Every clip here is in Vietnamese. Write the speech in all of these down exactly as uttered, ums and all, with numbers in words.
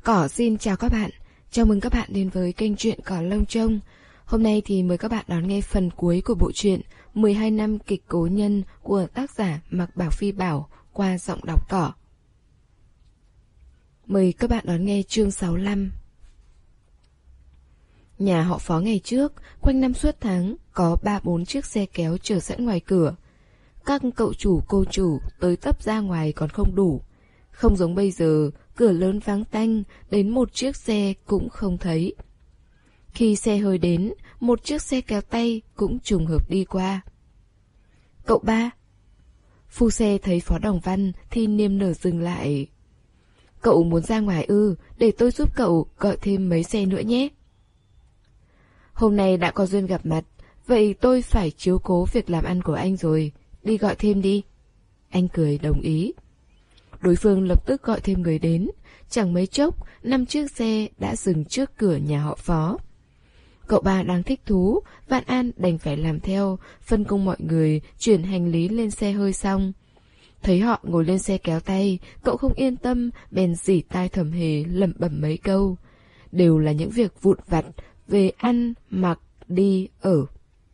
Cỏ xin chào các bạn, chào mừng các bạn đến với kênh truyện Cỏ Lông Trông. Hôm nay thì mời các bạn đón nghe phần cuối của bộ truyện mười hai năm kịch cố nhân của tác giả Mạc Bảo Phi Bảo qua giọng đọc Cỏ. Mời các bạn đón nghe chương sáu mươi lăm. Nhà họ Phó ngày trước, quanh năm suốt tháng, có ba bốn chiếc xe kéo chờ sẵn ngoài cửa. Các cậu chủ cô chủ tới tấp ra ngoài còn không đủ. Không giống bây giờ, cửa lớn vắng tanh, đến một chiếc xe cũng không thấy. Khi xe hơi đến, một chiếc xe kéo tay cũng trùng hợp đi qua. Cậu ba. Phu xe thấy Phó Đồng Văn thì niềm nở dừng lại. Cậu muốn ra ngoài ư, để tôi giúp cậu gọi thêm mấy xe nữa nhé. Hôm nay đã có duyên gặp mặt, vậy tôi phải chiếu cố việc làm ăn của anh rồi, đi gọi thêm đi. Anh cười đồng ý. Đối phương lập tức gọi thêm người đến, chẳng mấy chốc, năm chiếc xe đã dừng trước cửa nhà họ Phó. Cậu ba đang thích thú, Vạn An đành phải làm theo, phân công mọi người chuyển hành lý lên xe hơi xong. Thấy họ ngồi lên xe kéo tay, cậu không yên tâm, bèn rỉ tai Thẩm Hề lẩm bẩm mấy câu. Đều là những việc vụn vặt, về ăn, mặc, đi, ở.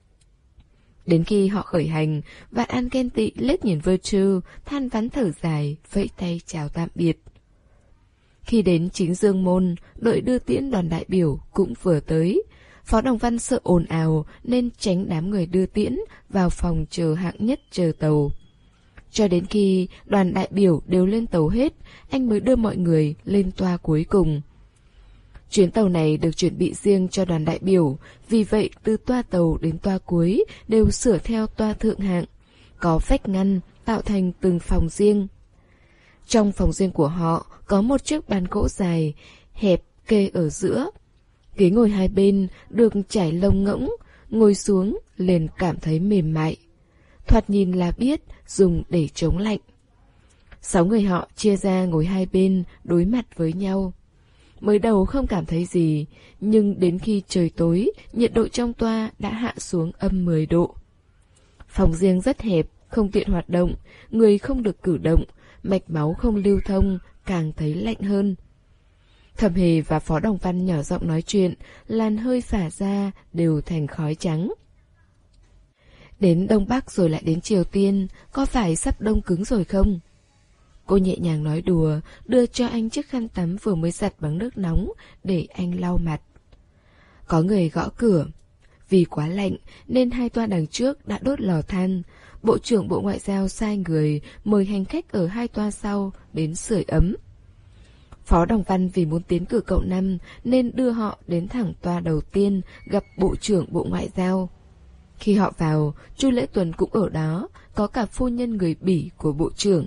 Đến khi họ khởi hành, Vạn An ghen tị liếc nhìn Virtue, than vãn thở dài, vẫy tay chào tạm biệt. Khi đến chính Dương Môn, đội đưa tiễn đoàn đại biểu cũng vừa tới. Phó Đồng Văn sợ ồn ào nên tránh đám người đưa tiễn vào phòng chờ hạng nhất chờ tàu. Cho đến khi đoàn đại biểu đều lên tàu hết, anh mới đưa mọi người lên toa cuối cùng. Chuyến tàu này được chuẩn bị riêng cho đoàn đại biểu, vì vậy từ toa tàu đến toa cuối đều sửa theo toa thượng hạng, có vách ngăn tạo thành từng phòng riêng. Trong phòng riêng của họ có một chiếc bàn gỗ dài, hẹp kê ở giữa. Ghế ngồi hai bên được trải lông ngỗng, ngồi xuống liền cảm thấy mềm mại. Thoạt nhìn là biết dùng để chống lạnh. Sáu người họ chia ra ngồi hai bên đối mặt với nhau. Mới đầu không cảm thấy gì, nhưng đến khi trời tối, nhiệt độ trong toa đã hạ xuống âm mười độ. Phòng riêng rất hẹp, không tiện hoạt động, người không được cử động, mạch máu không lưu thông, càng thấy lạnh hơn. Thẩm Hề và Phó Đồng Văn nhỏ giọng nói chuyện, làn hơi phả ra đều thành khói trắng. Đến Đông Bắc rồi lại đến Triều Tiên, có phải sắp đông cứng rồi không? Cô nhẹ nhàng nói đùa, đưa cho anh chiếc khăn tắm vừa mới giặt bằng nước nóng để anh lau mặt. Có người gõ cửa. Vì quá lạnh nên hai toa đằng trước đã đốt lò than. Bộ trưởng Bộ Ngoại giao sai người mời hành khách ở hai toa sau đến sưởi ấm. Phó Đồng Văn vì muốn tiến cử cậu Năm nên đưa họ đến thẳng toa đầu tiên gặp Bộ trưởng Bộ Ngoại giao. Khi họ vào, Chu Lễ Tuần cũng ở đó, có cả phu nhân người Bỉ của Bộ trưởng.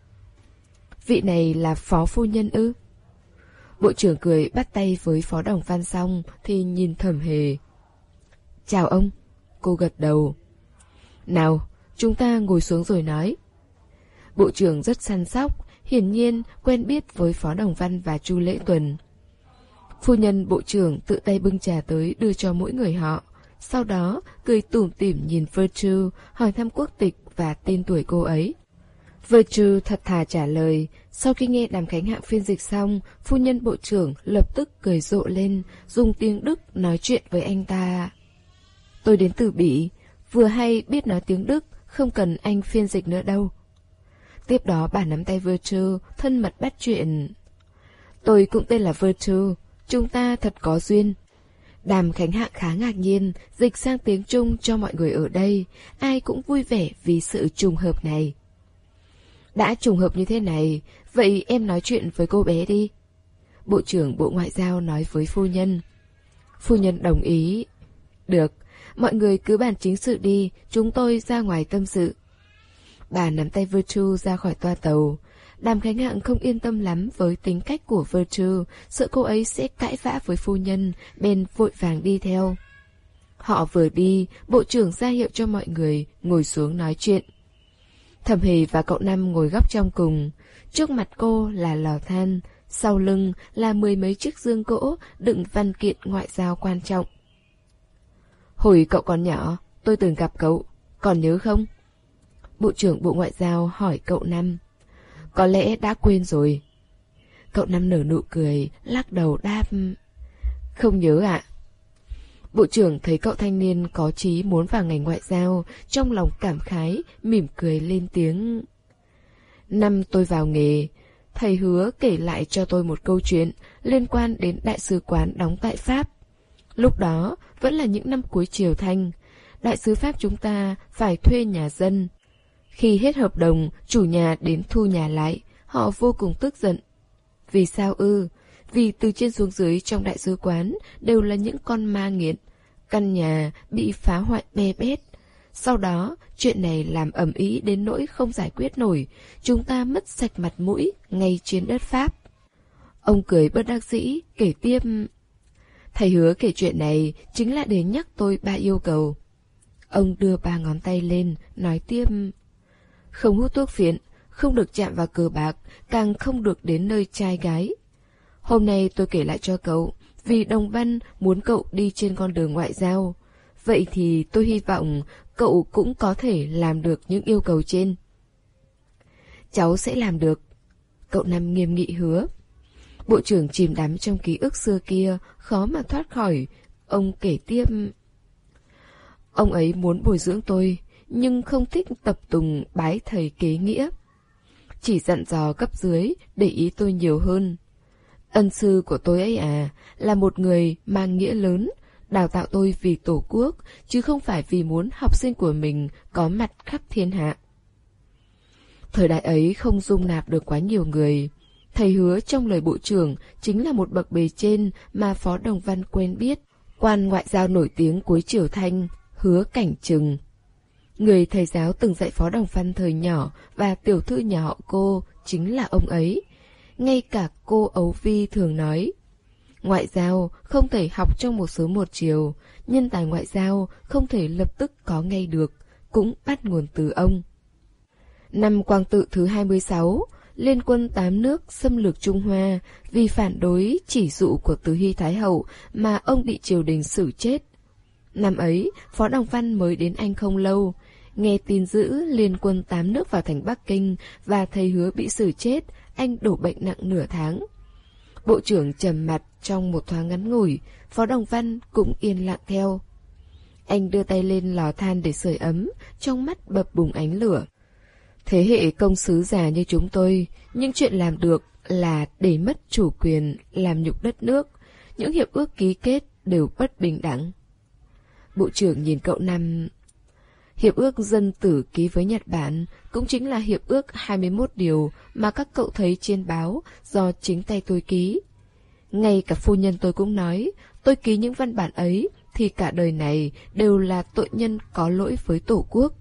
Vị này là Phó phu nhân ư? Bộ trưởng cười bắt tay với Phó Đồng Văn xong thì nhìn Thẩm Hề. Chào ông. Cô gật đầu. Nào, chúng ta ngồi xuống rồi nói. Bộ trưởng rất săn sóc, hiển nhiên quen biết với Phó Đồng Văn và Chu Lễ Tuần. Phu nhân Bộ trưởng tự tay bưng trà tới đưa cho mỗi người họ. Sau đó cười tủm tỉm nhìn Virtue, hỏi thăm quốc tịch và tên tuổi cô ấy. Virtue thật thà trả lời. Sau khi nghe Đàm Khánh Hạng phiên dịch xong, phu nhân Bộ trưởng lập tức cười rộ lên, dùng tiếng Đức nói chuyện với anh ta. Tôi đến từ Bỉ, vừa hay biết nói tiếng Đức, không cần anh phiên dịch nữa đâu. Tiếp đó bà nắm tay Virtue, thân mật bắt chuyện. Tôi cũng tên là Virtue, chúng ta thật có duyên. Đàm Khánh Hạng khá ngạc nhiên, dịch sang tiếng Trung cho mọi người ở đây, ai cũng vui vẻ vì sự trùng hợp này. Đã trùng hợp như thế này, vậy em nói chuyện với cô bé đi. Bộ trưởng Bộ Ngoại giao nói với phu nhân. Phu nhân đồng ý. Được, mọi người cứ bàn chính sự đi, chúng tôi ra ngoài tâm sự. Bà nắm tay Virtue ra khỏi toa tàu. Đàm Khánh Hạng không yên tâm lắm với tính cách của Virtue, sợ cô ấy sẽ cãi vã với phu nhân, bèn vội vàng đi theo. Họ vừa đi, bộ trưởng ra hiệu cho mọi người ngồi xuống nói chuyện. Thẩm Hề và cậu Năm ngồi góc trong cùng. Trước mặt cô là lò than, sau lưng là mười mấy chiếc dương gỗ đựng văn kiện ngoại giao quan trọng. Hồi cậu còn nhỏ, tôi từng gặp cậu, còn nhớ không? Bộ trưởng Bộ Ngoại giao hỏi cậu Năm. Có lẽ đã quên rồi. Cậu Năm nở nụ cười, lắc đầu đáp: Không nhớ ạ. Bộ trưởng thấy cậu thanh niên có chí muốn vào ngành ngoại giao, trong lòng cảm khái, mỉm cười lên tiếng: Năm tôi vào nghề, thầy hứa kể lại cho tôi một câu chuyện liên quan đến đại sứ quán đóng tại Pháp. Lúc đó vẫn là những năm cuối Triều Thanh, đại sứ Pháp chúng ta phải thuê nhà dân. Khi hết hợp đồng, chủ nhà đến thu nhà lại, họ vô cùng tức giận. Vì sao ư? Vì từ trên xuống dưới trong đại sứ quán đều là những con ma nghiện. Căn nhà bị phá hoại bê bết. Sau đó, chuyện này làm ầm ĩ đến nỗi không giải quyết nổi. Chúng ta mất sạch mặt mũi ngay trên đất Pháp. Ông cười bất đắc dĩ, kể tiếp: Thầy hứa kể chuyện này chính là để nhắc tôi ba yêu cầu. Ông đưa ba ngón tay lên, nói tiếp: Không hút thuốc phiện, không được chạm vào cờ bạc, càng không được đến nơi trai gái. Hôm nay tôi kể lại cho cậu, vì Đồng Văn muốn cậu đi trên con đường ngoại giao. Vậy thì tôi hy vọng cậu cũng có thể làm được những yêu cầu trên. Cháu sẽ làm được. Cậu Năm nghiêm nghị hứa. Bộ trưởng chìm đắm trong ký ức xưa kia, khó mà thoát khỏi. Ông kể tiếp: Ông ấy muốn bồi dưỡng tôi, nhưng không thích tập tùng bái thầy kế nghĩa. Chỉ dặn dò cấp dưới để ý tôi nhiều hơn. Ân sư của tôi ấy à, là một người mang nghĩa lớn, đào tạo tôi vì Tổ quốc, chứ không phải vì muốn học sinh của mình có mặt khắp thiên hạ. Thời đại ấy không dung nạp được quá nhiều người. Thầy hứa trong lời bộ trưởng chính là một bậc bề trên mà Phó Đồng Văn quen biết, quan ngoại giao nổi tiếng cuối Triều Thanh, Hứa Cảnh Trừng. Người thầy giáo từng dạy Phó Đồng Văn thời nhỏ và tiểu thư nhà họ Cô chính là ông ấy. Ngay cả cô Ấu Vi thường nói, ngoại giao không thể học trong một sớm một chiều, nhân tài ngoại giao không thể lập tức có ngay được, cũng bắt nguồn từ ông. Năm Quang Tự thứ hai mươi sáu, Liên quân tám nước xâm lược Trung Hoa vì phản đối chỉ dụ của Từ Hy Thái Hậu mà ông bị triều đình xử chết. Năm ấy, Phó Đồng Văn mới đến Anh không lâu. Nghe tin dữ liên quân tám nước vào thành Bắc Kinh và thầy hứa bị xử chết, anh đổ bệnh nặng nửa tháng. Bộ trưởng trầm mặt trong một thoáng ngắn ngủi, Phó Đồng Văn cũng yên lặng theo. Anh đưa tay lên lò than để sưởi ấm, trong mắt bập bùng ánh lửa. Thế hệ công sứ già như chúng tôi, những chuyện làm được là để mất chủ quyền, làm nhục đất nước. Những hiệp ước ký kết đều bất bình đẳng. Bộ trưởng nhìn cậu Năm. Hiệp ước dân tử ký với Nhật Bản cũng chính là hiệp ước hai mươi mốt điều mà các cậu thấy trên báo do chính tay tôi ký. Ngay cả phu nhân tôi cũng nói, tôi ký những văn bản ấy thì cả đời này đều là tội nhân có lỗi với Tổ quốc.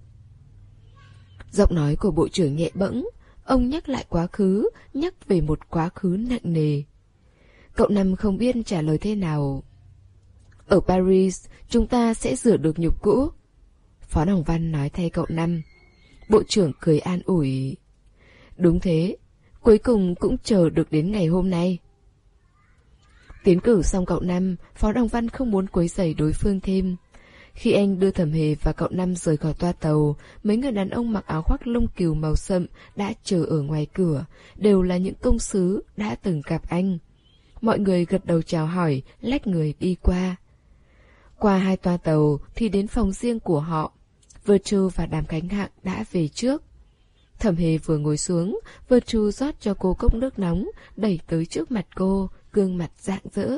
Giọng nói của bộ trưởng nhẹ bẫng, ông nhắc lại quá khứ, nhắc về một quá khứ nặng nề. Cậu Năm không biết trả lời thế nào. Ở Paris, chúng ta sẽ rửa được nhục cũ. Phó Đồng Văn nói thay cậu Năm. Bộ trưởng cười an ủi. Đúng thế, cuối cùng cũng chờ được đến ngày hôm nay. Tiến cử xong cậu Năm, Phó Đồng Văn không muốn quấy rầy đối phương thêm. Khi anh đưa Thẩm Hề và cậu Năm rời khỏi toa tàu, mấy người đàn ông mặc áo khoác lông cừu màu sậm đã chờ ở ngoài cửa, đều là những công sứ đã từng gặp anh. Mọi người gật đầu chào hỏi, lách người đi qua. Qua hai toa tàu thì đến phòng riêng của họ. Virtue và Đàm Khánh Hạng đã về trước. Thẩm Hề vừa ngồi xuống, Virtue rót cho cô cốc nước nóng, đẩy tới trước mặt cô, gương mặt rạng rỡ.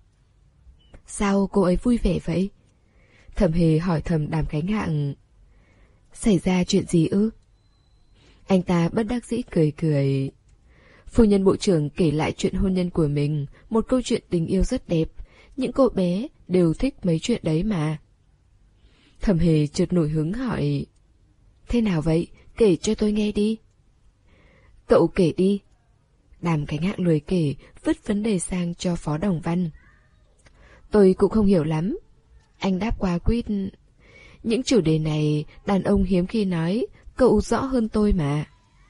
Sao cô ấy vui vẻ vậy? Thẩm Hề hỏi thầm Đàm Khánh Hạng. Xảy ra chuyện gì ư? Anh ta bất đắc dĩ cười cười. Phu nhân bộ trưởng kể lại chuyện hôn nhân của mình, một câu chuyện tình yêu rất đẹp. Những cô bé đều thích mấy chuyện đấy mà. Thẩm Hề chợt nổi hứng hỏi. Thế nào vậy? Kể cho tôi nghe đi. Cậu kể đi. Đàm Khánh Hạng lười kể, vứt vấn đề sang cho Phó Đồng Văn. Tôi cũng không hiểu lắm. Anh đáp qua quýt. Những chủ đề này đàn ông hiếm khi nói, cậu rõ hơn tôi mà.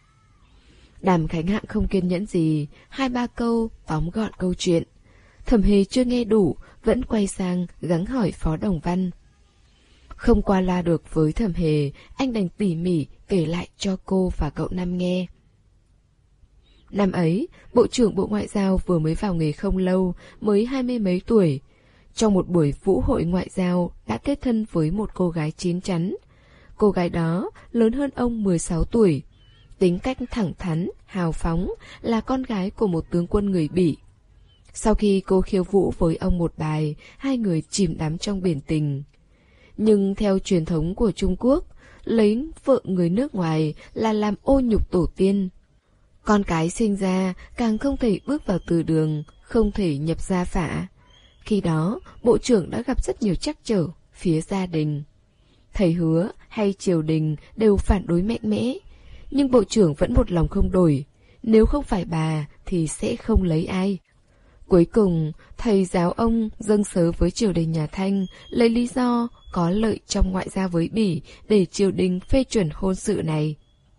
Đàm Khánh Hạng không kiên nhẫn gì, hai ba câu tóm gọn câu chuyện. Thẩm Hề chưa nghe đủ, vẫn quay sang gắng hỏi Phó Đồng Văn. Không qua la được với Thẩm Hề, anh đành tỉ mỉ kể lại cho cô và cậu Năm nghe. Năm ấy, Bộ trưởng Bộ Ngoại giao vừa mới vào nghề không lâu, mới hai mươi mấy tuổi. Trong một buổi vũ hội ngoại giao đã kết thân với một cô gái chín chắn. Cô gái đó lớn hơn ông mười sáu tuổi. Tính cách thẳng thắn, hào phóng, là con gái của một tướng quân người Bỉ. Sau khi cô khiêu vũ với ông một bài, hai người chìm đắm trong biển tình. Nhưng theo truyền thống của Trung Quốc, lấy vợ người nước ngoài là làm ô nhục tổ tiên. Con cái sinh ra càng không thể bước vào từ đường, không thể nhập gia phả. Khi đó, bộ trưởng đã gặp rất nhiều trắc trở phía gia đình. Thầy Hứa hay triều đình đều phản đối mạnh mẽ, nhưng bộ trưởng vẫn một lòng không đổi. Nếu không phải bà thì sẽ không lấy ai. Cuối cùng, thầy giáo ông dâng sớ với triều đình nhà Thanh, lấy lý do có lợi trong ngoại giao với Bỉ để triều đình phê chuẩn hôn sự này.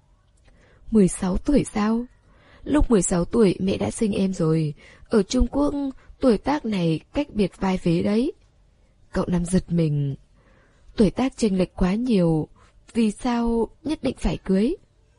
mười sáu tuổi sao? Lúc mười sáu tuổi mẹ đã sinh em rồi. Ở Trung Quốc, tuổi tác này cách biệt vai vế đấy. Cậu Năm giật mình. Tuổi tác chênh lệch quá nhiều, vì sao nhất định phải cưới?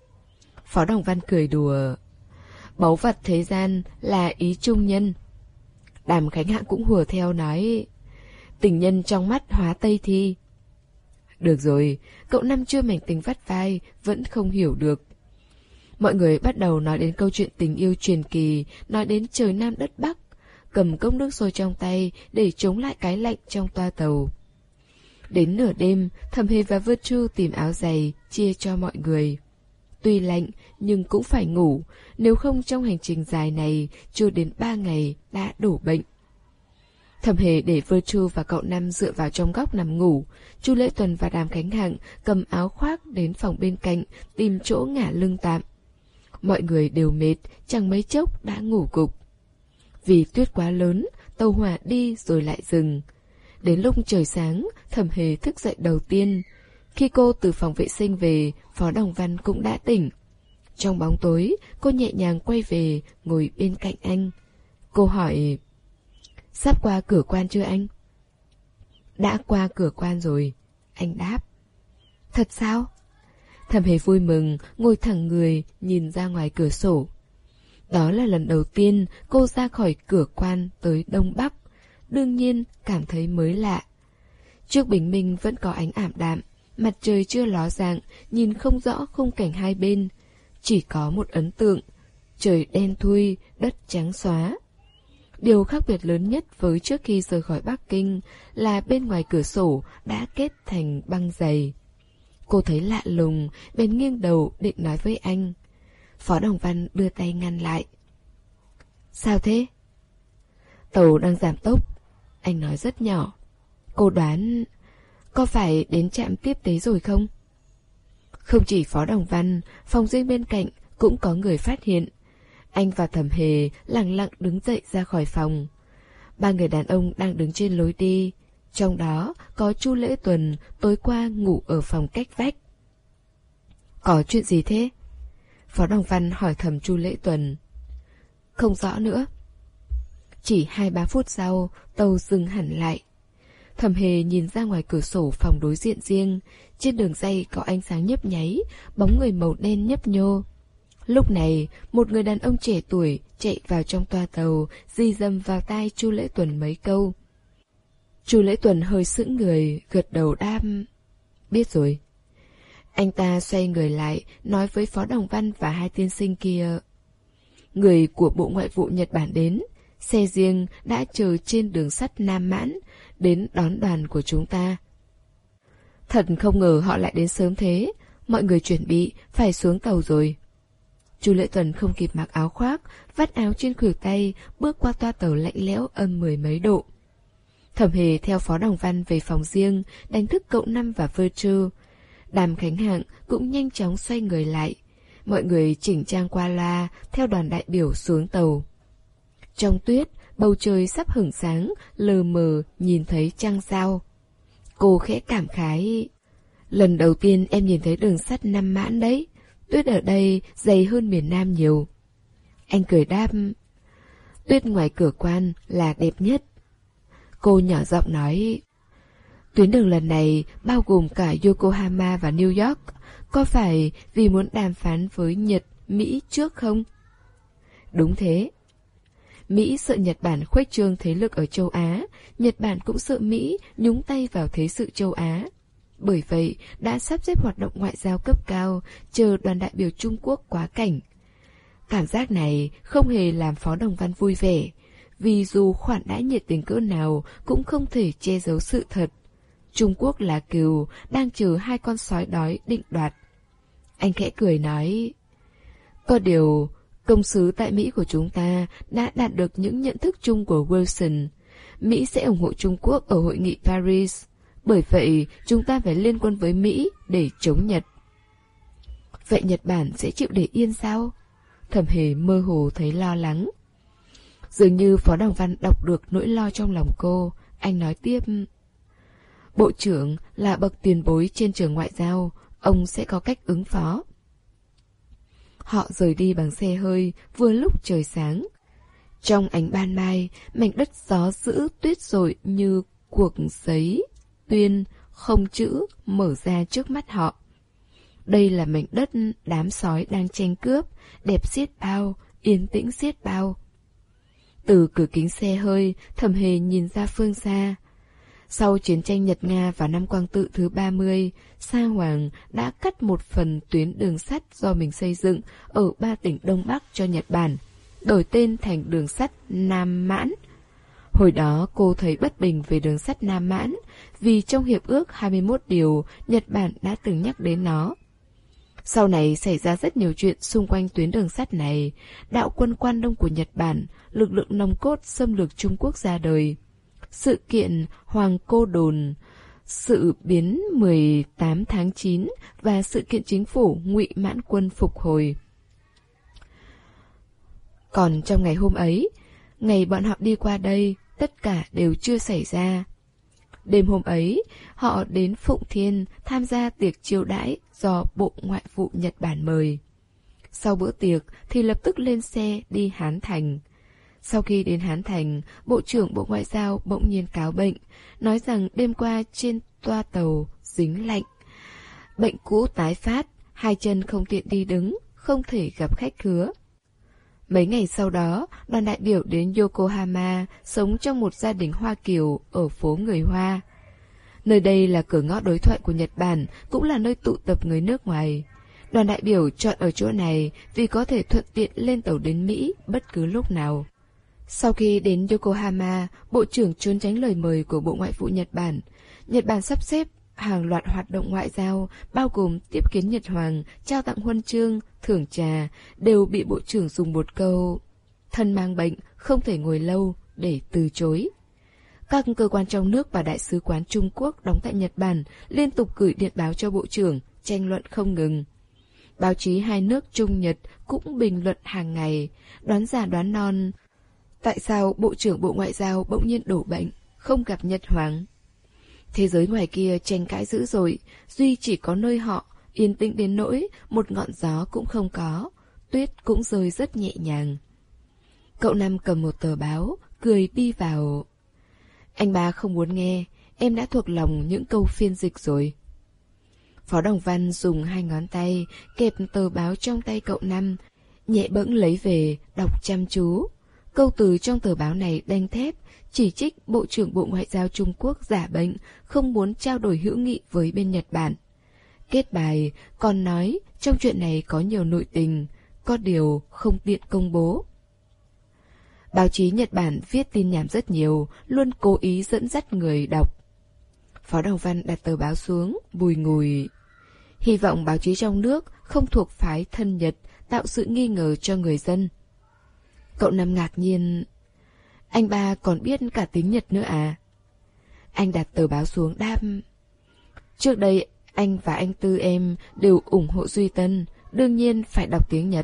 Phó Đồng Văn cười đùa. Báu vật thế gian là ý trung nhân. Đàm Khánh Hạng cũng hùa theo nói, tình nhân trong mắt hóa tây thi. Được rồi, cậu Năm chưa mảnh tình vắt vai, vẫn không hiểu được. Mọi người bắt đầu nói đến câu chuyện tình yêu truyền kỳ, nói đến trời Nam đất Bắc, cầm cốc nước sôi trong tay để chống lại cái lạnh trong toa tàu. Đến nửa đêm, Thẩm Hề và Virtue tìm áo giày, chia cho mọi người. Tuy lạnh, nhưng cũng phải ngủ, nếu không trong hành trình dài này, chưa đến ba ngày đã đổ bệnh. Thẩm Hề để Virtue và cậu Năm dựa vào trong góc nằm ngủ. Chu Lễ Tuần và Đàm Khánh Hạng cầm áo khoác đến phòng bên cạnh, tìm chỗ ngả lưng tạm. Mọi người đều mệt, chẳng mấy chốc đã ngủ gục. Vì tuyết quá lớn, tàu hỏa đi rồi lại dừng. Đến lúc trời sáng, Thẩm Hề thức dậy đầu tiên. Khi cô từ phòng vệ sinh về, Phó Đồng Văn cũng đã tỉnh. Trong bóng tối, cô nhẹ nhàng quay về, ngồi bên cạnh anh. Cô hỏi, sắp qua cửa quan chưa anh? Đã qua cửa quan rồi, anh đáp. Thật sao? Thẩm Hề vui mừng, ngồi thẳng người, nhìn ra ngoài cửa sổ. Đó là lần đầu tiên cô ra khỏi cửa quan tới Đông Bắc, đương nhiên cảm thấy mới lạ. Trước bình minh vẫn có ánh ảm đạm, mặt trời chưa ló dạng, nhìn không rõ khung cảnh hai bên. Chỉ có một ấn tượng, trời đen thui, đất trắng xóa. Điều khác biệt lớn nhất với trước khi rời khỏi Bắc Kinh là bên ngoài cửa sổ đã kết thành băng dày. Cô thấy lạ lùng, bèn nghiêng đầu định nói với anh. Phó Đồng Văn đưa tay ngăn lại. Sao thế? Tàu đang giảm tốc, anh nói rất nhỏ. Cô đoán, có phải đến trạm tiếp tế rồi không? Không chỉ Phó Đồng Văn, phòng riêng bên cạnh cũng có người phát hiện. Anh và Thẩm Hề lặng lặng đứng dậy ra khỏi phòng. Ba người đàn ông đang đứng trên lối đi. Trong đó có Chu Lễ Tuần tối qua ngủ ở phòng cách vách. Có chuyện gì thế? Phó Đồng Văn hỏi thầm Chu Lễ Tuần. Không rõ nữa. Chỉ hai ba phút sau, tàu dừng hẳn lại. Thẩm Hề nhìn ra ngoài cửa sổ phòng đối diện riêng. Trên đường ray có ánh sáng nhấp nháy, bóng người màu đen nhấp nhô. Lúc này, một người đàn ông trẻ tuổi chạy vào trong toa tàu, di dầm vào tai Chu Lễ Tuần mấy câu. Chu Lễ Tuần hơi sững người, gật đầu đáp. Biết rồi. Anh ta xoay người lại, nói với Phó Đồng Văn và hai tiên sinh kia. Người của Bộ Ngoại vụ Nhật Bản đến, xe riêng đã chờ trên đường sắt Nam Mãn, đến đón đoàn của chúng ta. Thật không ngờ họ lại đến sớm thế, mọi người chuẩn bị, phải xuống tàu rồi. Chu Lễ Tuần không kịp mặc áo khoác, vắt áo trên khuỷu tay, bước qua toa tàu lạnh lẽo âm mười mấy độ. Thẩm Hề theo Phó Đồng Văn về phòng riêng, đánh thức cậu Năm và Virtue. Đàm Khánh Hạng cũng nhanh chóng xoay người lại. Mọi người chỉnh trang qua loa, theo đoàn đại biểu xuống tàu. Trong tuyết, bầu trời sắp hửng sáng, lờ mờ nhìn thấy trăng sao. Cô khẽ cảm khái. Lần đầu tiên em nhìn thấy đường sắt Nam Mãn đấy. Tuyết ở đây dày hơn miền Nam nhiều. Anh cười đáp. Tuyết ngoài cửa quan là đẹp nhất. Cô nhỏ giọng nói. Tuyến đường lần này bao gồm cả Yokohama và New York. Có phải vì muốn đàm phán với Nhật, Mỹ trước không? Đúng thế. Mỹ sợ Nhật Bản khuếch trương thế lực ở châu Á, Nhật Bản cũng sợ Mỹ nhúng tay vào thế sự châu Á. Bởi vậy, đã sắp xếp hoạt động ngoại giao cấp cao, chờ đoàn đại biểu Trung Quốc quá cảnh. Cảm giác này không hề làm Phó Đồng Văn vui vẻ, vì dù khoản đãi nhiệt tình cỡ nào cũng không thể che giấu sự thật. Trung Quốc là cừu, đang chờ hai con sói đói định đoạt. Anh khẽ cười nói, có điều, công sứ tại Mỹ của chúng ta đã đạt được những nhận thức chung của Wilson. Mỹ sẽ ủng hộ Trung Quốc ở hội nghị Paris. Bởi vậy, chúng ta phải liên quân với Mỹ để chống Nhật. Vậy Nhật Bản sẽ chịu để yên sao? Thẩm Hề mơ hồ thấy lo lắng. Dường như Phó Đồng Văn đọc được nỗi lo trong lòng cô. Anh nói tiếp, Bộ trưởng là bậc tiền bối trên trường ngoại giao, ông sẽ có cách ứng phó. Họ rời đi bằng xe hơi, vừa lúc trời sáng. Trong ánh ban mai, mảnh đất gió dữ tuyết rội như cuộc giấy, tuyên, không chữ, mở ra trước mắt họ. Đây là mảnh đất đám sói đang tranh cướp, đẹp xiết bao, yên tĩnh xiết bao. Từ cửa kính xe hơi, Thẩm Hề nhìn ra phương xa. Sau chiến tranh Nhật-Nga vào năm Quang Tự thứ ba mươi, Sa Hoàng đã cắt một phần tuyến đường sắt do mình xây dựng ở ba tỉnh Đông Bắc cho Nhật Bản, đổi tên thành đường sắt Nam Mãn. Hồi đó cô thấy bất bình về đường sắt Nam Mãn, vì trong Hiệp ước hai mươi mốt điều, Nhật Bản đã từng nhắc đến nó. Sau này xảy ra rất nhiều chuyện xung quanh tuyến đường sắt này, đạo quân Quan Đông của Nhật Bản, lực lượng nòng cốt xâm lược Trung Quốc ra đời. Sự kiện Hoàng Cô Đồn, sự biến mười tám tháng chín và sự kiện chính phủ Ngụy Mãn Quân phục hồi. Còn trong ngày hôm ấy, ngày bọn họ đi qua đây, tất cả đều chưa xảy ra. Đêm hôm ấy, họ đến Phụng Thiên tham gia tiệc chiêu đãi do Bộ Ngoại vụ Nhật Bản mời. Sau bữa tiệc thì lập tức lên xe đi Hán Thành. Sau khi đến Hán Thành, Bộ trưởng Bộ Ngoại giao bỗng nhiên cáo bệnh, nói rằng đêm qua trên toa tàu dính lạnh. Bệnh cũ tái phát, hai chân không tiện đi đứng, không thể gặp khách khứa. Mấy ngày sau đó, đoàn đại biểu đến Yokohama, sống trong một gia đình Hoa Kiều ở phố người Hoa. Nơi đây là cửa ngõ đối thoại của Nhật Bản, cũng là nơi tụ tập người nước ngoài. Đoàn đại biểu chọn ở chỗ này vì có thể thuận tiện lên tàu đến Mỹ bất cứ lúc nào. Sau khi đến Yokohama, Bộ trưởng trốn tránh lời mời của Bộ Ngoại vụ Nhật Bản. Nhật Bản sắp xếp hàng loạt hoạt động ngoại giao, bao gồm tiếp kiến Nhật Hoàng, trao tặng huân chương, thưởng trà, đều bị Bộ trưởng dùng một câu thân mang bệnh, không thể ngồi lâu, để từ chối. Các cơ quan trong nước và Đại sứ quán Trung Quốc đóng tại Nhật Bản liên tục gửi điện báo cho Bộ trưởng, tranh luận không ngừng. Báo chí hai nước Trung Nhật cũng bình luận hàng ngày, đoán giả đoán non. Tại sao Bộ trưởng Bộ Ngoại giao bỗng nhiên đổ bệnh, không gặp Nhật Hoàng? Thế giới ngoài kia tranh cãi dữ dội, duy chỉ có nơi họ yên tĩnh đến nỗi một ngọn gió cũng không có, tuyết cũng rơi rất nhẹ nhàng. Cậu Năm cầm một tờ báo, cười đi vào. Anh ba không muốn nghe, em đã thuộc lòng những câu phiên dịch rồi. Phó Đồng Văn dùng hai ngón tay kẹp tờ báo trong tay cậu Năm, nhẹ bẫng lấy về, đọc chăm chú. Câu từ trong tờ báo này đanh thép, chỉ trích Bộ trưởng Bộ Ngoại giao Trung Quốc giả bệnh, không muốn trao đổi hữu nghị với bên Nhật Bản. Kết bài còn nói trong chuyện này có nhiều nội tình, có điều không tiện công bố. Báo chí Nhật Bản viết tin nhảm rất nhiều, luôn cố ý dẫn dắt người đọc. Phó Đồng Văn đặt tờ báo xuống, bùi ngùi. Hy vọng báo chí trong nước không thuộc phái thân Nhật, tạo sự nghi ngờ cho người dân. Cậu Năm ngạc nhiên. Anh ba còn biết cả tiếng Nhật nữa à? Anh đặt tờ báo xuống đáp. Trước đây anh và anh Tư em đều ủng hộ Duy Tân, đương nhiên phải đọc tiếng Nhật.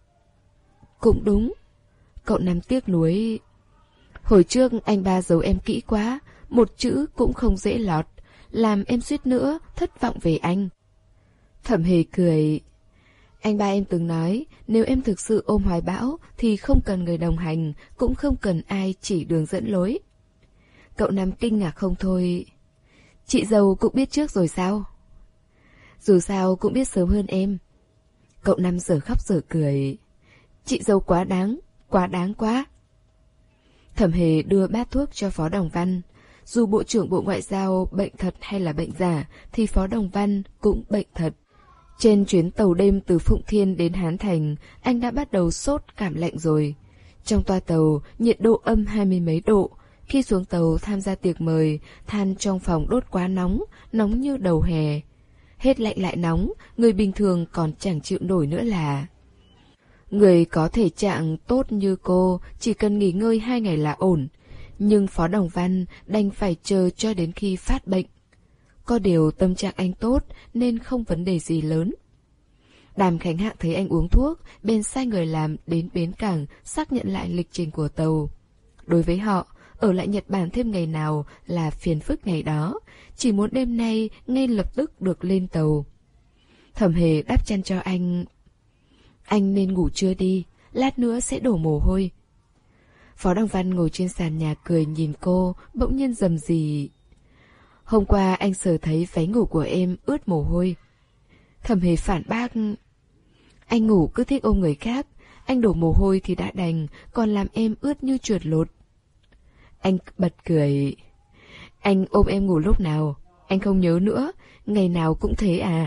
Cũng đúng. Cậu Năm tiếc nuối. Hồi trước anh ba giấu em kỹ quá, một chữ cũng không dễ lọt, làm em suýt nữa thất vọng về anh. Thẩm Hề cười. Anh ba em từng nói, nếu em thực sự ôm hoài bão thì không cần người đồng hành, cũng không cần ai chỉ đường dẫn lối. Cậu Năm kinh ngạc không thôi. Chị dâu cũng biết trước rồi sao? Dù sao cũng biết sớm hơn em. Cậu Năm giờ khóc giờ cười. Chị dâu quá đáng, quá đáng quá. Thẩm Hề đưa bát thuốc cho Phó Đồng Văn. Dù Bộ trưởng Bộ Ngoại giao bệnh thật hay là bệnh giả, thì Phó Đồng Văn cũng bệnh thật. Trên chuyến tàu đêm từ Phụng Thiên đến Hán Thành, anh đã bắt đầu sốt cảm lạnh rồi. Trong toa tàu, nhiệt độ âm hai mươi mấy độ. Khi xuống tàu tham gia tiệc mời, than trong phòng đốt quá nóng, nóng như đầu hè. Hết lạnh lại nóng, người bình thường còn chẳng chịu nổi nữa là. Người có thể trạng tốt như cô chỉ cần nghỉ ngơi hai ngày là ổn. Nhưng Phó Đồng Văn đành phải chờ cho đến khi phát bệnh. Có điều tâm trạng anh tốt nên không vấn đề gì lớn. Đàm Khánh Hạng thấy anh uống thuốc, bèn sai người làm đến bến cảng xác nhận lại lịch trình của tàu. Đối với họ, ở lại Nhật Bản thêm ngày nào là phiền phức ngày đó, chỉ muốn đêm nay ngay lập tức được lên tàu. Thẩm Hề đắp chăn cho anh. Anh nên ngủ trưa đi, lát nữa sẽ đổ mồ hôi. Phó Đồng Văn ngồi trên sàn nhà cười nhìn cô, bỗng nhiên rầm rì. Hôm qua anh sờ thấy váy ngủ của em ướt mồ hôi. Thẩm Hề phản bác. Anh ngủ cứ thích ôm người khác, anh đổ mồ hôi thì đã đành, còn làm em ướt như chuột lột. Anh bật cười. Anh ôm em ngủ lúc nào? Anh không nhớ nữa, ngày nào cũng thế à?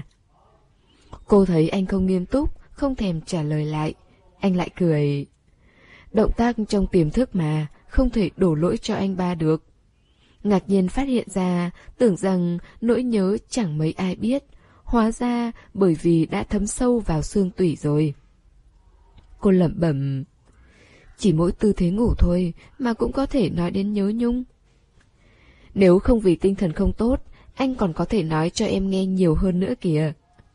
Cô thấy anh không nghiêm túc, không thèm trả lời lại. Anh lại cười. Động tác trong tiềm thức mà, không thể đổ lỗi cho anh ba được. Ngạc nhiên phát hiện ra, tưởng rằng nỗi nhớ chẳng mấy ai biết. Hóa ra bởi vì đã thấm sâu vào xương tủy rồi. Cô lẩm bẩm. Chỉ mỗi tư thế ngủ thôi mà cũng có thể nói đến nhớ nhung. Nếu không vì tinh thần không tốt, anh còn có thể nói cho em nghe nhiều hơn nữa kìa.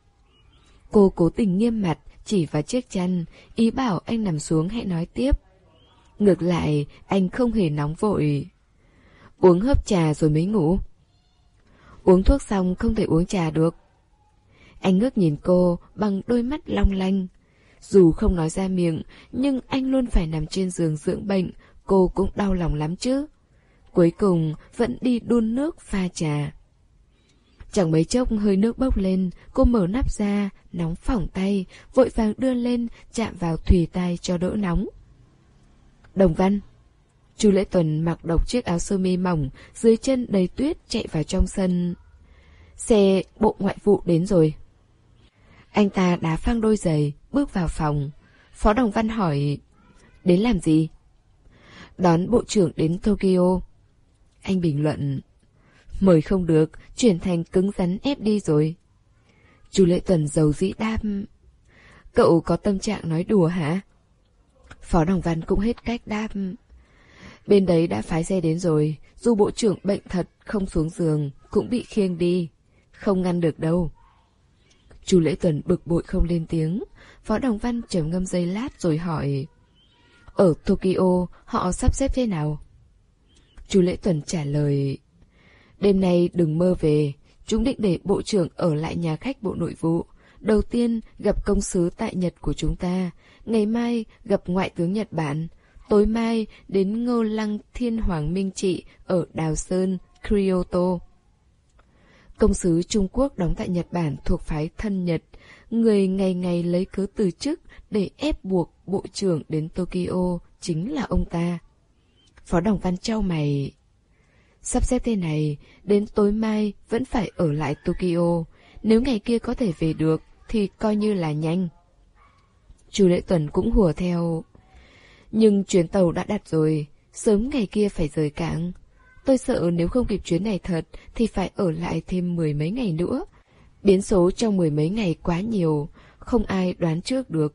Cô cố tình nghiêm mặt, chỉ vào chiếc chăn, ý bảo anh nằm xuống hãy nói tiếp. Ngược lại, anh không hề nóng vội. Uống hớp trà rồi mới ngủ. Uống thuốc xong không thể uống trà được. Anh ngước nhìn cô bằng đôi mắt long lanh. Dù không nói ra miệng, nhưng anh luôn phải nằm trên giường dưỡng bệnh, cô cũng đau lòng lắm chứ. Cuối cùng vẫn đi đun nước pha trà. Chẳng mấy chốc hơi nước bốc lên, cô mở nắp ra, nóng phỏng tay, vội vàng đưa lên, chạm vào thùy tai cho đỡ nóng. Đồng Văn. Chu Lễ Tuần mặc độc chiếc áo sơ mi mỏng, dưới chân đầy tuyết chạy vào trong sân. Xe Bộ Ngoại vụ đến rồi. Anh ta đá phăng đôi giày, bước vào phòng. Phó Đồng Văn hỏi, đến làm gì? Đón Bộ trưởng đến Tokyo. Anh bình luận, mời không được, chuyển thành cứng rắn ép đi rồi. Chu Lễ Tuần dầu dĩ đáp, cậu có tâm trạng nói đùa hả? Phó Đồng Văn cũng hết cách đáp, bên đấy đã phái xe đến rồi, dù bộ trưởng bệnh thật không xuống giường cũng bị khiêng đi, không ngăn được đâu. Chu Lễ Tuần bực bội không lên tiếng. Phó Đồng Văn trầm ngâm giây lát rồi hỏi, ở Tokyo họ sắp xếp thế nào? Chu Lễ Tuần trả lời, đêm nay đừng mơ về, chúng định để bộ trưởng ở lại nhà khách Bộ Nội vụ. Đầu tiên gặp công sứ tại Nhật của chúng ta, ngày mai gặp ngoại tướng Nhật Bản, tối mai đến Ngô Lăng Thiên Hoàng Minh Trị ở Đào Sơn, Kyoto. Công sứ Trung Quốc đóng tại Nhật Bản thuộc phái thân Nhật, người ngày ngày lấy cớ từ chức để ép buộc bộ trưởng đến Tokyo chính là ông ta. Phó Đồng Văn chau mày. Sắp xếp thế này, đến tối mai vẫn phải ở lại Tokyo, nếu ngày kia có thể về được thì coi như là nhanh. Chu Lễ Tuần cũng hùa theo. Nhưng chuyến tàu đã đặt rồi, sớm ngày kia phải rời cảng. Tôi sợ nếu không kịp chuyến này thật thì phải ở lại thêm mười mấy ngày nữa. Biến số trong mười mấy ngày quá nhiều, không ai đoán trước được.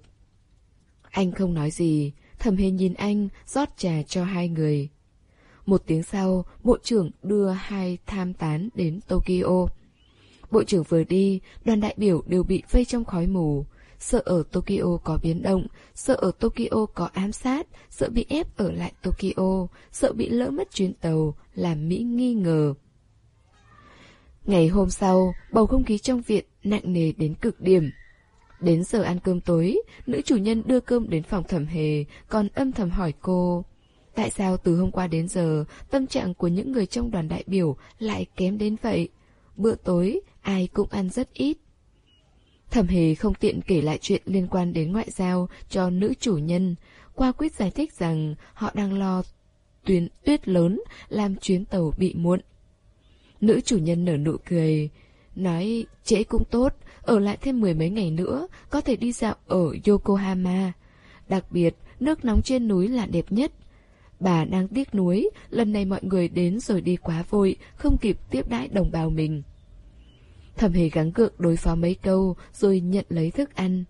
Anh không nói gì, Thẩm Hề nhìn anh, rót trà cho hai người. Một tiếng sau, bộ trưởng đưa hai tham tán đến Tokyo. Bộ trưởng vừa đi, đoàn đại biểu đều bị vây trong khói mù. Sợ ở Tokyo có biến động, sợ ở Tokyo có ám sát, sợ bị ép ở lại Tokyo, sợ bị lỡ mất chuyến tàu, làm Mỹ nghi ngờ. Ngày hôm sau, bầu không khí trong viện nặng nề đến cực điểm. Đến giờ ăn cơm tối, nữ chủ nhân đưa cơm đến phòng Thẩm Hề, còn âm thầm hỏi cô, tại sao từ hôm qua đến giờ, tâm trạng của những người trong đoàn đại biểu lại kém đến vậy? Bữa tối, ai cũng ăn rất ít. Thẩm Hề không tiện kể lại chuyện liên quan đến ngoại giao cho nữ chủ nhân, qua quyết giải thích rằng họ đang lo tuyến tuyết lớn làm chuyến tàu bị muộn. Nữ chủ nhân nở nụ cười, nói trễ cũng tốt, ở lại thêm mười mấy ngày nữa, có thể đi dạo ở Yokohama. Đặc biệt, nước nóng trên núi là đẹp nhất. Bà đang tiếc nuối, lần này mọi người đến rồi đi quá vội, không kịp tiếp đãi đồng bào mình. Thẩm Hề gắng gượng đối phó mấy câu, rồi nhận lấy thức ăn.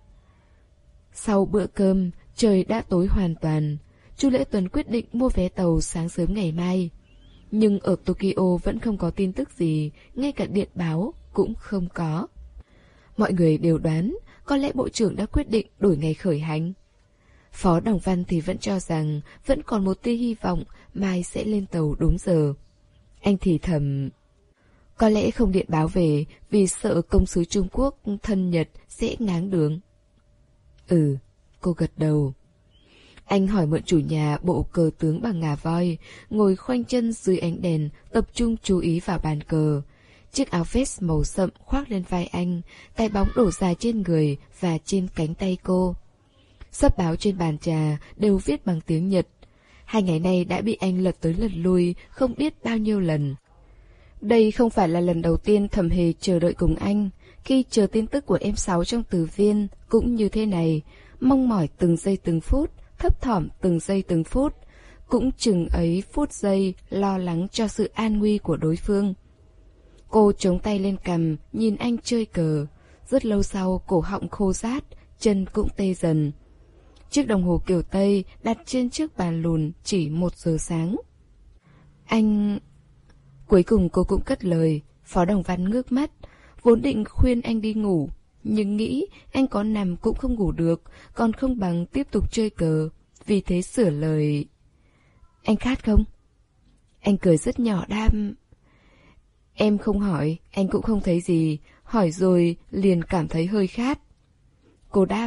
Sau bữa cơm, trời đã tối hoàn toàn. Chu Lễ Tuấn quyết định mua vé tàu sáng sớm ngày mai. Nhưng ở Tokyo vẫn không có tin tức gì, ngay cả điện báo cũng không có. Mọi người đều đoán, có lẽ bộ trưởng đã quyết định đổi ngày khởi hành. Phó Đồng Văn thì vẫn cho rằng vẫn còn một tia hy vọng mai sẽ lên tàu đúng giờ. Anh thì thầm, có lẽ không điện báo về vì sợ công sứ Trung Quốc thân Nhật sẽ ngáng đường. Ừ, cô gật đầu. Anh hỏi mượn chủ nhà bộ cờ tướng bằng ngà voi, ngồi khoanh chân dưới ánh đèn, tập trung chú ý vào bàn cờ. Chiếc áo vest màu sậm khoác lên vai anh, tay bóng đổ dài trên người và trên cánh tay cô. Sấp báo trên bàn trà đều viết bằng tiếng Nhật. Hai ngày nay đã bị anh lật tới lật lui không biết bao nhiêu lần. Đây không phải là lần đầu tiên Thẩm Hề chờ đợi cùng anh. Khi chờ tin tức của em Sáu trong từ viên cũng như thế này, mong mỏi từng giây từng phút, thấp thỏm từng giây từng phút, cũng chừng ấy phút giây lo lắng cho sự an nguy của đối phương. Cô chống tay lên cằm, nhìn anh chơi cờ. Rất lâu sau, cổ họng khô rát, chân cũng tê dần. Chiếc đồng hồ kiểu Tây đặt trên chiếc bàn lùn chỉ một giờ sáng. Anh... Cuối cùng cô cũng cất lời. Phó Đồng Văn ngước mắt, vốn định khuyên anh đi ngủ, nhưng nghĩ anh có nằm cũng không ngủ được, còn không bằng tiếp tục chơi cờ. Vì thế sửa lời. Anh khát không? Anh cười rất nhỏ đam. Em không hỏi, anh cũng không thấy gì, hỏi rồi liền cảm thấy hơi khát. Cô đáp,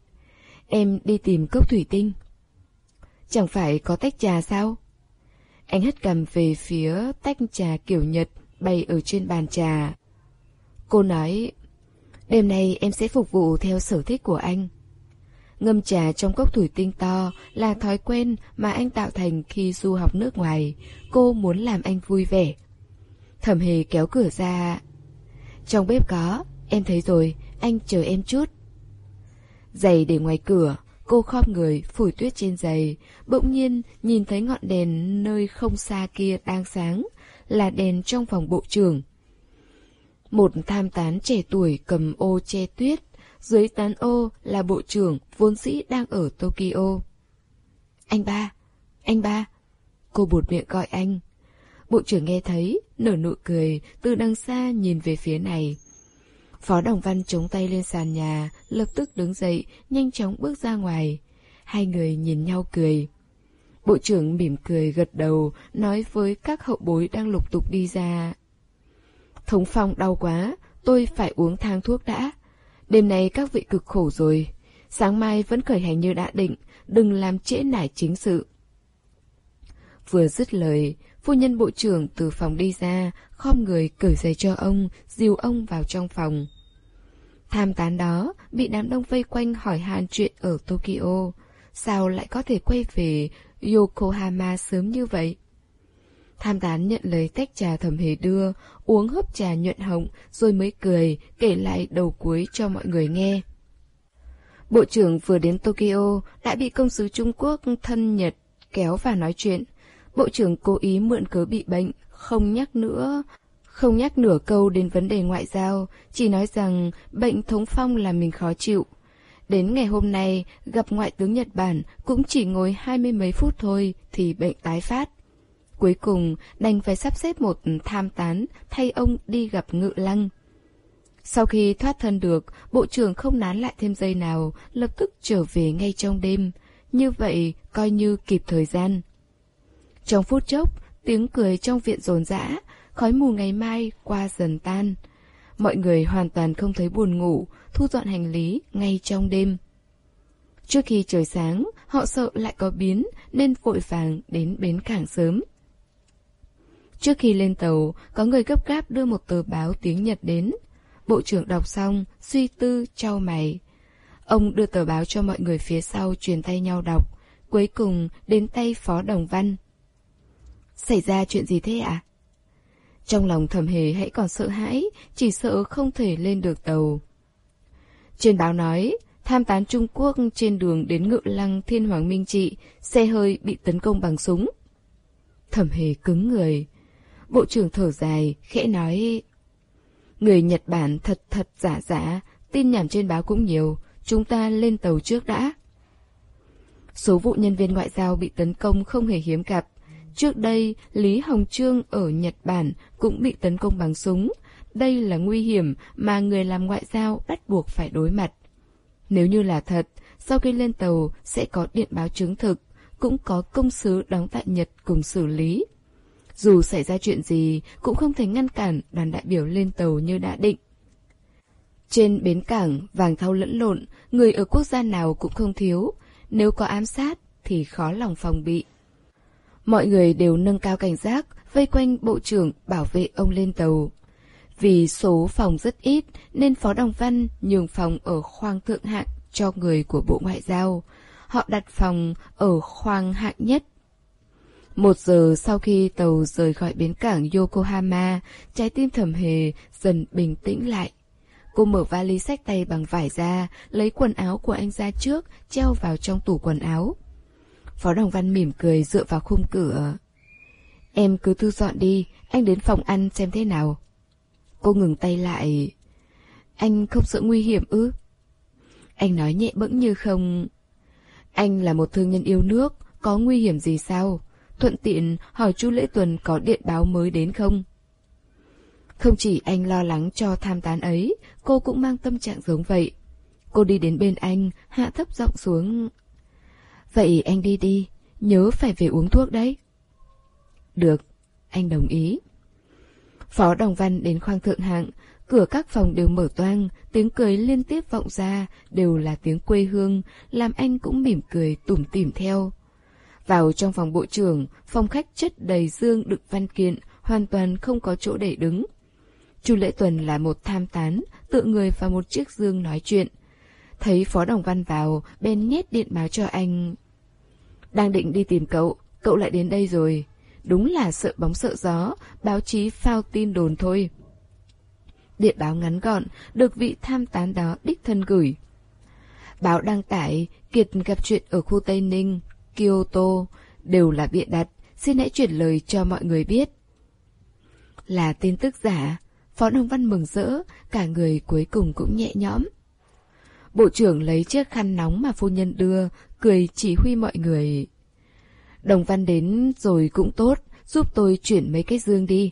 em đi tìm cốc thủy tinh. Chẳng phải có tách trà sao? Anh hất cằm về phía tách trà kiểu Nhật bày ở trên bàn trà. Cô nói, đêm nay em sẽ phục vụ theo sở thích của anh. Ngâm trà trong cốc thủy tinh to là thói quen mà anh tạo thành khi du học nước ngoài. Cô muốn làm anh vui vẻ. Thẩm Hề kéo cửa ra. Trong bếp có, em thấy rồi, anh chờ em chút. Giày để ngoài cửa, cô khom người phủi tuyết trên giày, bỗng nhiên nhìn thấy ngọn đèn nơi không xa kia đang sáng, là đèn trong phòng bộ trưởng. Một tham tán trẻ tuổi cầm ô che tuyết, dưới tán ô là bộ trưởng vốn dĩ đang ở Tokyo. Anh ba, anh ba, cô buột miệng gọi anh. Bộ trưởng nghe thấy, nở nụ cười, từ đằng xa nhìn về phía này. Phó Đồng Văn chống tay lên sàn nhà, lập tức đứng dậy, nhanh chóng bước ra ngoài. Hai người nhìn nhau cười. Bộ trưởng mỉm cười gật đầu, nói với các hậu bối đang lục tục đi ra. Thống Phong đau quá, tôi phải uống thang thuốc đã. Đêm nay các vị cực khổ rồi. Sáng mai vẫn khởi hành như đã định, đừng làm trễ nải chính sự. Vừa dứt lời, phu nhân bộ trưởng từ phòng đi ra, khom người cởi giày cho ông, dìu ông vào trong phòng. Tham tán đó bị đám đông vây quanh hỏi han chuyện ở Tokyo, sao lại có thể quay về Yokohama sớm như vậy? Tham tán nhận lấy tách trà Thẩm Hề đưa, uống hớp trà nhuận hồng, rồi mới cười, kể lại đầu cuối cho mọi người nghe. Bộ trưởng vừa đến Tokyo đã bị công sứ Trung Quốc thân Nhật kéo vào nói chuyện. Bộ trưởng cố ý mượn cớ bị bệnh, không nhắc nữa, không nhắc nửa câu đến vấn đề ngoại giao, chỉ nói rằng bệnh Thống Phong làm mình khó chịu. Đến ngày hôm nay, gặp ngoại tướng Nhật Bản cũng chỉ ngồi hai mươi mấy phút thôi thì bệnh tái phát. Cuối cùng đành phải sắp xếp một tham tán thay ông đi gặp Ngự Lăng. Sau khi thoát thân được, bộ trưởng không nán lại thêm giây nào, lập tức trở về ngay trong đêm. Như vậy coi như kịp thời gian. Trong phút chốc, tiếng cười trong viện rộn rã, khói mù ngày mai qua dần tan. Mọi người hoàn toàn không thấy buồn ngủ, thu dọn hành lý ngay trong đêm. Trước khi trời sáng, họ sợ lại có biến nên vội vàng đến bến cảng sớm. Trước khi lên tàu, có người gấp gáp đưa một tờ báo tiếng Nhật đến. Bộ trưởng đọc xong, suy tư, chau mày. Ông đưa tờ báo cho mọi người phía sau truyền tay nhau đọc. Cuối cùng đến tay Phó Đồng Văn. Xảy ra chuyện gì thế ạ? À? Trong lòng Thẩm Hề hãy còn sợ hãi, chỉ sợ không thể lên được tàu. Trên báo nói, tham tán Trung Quốc trên đường đến Ngự Lăng Thiên Hoàng Minh Trị, xe hơi bị tấn công bằng súng. Thẩm Hề cứng người. Bộ trưởng thở dài, khẽ nói: người Nhật Bản thật thật giả giả, tin nhảm trên báo cũng nhiều, chúng ta lên tàu trước đã. Số vụ nhân viên ngoại giao bị tấn công không hề hiếm gặp. Trước đây, Lý Hồng Chương ở Nhật Bản cũng bị tấn công bằng súng. Đây là nguy hiểm mà người làm ngoại giao bắt buộc phải đối mặt. Nếu như là thật, sau khi lên tàu sẽ có điện báo chứng thực, cũng có công sứ đóng tại Nhật cùng xử lý. Dù xảy ra chuyện gì, cũng không thể ngăn cản đoàn đại biểu lên tàu như đã định. Trên bến cảng, vàng thau lẫn lộn, người ở quốc gia nào cũng không thiếu. Nếu có ám sát thì khó lòng phòng bị. Mọi người đều nâng cao cảnh giác, vây quanh bộ trưởng bảo vệ ông lên tàu. Vì số phòng rất ít nên Phó Đồng Văn nhường phòng ở khoang thượng hạng cho người của Bộ Ngoại giao. Họ đặt phòng ở khoang hạng nhất. Một giờ sau khi tàu rời khỏi bến cảng Yokohama, trái tim Thẩm Hề dần bình tĩnh lại. Cô mở vali xách tay bằng vải ra, lấy quần áo của anh ra trước, treo vào trong tủ quần áo. Phó Đồng Văn mỉm cười dựa vào khung cửa. Em cứ thu dọn đi, anh đến phòng ăn xem thế nào. Cô ngừng tay lại. Anh không sợ nguy hiểm ư? Anh nói nhẹ bẫng như không. Anh là một thương nhân yêu nước, có nguy hiểm gì sao? Thuận tiện hỏi Chu Lễ Tuần có điện báo mới đến không? Không chỉ anh lo lắng cho tham tán ấy, cô cũng mang tâm trạng giống vậy. Cô đi đến bên anh, hạ thấp giọng xuống. Vậy anh đi đi, nhớ phải về uống thuốc đấy. Được, anh đồng ý. Phó Đồng Văn đến khoang thượng hạng, cửa các phòng đều mở toang, tiếng cười liên tiếp vọng ra, đều là tiếng quê hương, làm anh cũng mỉm cười tủm tỉm theo. Vào trong phòng bộ trưởng, phòng khách chất đầy dương đựng văn kiện, hoàn toàn không có chỗ để đứng. Chu Lễ Tuần là một tham tán, tựa người vào một chiếc giường nói chuyện. Thấy Phó Đồng Văn vào, bèn nhét điện báo cho anh. Đang định đi tìm cậu, cậu lại đến đây rồi. Đúng là sợ bóng sợ gió, báo chí phao tin đồn thôi. Điện báo ngắn gọn, được vị tham tán đó đích thân gửi. Báo đăng tải, Kiệt gặp chuyện ở khu Tây Ninh, Kyoto, đều là bịa đặt, xin hãy chuyển lời cho mọi người biết. Là tin tức giả, Phó Đồng Văn mừng rỡ, cả người cuối cùng cũng nhẹ nhõm. Bộ trưởng lấy chiếc khăn nóng mà phu nhân đưa, cười chỉ huy mọi người. Đồng Văn đến rồi cũng tốt, giúp tôi chuyển mấy cái dương đi.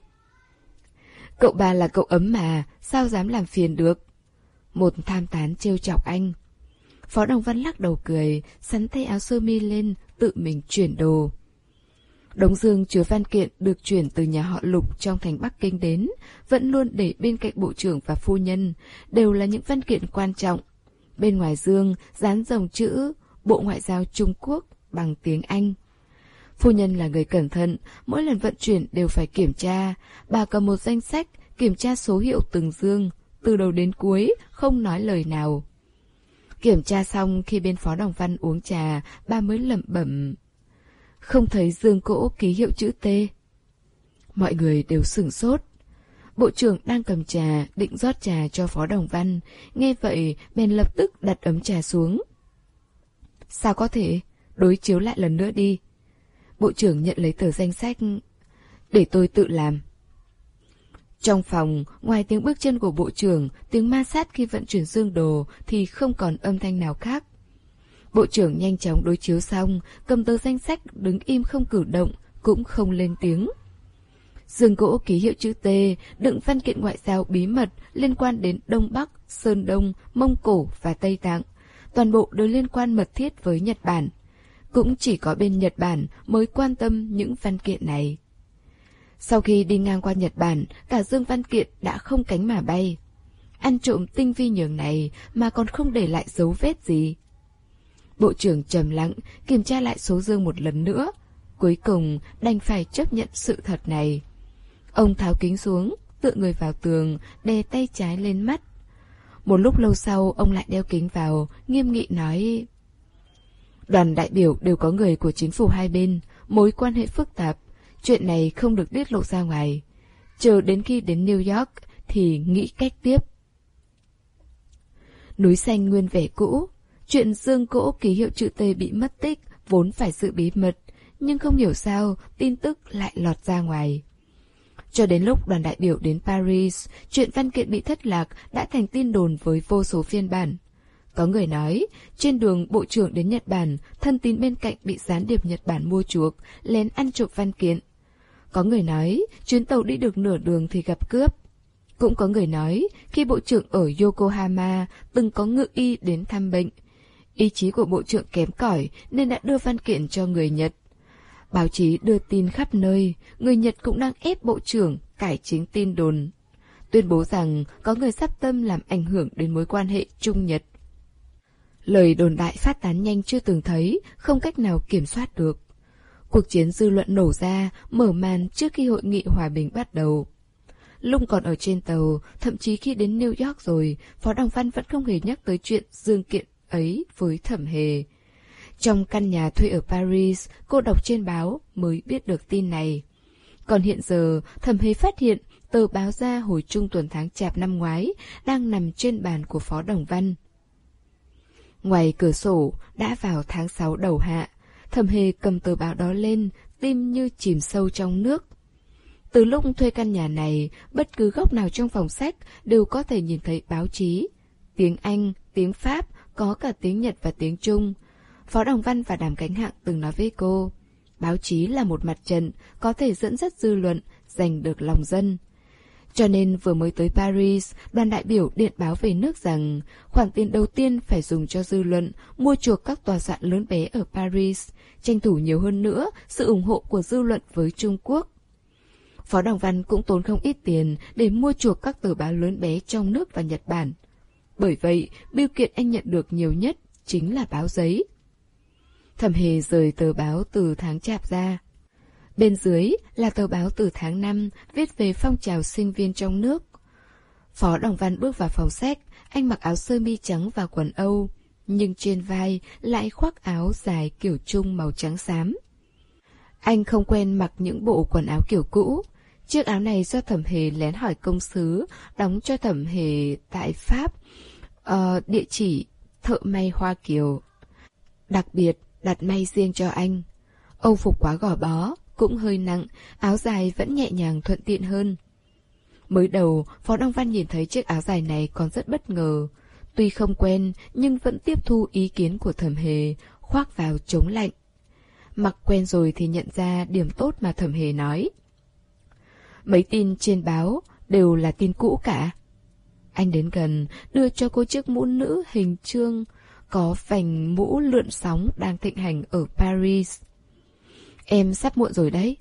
Cậu bà là cậu ấm mà, sao dám làm phiền được? Một tham tán trêu chọc anh. Phó Đồng Văn lắc đầu cười, sắn tay áo sơ mi lên, tự mình chuyển đồ. Đống dương chứa văn kiện được chuyển từ nhà họ Lục trong thành Bắc Kinh đến, vẫn luôn để bên cạnh bộ trưởng và phu nhân, đều là những văn kiện quan trọng. Bên ngoài dương dán dòng chữ Bộ Ngoại giao Trung Quốc bằng tiếng Anh. Phu nhân là người cẩn thận, mỗi lần vận chuyển đều phải kiểm tra. Bà cầm một danh sách, kiểm tra số hiệu từng dương, từ đầu đến cuối, không nói lời nào. Kiểm tra xong, khi bên Phó Đồng Văn uống trà, bà mới lẩm bẩm. Không thấy dương cỗ ký hiệu chữ T. Mọi người đều sửng sốt. Bộ trưởng đang cầm trà, định rót trà cho Phó Đồng Văn. Nghe vậy, bèn lập tức đặt ấm trà xuống. Sao có thể? Đối chiếu lại lần nữa đi. Bộ trưởng nhận lấy tờ danh sách. Để tôi tự làm. Trong phòng, ngoài tiếng bước chân của bộ trưởng, tiếng ma sát khi vận chuyển dương đồ thì không còn âm thanh nào khác. Bộ trưởng nhanh chóng đối chiếu xong, cầm tờ danh sách đứng im không cử động, cũng không lên tiếng. Dương gỗ ký hiệu chữ T, đựng văn kiện ngoại giao bí mật liên quan đến Đông Bắc, Sơn Đông, Mông Cổ và Tây Tạng. Toàn bộ đều liên quan mật thiết với Nhật Bản. Cũng chỉ có bên Nhật Bản mới quan tâm những văn kiện này. Sau khi đi ngang qua Nhật Bản, cả dương văn kiện đã không cánh mà bay. Ăn trộm tinh vi nhường này mà còn không để lại dấu vết gì. Bộ trưởng trầm lặng, kiểm tra lại số dương một lần nữa. Cuối cùng đành phải chấp nhận sự thật này. Ông tháo kính xuống, tựa người vào tường, đè tay trái lên mắt. Một lúc lâu sau, ông lại đeo kính vào, nghiêm nghị nói: Đoàn đại biểu đều có người của chính phủ hai bên, mối quan hệ phức tạp, chuyện này không được tiết lộ ra ngoài. Chờ đến khi đến New York thì nghĩ cách tiếp. Núi xanh nguyên vẻ cũ. Chuyện dương cỗ ký hiệu chữ T bị mất tích vốn phải giữ bí mật, nhưng không hiểu sao tin tức lại lọt ra ngoài. Cho đến lúc đoàn đại biểu đến Paris, chuyện văn kiện bị thất lạc đã thành tin đồn với vô số phiên bản. Có người nói, trên đường bộ trưởng đến Nhật Bản, thân tín bên cạnh bị gián điệp Nhật Bản mua chuộc, lén ăn trộm văn kiện. Có người nói, chuyến tàu đi được nửa đường thì gặp cướp. Cũng có người nói, khi bộ trưởng ở Yokohama, từng có ngự y đến thăm bệnh. Ý chí của bộ trưởng kém cỏi nên đã đưa văn kiện cho người Nhật. Báo chí đưa tin khắp nơi, người Nhật cũng đang ép bộ trưởng cải chính tin đồn, tuyên bố rằng có người sắp tâm làm ảnh hưởng đến mối quan hệ Trung Nhật. Lời đồn đại phát tán nhanh chưa từng thấy, không cách nào kiểm soát được. Cuộc chiến dư luận nổ ra, mở màn trước khi hội nghị hòa bình bắt đầu. Lung còn ở trên tàu, thậm chí khi đến New York rồi, Phó Đằng Văn vẫn không hề nhắc tới chuyện dương kiện ấy với Thẩm Hề. Trong căn nhà thuê ở Paris, cô đọc trên báo mới biết được tin này. Còn hiện giờ, Thẩm Hề phát hiện tờ báo ra hồi trung tuần tháng Chạp năm ngoái đang nằm trên bàn của Phó Đằng Văn. Ngoài cửa sổ, đã vào tháng sáu đầu hạ, Thẩm Hề cầm tờ báo đó lên, tim như chìm sâu trong nước. Từ lúc thuê căn nhà này, bất cứ góc nào trong phòng sách đều có thể nhìn thấy báo chí. Tiếng Anh, tiếng Pháp, có cả tiếng Nhật và tiếng Trung. Phó Đằng Văn và Đàm Cánh Hạng từng nói với cô, báo chí là một mặt trận, có thể dẫn dắt dư luận, giành được lòng dân. Cho nên vừa mới tới Paris, đoàn đại biểu điện báo về nước rằng khoản tiền đầu tiên phải dùng cho dư luận, mua chuộc các tòa soạn lớn bé ở Paris, tranh thủ nhiều hơn nữa sự ủng hộ của dư luận với Trung Quốc. Phó Đằng Văn cũng tốn không ít tiền để mua chuộc các tờ báo lớn bé trong nước và Nhật Bản. Bởi vậy, bưu kiện anh nhận được nhiều nhất chính là báo giấy. Thẩm Hề rời tờ báo từ tháng Chạp ra. Bên dưới là tờ báo từ tháng năm, viết về phong trào sinh viên trong nước. Phó Đằng Văn bước vào phòng sách, anh mặc áo sơ mi trắng và quần Âu, nhưng trên vai lại khoác áo dài kiểu Trung màu trắng xám. Anh không quen mặc những bộ quần áo kiểu cũ. Chiếc áo này do Thẩm Hề lén hỏi công sứ, đóng cho Thẩm Hề tại Pháp, uh, địa chỉ thợ may Hoa Kiều. Đặc biệt, đặt may riêng cho anh. Âu phục quá gò bó, cũng hơi nặng, áo dài vẫn nhẹ nhàng thuận tiện hơn. Mới đầu, Phó Đăng Văn nhìn thấy chiếc áo dài này còn rất bất ngờ. Tuy không quen, nhưng vẫn tiếp thu ý kiến của Thẩm Hề, khoác vào chống lạnh. Mặc quen rồi thì nhận ra điểm tốt mà Thẩm Hề nói. Mấy tin trên báo đều là tin cũ cả. Anh đến gần, đưa cho cô chiếc mũ nữ hình trương, có vành mũ lượn sóng đang thịnh hành ở Paris. Em sắp muộn rồi đấy.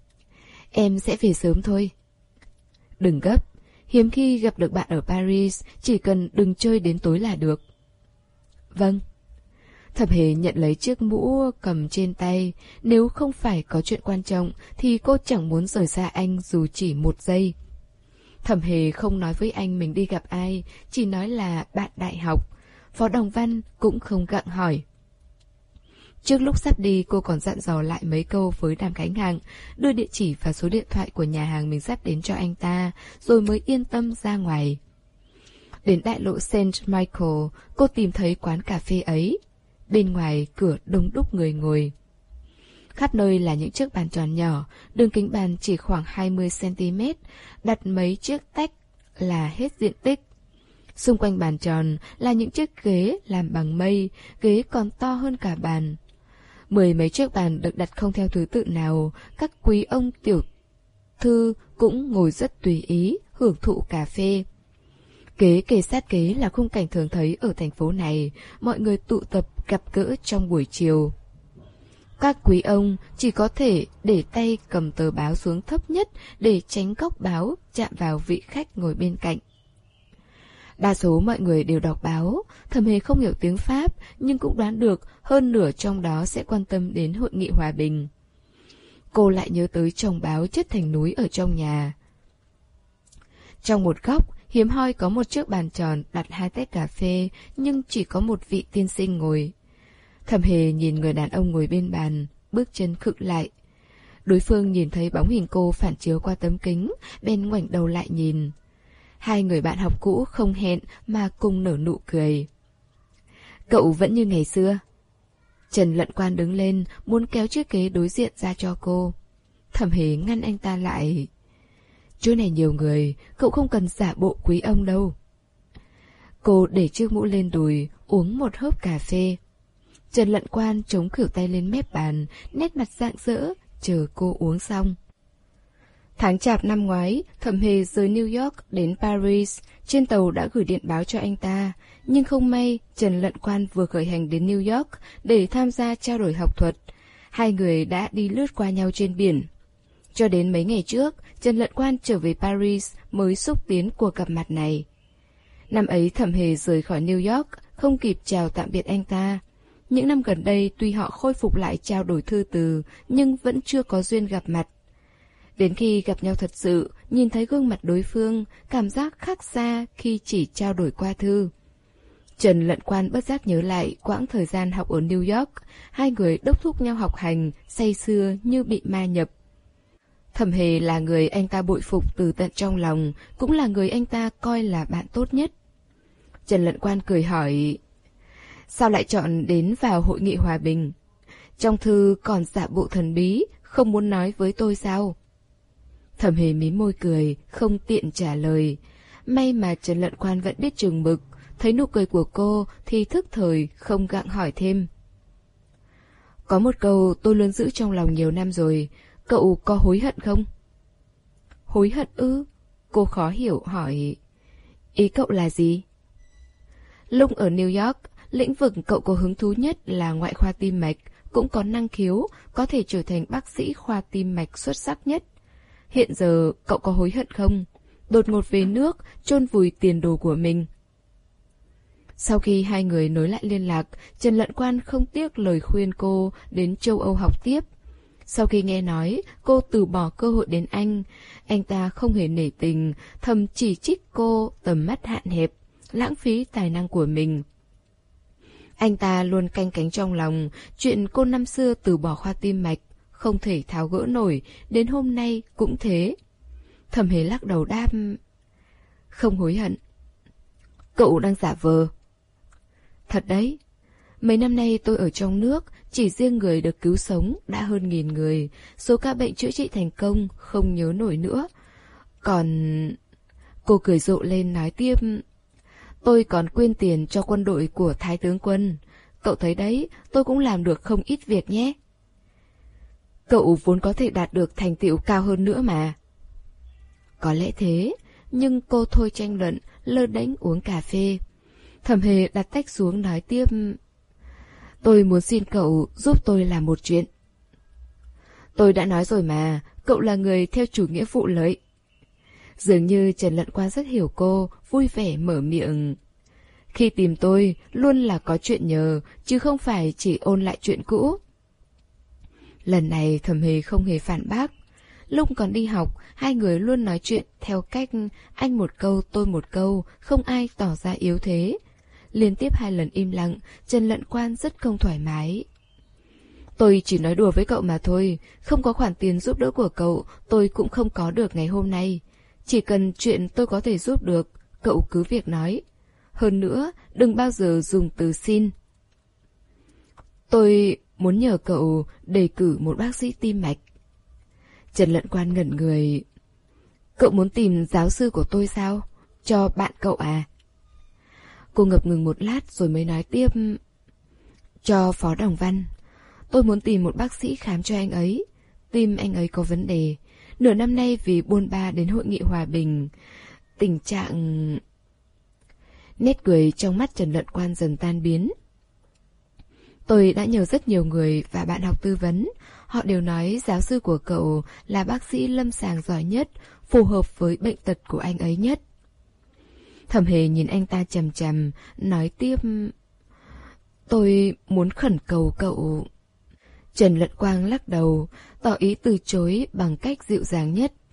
Em sẽ về sớm thôi. Đừng gấp, hiếm khi gặp được bạn ở Paris, chỉ cần đừng chơi đến tối là được. Vâng. Thẩm Hề nhận lấy chiếc mũ cầm trên tay. Nếu không phải có chuyện quan trọng thì cô chẳng muốn rời xa anh dù chỉ một giây. Thẩm Hề không nói với anh mình đi gặp ai, chỉ nói là bạn đại học. Phó Đằng Văn cũng không gặng hỏi. Trước lúc sắp đi, cô còn dặn dò lại mấy câu với Đàm Khánh Hạng, đưa địa chỉ và số điện thoại của nhà hàng mình sắp đến cho anh ta, rồi mới yên tâm ra ngoài. Đến đại lộ Saint Michael, cô tìm thấy quán cà phê ấy. Bên ngoài cửa đông đúc người ngồi. Khắp nơi là những chiếc bàn tròn nhỏ, đường kính bàn chỉ khoảng hai mươi xăng-ti-mét, đặt mấy chiếc tách là hết diện tích. Xung quanh bàn tròn là những chiếc ghế làm bằng mây, ghế còn to hơn cả bàn. Mười mấy chiếc bàn được đặt không theo thứ tự nào, các quý ông tiểu thư cũng ngồi rất tùy ý, hưởng thụ cà phê. Ghế kề sát ghế là khung cảnh thường thấy ở thành phố này, mọi người tụ tập gặp gỡ trong buổi chiều. Các quý ông chỉ có thể để tay cầm tờ báo xuống thấp nhất để tránh góc báo chạm vào vị khách ngồi bên cạnh. Đa số mọi người đều đọc báo, Thẩm Hề không hiểu tiếng Pháp nhưng cũng đoán được hơn nửa trong đó sẽ quan tâm đến hội nghị hòa bình. Cô lại nhớ tới chồng báo chất thành núi ở trong nhà. Trong một góc, Hiếm hoi có một chiếc bàn tròn đặt hai tách cà phê, nhưng chỉ có một vị tiên sinh ngồi. Thẩm Hề nhìn người đàn ông ngồi bên bàn, bước chân khựng lại. Đối phương nhìn thấy bóng hình cô phản chiếu qua tấm kính, bên ngoảnh đầu lại nhìn. Hai người bạn học cũ không hẹn mà cùng nở nụ cười. Cậu vẫn như ngày xưa. Trần Lận Quan đứng lên, muốn kéo chiếc ghế đối diện ra cho cô. Thẩm Hề ngăn anh ta lại. Chỗ này nhiều người, cậu không cần giả bộ quý ông đâu. Cô để chiếc mũ lên đùi, uống một hớp cà phê. Trần Lận Quan chống khuỷu tay lên mép bàn, nét mặt rạng rỡ, chờ cô uống xong. Tháng chạp năm ngoái, Thẩm Hề rời New York đến Paris, trên tàu đã gửi điện báo cho anh ta. Nhưng không may, Trần Lận Quan vừa khởi hành đến New York để tham gia trao đổi học thuật. Hai người đã đi lướt qua nhau trên biển. Cho đến mấy ngày trước, Trần Lận Quan trở về Paris mới xúc tiến cuộc gặp mặt này. Năm ấy Thẩm Hề rời khỏi New York, không kịp chào tạm biệt anh ta. Những năm gần đây tuy họ khôi phục lại trao đổi thư từ, nhưng vẫn chưa có duyên gặp mặt. Đến khi gặp nhau thật sự, nhìn thấy gương mặt đối phương, cảm giác khác xa khi chỉ trao đổi qua thư. Trần Lận Quan bất giác nhớ lại quãng thời gian học ở New York, hai người đốc thúc nhau học hành, say sưa như bị ma nhập. Thẩm Hề là người anh ta bội phục từ tận trong lòng, cũng là người anh ta coi là bạn tốt nhất. Trần Lận Quan cười hỏi, sao lại chọn đến vào hội nghị hòa bình? Trong thư còn giả bộ thần bí, không muốn nói với tôi sao? Thẩm Hề mím môi cười, không tiện trả lời. May mà Trần Lận Quan vẫn biết chừng mực, thấy nụ cười của cô thì thức thời không gặng hỏi thêm. Có một câu tôi luôn giữ trong lòng nhiều năm rồi, cậu có hối hận không? Hối hận ư? Cô khó hiểu hỏi. Ý cậu là gì? Lúc ở New York, lĩnh vực cậu có hứng thú nhất là ngoại khoa tim mạch, cũng có năng khiếu, có thể trở thành bác sĩ khoa tim mạch xuất sắc nhất. Hiện giờ cậu có hối hận không? Đột ngột về nước, chôn vùi tiền đồ của mình. Sau khi hai người nối lại liên lạc, Trần Lận Quan không tiếc lời khuyên cô đến châu Âu học tiếp. Sau khi nghe nói cô từ bỏ cơ hội đến Anh, anh ta không hề nể tình, thầm chỉ trích cô tầm mắt hạn hẹp, lãng phí tài năng của mình. Anh ta luôn canh cánh trong lòng chuyện cô năm xưa từ bỏ khoa tim mạch, không thể tháo gỡ nổi, đến hôm nay cũng thế. Thẩm Hề lắc đầu đáp, không hối hận. Cậu đang giả vờ. Thật đấy, mấy năm nay tôi ở trong nước, chỉ riêng người được cứu sống đã hơn nghìn người, số ca bệnh chữa trị thành công không nhớ nổi nữa. Còn... Cô cười rộ lên nói tiếp, tôi còn quyên tiền cho quân đội của Thái tướng quân. Cậu thấy đấy, tôi cũng làm được không ít việc nhé. Cậu vốn có thể đạt được thành tựu cao hơn nữa mà. Có lẽ thế, nhưng cô thôi tranh luận, lơ đễnh uống cà phê. Thẩm Hề đặt tách xuống nói tiếp, tôi muốn xin cậu giúp tôi làm một chuyện. Tôi đã nói rồi mà, cậu là người theo chủ nghĩa vụ lợi. Dường như Trần Lận Quan rất hiểu cô, vui vẻ mở miệng. Khi tìm tôi, luôn là có chuyện nhờ, chứ không phải chỉ ôn lại chuyện cũ. Lần này Thẩm Hề không hề phản bác. Lúc còn đi học, hai người luôn nói chuyện theo cách anh một câu tôi một câu, không ai tỏ ra yếu thế. Liên tiếp hai lần im lặng, Trần Lận Quan rất không thoải mái. Tôi chỉ nói đùa với cậu mà thôi, không có khoản tiền giúp đỡ của cậu, tôi cũng không có được ngày hôm nay. Chỉ cần chuyện tôi có thể giúp được, cậu cứ việc nói. Hơn nữa, đừng bao giờ dùng từ xin. Tôi muốn nhờ cậu đề cử một bác sĩ tim mạch. Trần Lận Quan ngẩn người. Cậu muốn tìm giáo sư của tôi sao? Cho bạn cậu à? Cô ngập ngừng một lát rồi mới nói tiếp. Cho Phó Đồng Văn. Tôi muốn tìm một bác sĩ khám cho anh ấy. Tim anh ấy có vấn đề. Nửa năm nay vì buôn ba đến hội nghị hòa bình, tình trạng... Nét cười trong mắt Trần Lận Quan dần tan biến. Tôi đã nhờ rất nhiều người và bạn học tư vấn. Họ đều nói giáo sư của cậu là bác sĩ lâm sàng giỏi nhất, phù hợp với bệnh tật của anh ấy nhất. Thẩm Hề nhìn anh ta chằm chằm, nói tiếp. Tôi muốn khẩn cầu cậu... Trần Lận Quang lắc đầu, tỏ ý từ chối bằng cách dịu dàng nhất.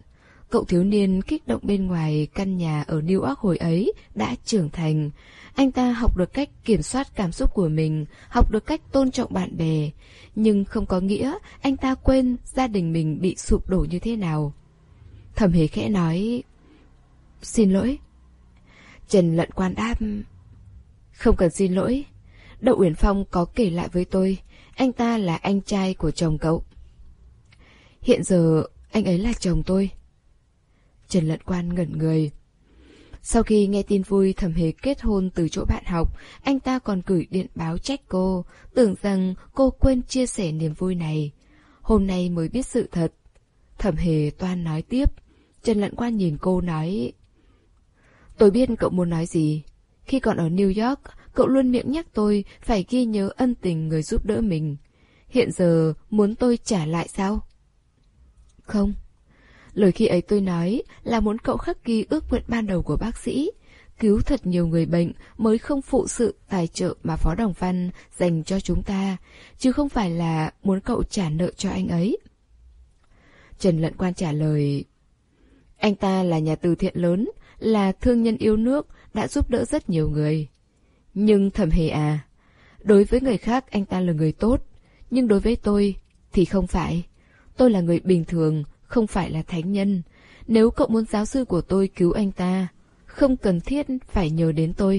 Cậu thiếu niên kích động bên ngoài căn nhà ở New York hồi ấy đã trưởng thành. Anh ta học được cách kiểm soát cảm xúc của mình, học được cách tôn trọng bạn bè. Nhưng không có nghĩa anh ta quên gia đình mình bị sụp đổ như thế nào. Thẩm Hề khẽ nói: "Xin lỗi." Trần Lận Quan đáp: "Không cần xin lỗi. Đậu Uyển Phong có kể lại với tôi, anh ta là anh trai của chồng cậu." "Hiện giờ anh ấy là chồng tôi." Trần Lận Quan ngẩn người. Sau khi nghe tin vui Thẩm Hề kết hôn từ chỗ bạn học, anh ta còn gửi điện báo trách cô, tưởng rằng cô quên chia sẻ niềm vui này. Hôm nay mới biết sự thật. Thẩm Hề toan nói tiếp. Trần Lận Quan nhìn cô nói: "Tôi biết cậu muốn nói gì. Khi còn ở New York, cậu luôn miệng nhắc tôi phải ghi nhớ ân tình người giúp đỡ mình. Hiện giờ muốn tôi trả lại sao?" "Không. Lời khi ấy tôi nói là muốn cậu khắc ghi ước nguyện ban đầu của bác sĩ, cứu thật nhiều người bệnh mới không phụ sự tài trợ mà Phó Đồng Văn dành cho chúng ta, chứ không phải là muốn cậu trả nợ cho anh ấy." Trần Lận Quan trả lời: "Anh ta là nhà từ thiện lớn, là thương nhân yêu nước, đã giúp đỡ rất nhiều người. Nhưng Thẩm Hề à, đối với người khác anh ta là người tốt, nhưng đối với tôi thì không phải. Tôi là người bình thường, không phải là thánh nhân. Nếu cậu muốn giáo sư của tôi cứu anh ta, không cần thiết phải nhờ đến tôi."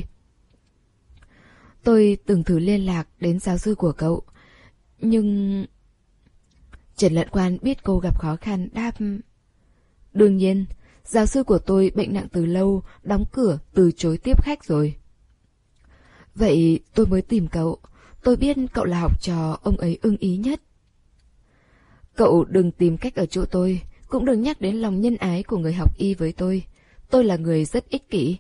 "Tôi từng thử liên lạc đến giáo sư của cậu, nhưng..." Trần Lận Quan biết cô gặp khó khăn đáp: "Đương nhiên, giáo sư của tôi bệnh nặng từ lâu, đóng cửa từ chối tiếp khách rồi." "Vậy tôi mới tìm cậu. Tôi biết cậu là học trò ông ấy ưng ý nhất." "Cậu đừng tìm cách ở chỗ tôi, cũng đừng nhắc đến lòng nhân ái của người học y với tôi. Tôi là người rất ích kỷ."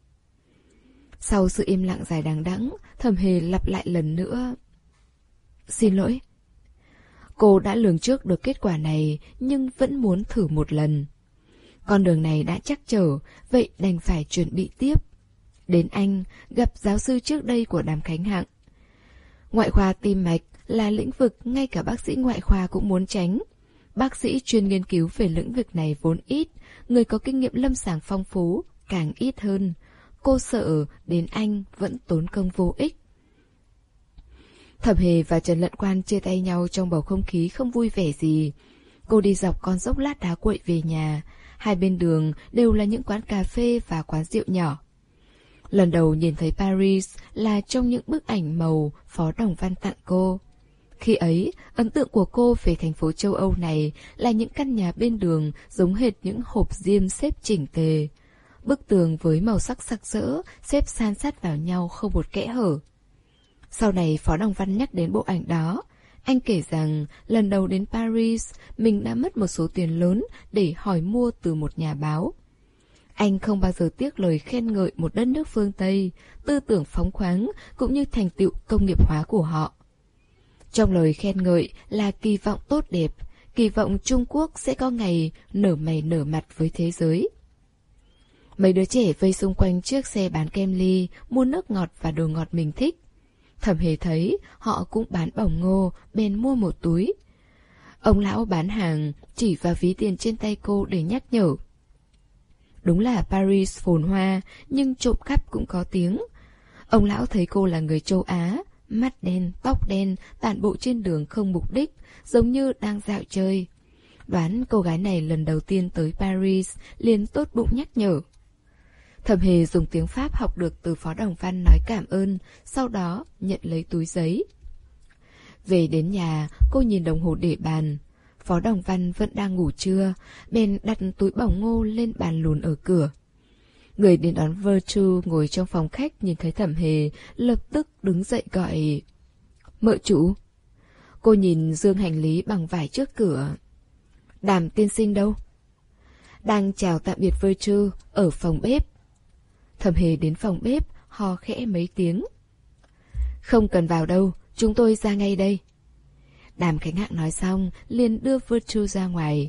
Sau sự im lặng dài đằng đẵng, Thẩm Hề lặp lại lần nữa: "Xin lỗi." Cô đã lường trước được kết quả này, nhưng vẫn muốn thử một lần. Con đường này đã chắc trở, vậy đành phải chuẩn bị tiếp. Đến Anh, gặp giáo sư trước đây của Đàm Khánh Hạng. Ngoại khoa tim mạch là lĩnh vực ngay cả bác sĩ ngoại khoa cũng muốn tránh. Bác sĩ chuyên nghiên cứu về lĩnh vực này vốn ít, người có kinh nghiệm lâm sàng phong phú càng ít hơn. Cô sợ đến Anh vẫn tốn công vô ích. Thẩm Hề và Trần Lận Quan chia tay nhau trong bầu không khí không vui vẻ gì. Cô đi dọc con dốc lát đá quậy về nhà. Hai bên đường đều là những quán cà phê và quán rượu nhỏ. Lần đầu nhìn thấy Paris là trong những bức ảnh màu Phó Đồng Văn tặng cô. Khi ấy, ấn tượng của cô về thành phố châu Âu này là những căn nhà bên đường giống hệt những hộp diêm xếp chỉnh tề. Bức tường với màu sắc sặc sỡ xếp san sát vào nhau không một kẽ hở. Sau này Phó Đồng Văn nhắc đến bộ ảnh đó. Anh kể rằng lần đầu đến Paris, mình đã mất một số tiền lớn để hỏi mua từ một nhà báo. Anh không bao giờ tiếc lời khen ngợi một đất nước phương Tây, tư tưởng phóng khoáng cũng như thành tựu công nghiệp hóa của họ. Trong lời khen ngợi là kỳ vọng tốt đẹp, kỳ vọng Trung Quốc sẽ có ngày nở mày nở mặt với thế giới. Mấy đứa trẻ vây xung quanh chiếc xe bán kem ly, mua nước ngọt và đồ ngọt mình thích. Thẩm Hề thấy họ cũng bán bỏng ngô, bèn mua một túi. Ông lão bán hàng chỉ vào ví tiền trên tay cô để nhắc nhở. Đúng là Paris phồn hoa, nhưng trộm cắp cũng có tiếng. Ông lão thấy cô là người châu Á, mắt đen, tóc đen, tản bộ trên đường không mục đích, giống như đang dạo chơi. Đoán cô gái này lần đầu tiên tới Paris, liền tốt bụng nhắc nhở. Thẩm Hề dùng tiếng Pháp học được từ Phó Đồng Văn nói cảm ơn, sau đó nhận lấy túi giấy. Về đến nhà, cô nhìn đồng hồ để bàn. Phó Đồng Văn vẫn đang ngủ trưa, bèn đặt túi bỏng ngô lên bàn lùn ở cửa. Người đến đón Virtue ngồi trong phòng khách nhìn thấy Thẩm Hề, lập tức đứng dậy gọi: "Mợ chủ." Cô nhìn dương hành lý bằng vải trước cửa. "Đàm tiên sinh đâu?" "Đang chào tạm biệt Virtue ở phòng bếp." Thẩm Hề đến phòng bếp, ho khẽ mấy tiếng. "Không cần vào đâu, chúng tôi ra ngay đây." Đàm Khánh Hạng nói xong, liền đưa Virtue ra ngoài.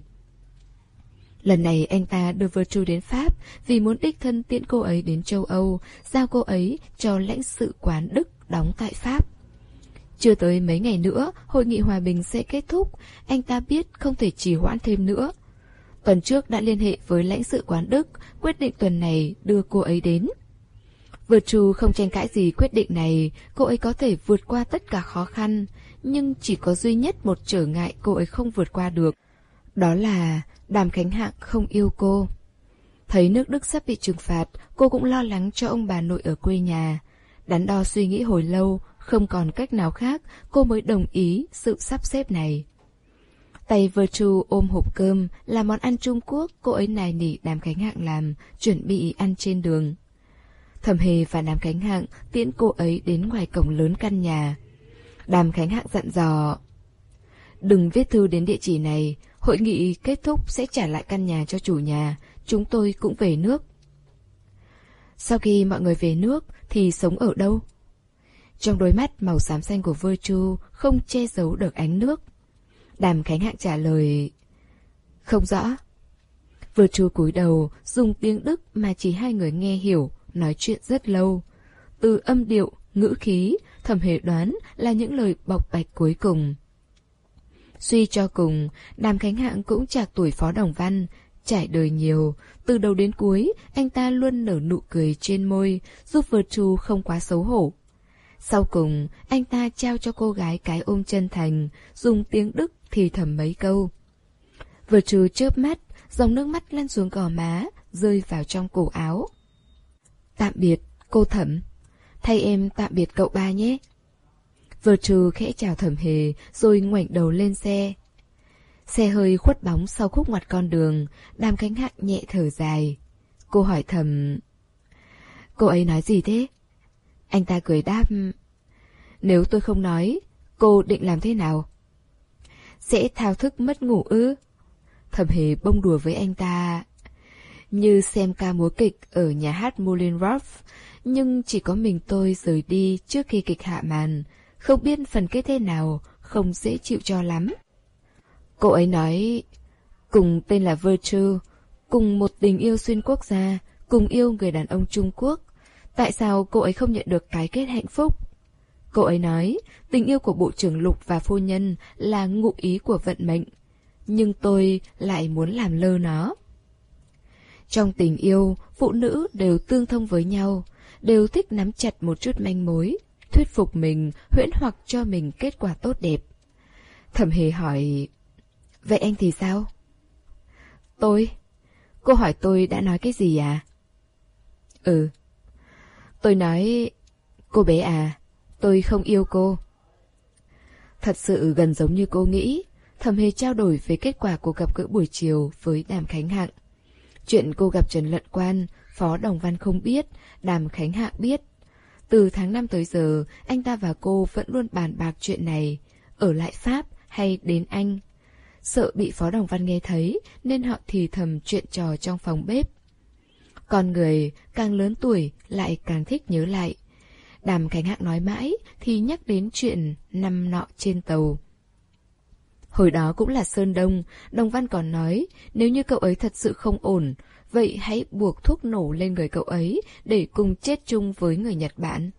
Lần này anh ta đưa Virtue đến Pháp vì muốn đích thân tiễn cô ấy đến châu Âu, giao cô ấy cho lãnh sự quán Đức đóng tại Pháp. Chưa tới mấy ngày nữa, hội nghị hòa bình sẽ kết thúc, anh ta biết không thể trì hoãn thêm nữa. Tuần trước đã liên hệ với lãnh sự quán Đức, quyết định tuần này đưa cô ấy đến. Virtue không tranh cãi gì quyết định này, cô ấy có thể vượt qua tất cả khó khăn, nhưng chỉ có duy nhất một trở ngại cô ấy không vượt qua được. Đó là Đàm Khánh Hạng không yêu cô. Thấy nước Đức sắp bị trừng phạt, cô cũng lo lắng cho ông bà nội ở quê nhà. Đắn đo suy nghĩ hồi lâu, không còn cách nào khác, cô mới đồng ý sự sắp xếp này. Tay Virtue ôm hộp cơm là món ăn Trung Quốc cô ấy nài nỉ Đàm Khánh Hạng làm, chuẩn bị ăn trên đường. Thẩm Hề và Đàm Khánh Hạng tiễn cô ấy đến ngoài cổng lớn căn nhà. Đàm Khánh Hạng dặn dò: đừng viết thư đến địa chỉ này, hội nghị kết thúc sẽ trả lại căn nhà cho chủ nhà, chúng tôi cũng về nước. Sau khi mọi người về nước thì sống ở đâu? Trong đôi mắt màu xám xanh của Virtue không che giấu được ánh nước. Đàm Khánh Hạng trả lời: không rõ. Virtue cúi đầu dùng tiếng Đức mà chỉ hai người nghe hiểu, nói chuyện rất lâu. Từ âm điệu, ngữ khí, Thẩm Hề đoán là những lời bộc bạch cuối cùng. Suy cho cùng, Đàm Khánh Hạng cũng trạc tuổi Phó Đồng Văn, trải đời nhiều, từ đầu đến cuối anh ta luôn nở nụ cười trên môi, giúp Virtue không quá xấu hổ. Sau cùng, anh ta trao cho cô gái cái ôm chân thành, dùng tiếng Đức thì thầm mấy câu. Virtue chớp mắt, dòng nước mắt lăn xuống gò má, rơi vào trong cổ áo. Tạm biệt, cô Thẩm. Thay em tạm biệt cậu ba nhé. Virtue khẽ chào Thẩm Hề, rồi ngoảnh đầu lên xe. Xe hơi khuất bóng sau khúc ngoặt con đường, Đàm Khánh Hạng nhẹ thở dài. Cô hỏi thầm: cô ấy nói gì thế? Anh ta cười đáp: nếu tôi không nói, cô định làm thế nào? Sẽ thao thức mất ngủ ư? Thẩm Hề bông đùa với anh ta: như xem ca múa kịch ở nhà hát Moulin Rouge, nhưng chỉ có mình tôi rời đi trước khi kịch hạ màn, không biết phần kết thế nào, không dễ chịu cho lắm. Cô ấy nói: cùng tên là Virtue, cùng một tình yêu xuyên quốc gia, cùng yêu người đàn ông Trung Quốc, tại sao cô ấy không nhận được cái kết hạnh phúc? Cô ấy nói tình yêu của bộ trưởng Lục và phu nhân là ngụ ý của vận mệnh, nhưng tôi lại muốn làm lơ nó. Trong tình yêu, phụ nữ đều tương thông với nhau, đều thích nắm chặt một chút manh mối, thuyết phục mình, huyễn hoặc cho mình kết quả tốt đẹp. Thẩm Hề hỏi: vậy anh thì sao? Tôi? Cô hỏi tôi đã nói cái gì à? Ừ. Tôi nói: cô bé à, tôi không yêu cô. Thật sự gần giống như cô nghĩ. Thẩm Hề trao đổi về kết quả của gặp gỡ buổi chiều với Đàm Khánh Hạng. Chuyện cô gặp Trần Lận Quan, Phó Đồng Văn không biết, Đàm Khánh Hạng biết. Từ tháng năm tới giờ, anh ta và cô vẫn luôn bàn bạc chuyện này, ở lại Pháp hay đến Anh. Sợ bị Phó Đồng Văn nghe thấy nên họ thì thầm chuyện trò trong phòng bếp. Con người càng lớn tuổi lại càng thích nhớ lại. Đàm Khánh Hạng nói mãi thì nhắc đến chuyện năm nọ trên tàu. Hồi đó cũng là Sơn Đông, Đồng Văn còn nói nếu như cậu ấy thật sự không ổn, vậy hãy buộc thuốc nổ lên người cậu ấy để cùng chết chung với người Nhật Bản.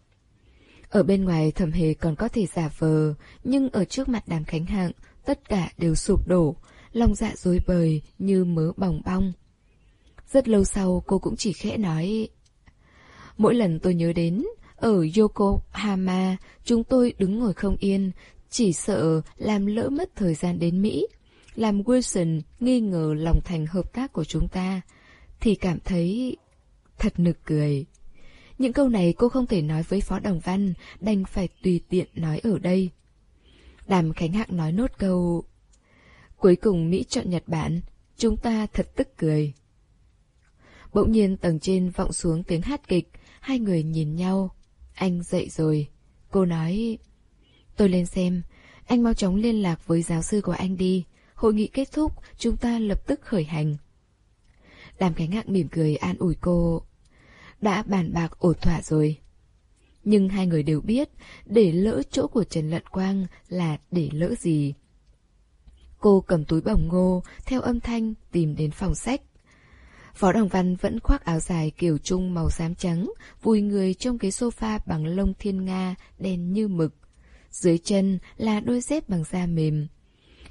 Ở bên ngoài Thẩm Hề còn có thể giả vờ, nhưng ở trước mặt Đàm Khánh Hạng tất cả đều sụp đổ, lòng dạ rối bời như mớ bòng bong. Rất lâu sau cô cũng chỉ khẽ nói: mỗi lần tôi nhớ đến, ở Yokohama chúng tôi đứng ngồi không yên, chỉ sợ làm lỡ mất thời gian đến Mỹ, làm Wilson nghi ngờ lòng thành hợp tác của chúng ta, thì cảm thấy thật nực cười. Những câu này cô không thể nói với Phó Đồng Văn, đành phải tùy tiện nói ở đây. Đàm Khánh Hạng nói nốt câu: cuối cùng Mỹ chọn Nhật Bản, chúng ta thật tức cười. Bỗng nhiên tầng trên vọng xuống tiếng hát kịch, hai người nhìn nhau. Anh dậy rồi. Cô nói: tôi lên xem, anh mau chóng liên lạc với giáo sư của anh đi. Hội nghị kết thúc, chúng ta lập tức khởi hành. Đàm Khánh Hạng mỉm cười an ủi cô: đã bàn bạc ổn thỏa rồi. Nhưng hai người đều biết, để lỡ chỗ của Trần Lận Quang là để lỡ gì. Cô cầm túi bỏng ngô, theo âm thanh tìm đến phòng sách. Phó Đồng Văn vẫn khoác áo dài kiểu trung màu xám trắng, vùi người trong ghế sofa bằng lông thiên nga, đen như mực. Dưới chân là đôi dép bằng da mềm.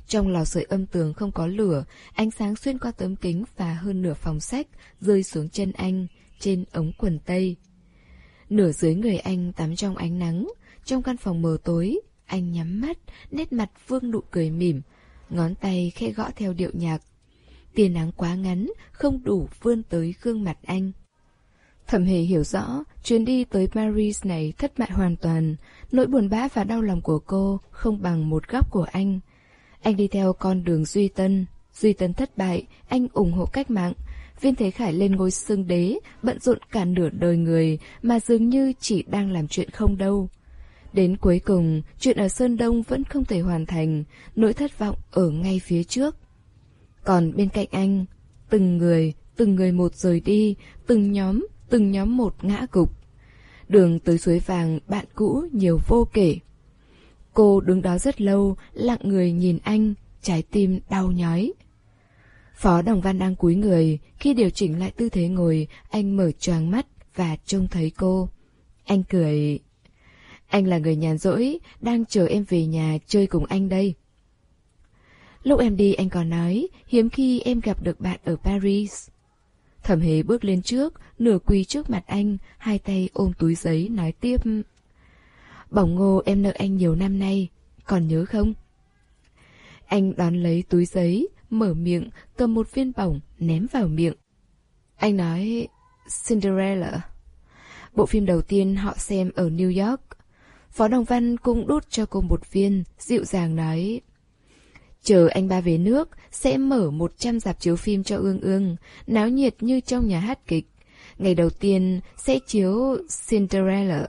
Trong lò sưởi âm tường không có lửa, ánh sáng xuyên qua tấm kính và hơn nửa phòng sách rơi xuống chân anh, trên ống quần tây. Nửa dưới người anh tắm trong ánh nắng. Trong căn phòng mờ tối, anh nhắm mắt, nét mặt vương nụ cười mỉm, ngón tay khẽ gõ theo điệu nhạc. Tia nắng quá ngắn, không đủ vươn tới gương mặt anh. Thẩm Hề hiểu rõ, chuyến đi tới Paris này thất bại hoàn toàn. Nỗi buồn bã và đau lòng của cô không bằng một góc của anh. Anh đi theo con đường Duy Tân. Duy Tân thất bại, anh ủng hộ cách mạng. Viên Thế Khải lên ngôi xưng đế, bận rộn cả nửa đời người mà dường như chỉ đang làm chuyện không đâu. Đến cuối cùng, chuyện ở Sơn Đông vẫn không thể hoàn thành, nỗi thất vọng ở ngay phía trước. Còn bên cạnh anh, từng người, từng người một rời đi, từng nhóm, từng nhóm một ngã gục. Đường tới suối vàng, bạn cũ nhiều vô kể. Cô đứng đó rất lâu, lặng người nhìn anh, trái tim đau nhói. Phó Đồng Văn đang cúi người, khi điều chỉnh lại tư thế ngồi, anh mở choàng mắt và trông thấy cô. Anh cười. Anh là người nhàn rỗi, đang chờ em về nhà chơi cùng anh đây. Lúc em đi anh còn nói, hiếm khi em gặp được bạn ở Paris. Thẩm Hề bước lên trước, nửa quỳ trước mặt anh, hai tay ôm túi giấy nói tiếp. Bỏng ngô em nợ anh nhiều năm nay, còn nhớ không? Anh đón lấy túi giấy, mở miệng, cầm một viên bỏng, ném vào miệng. Anh nói, Cinderella. Bộ phim đầu tiên họ xem ở New York. Phó Đồng Văn cũng đút cho cô một viên, dịu dàng nói. Chờ anh ba về nước, sẽ mở một trăm rạp chiếu phim cho Ương Ương, náo nhiệt như trong nhà hát kịch. Ngày đầu tiên sẽ chiếu Cinderella.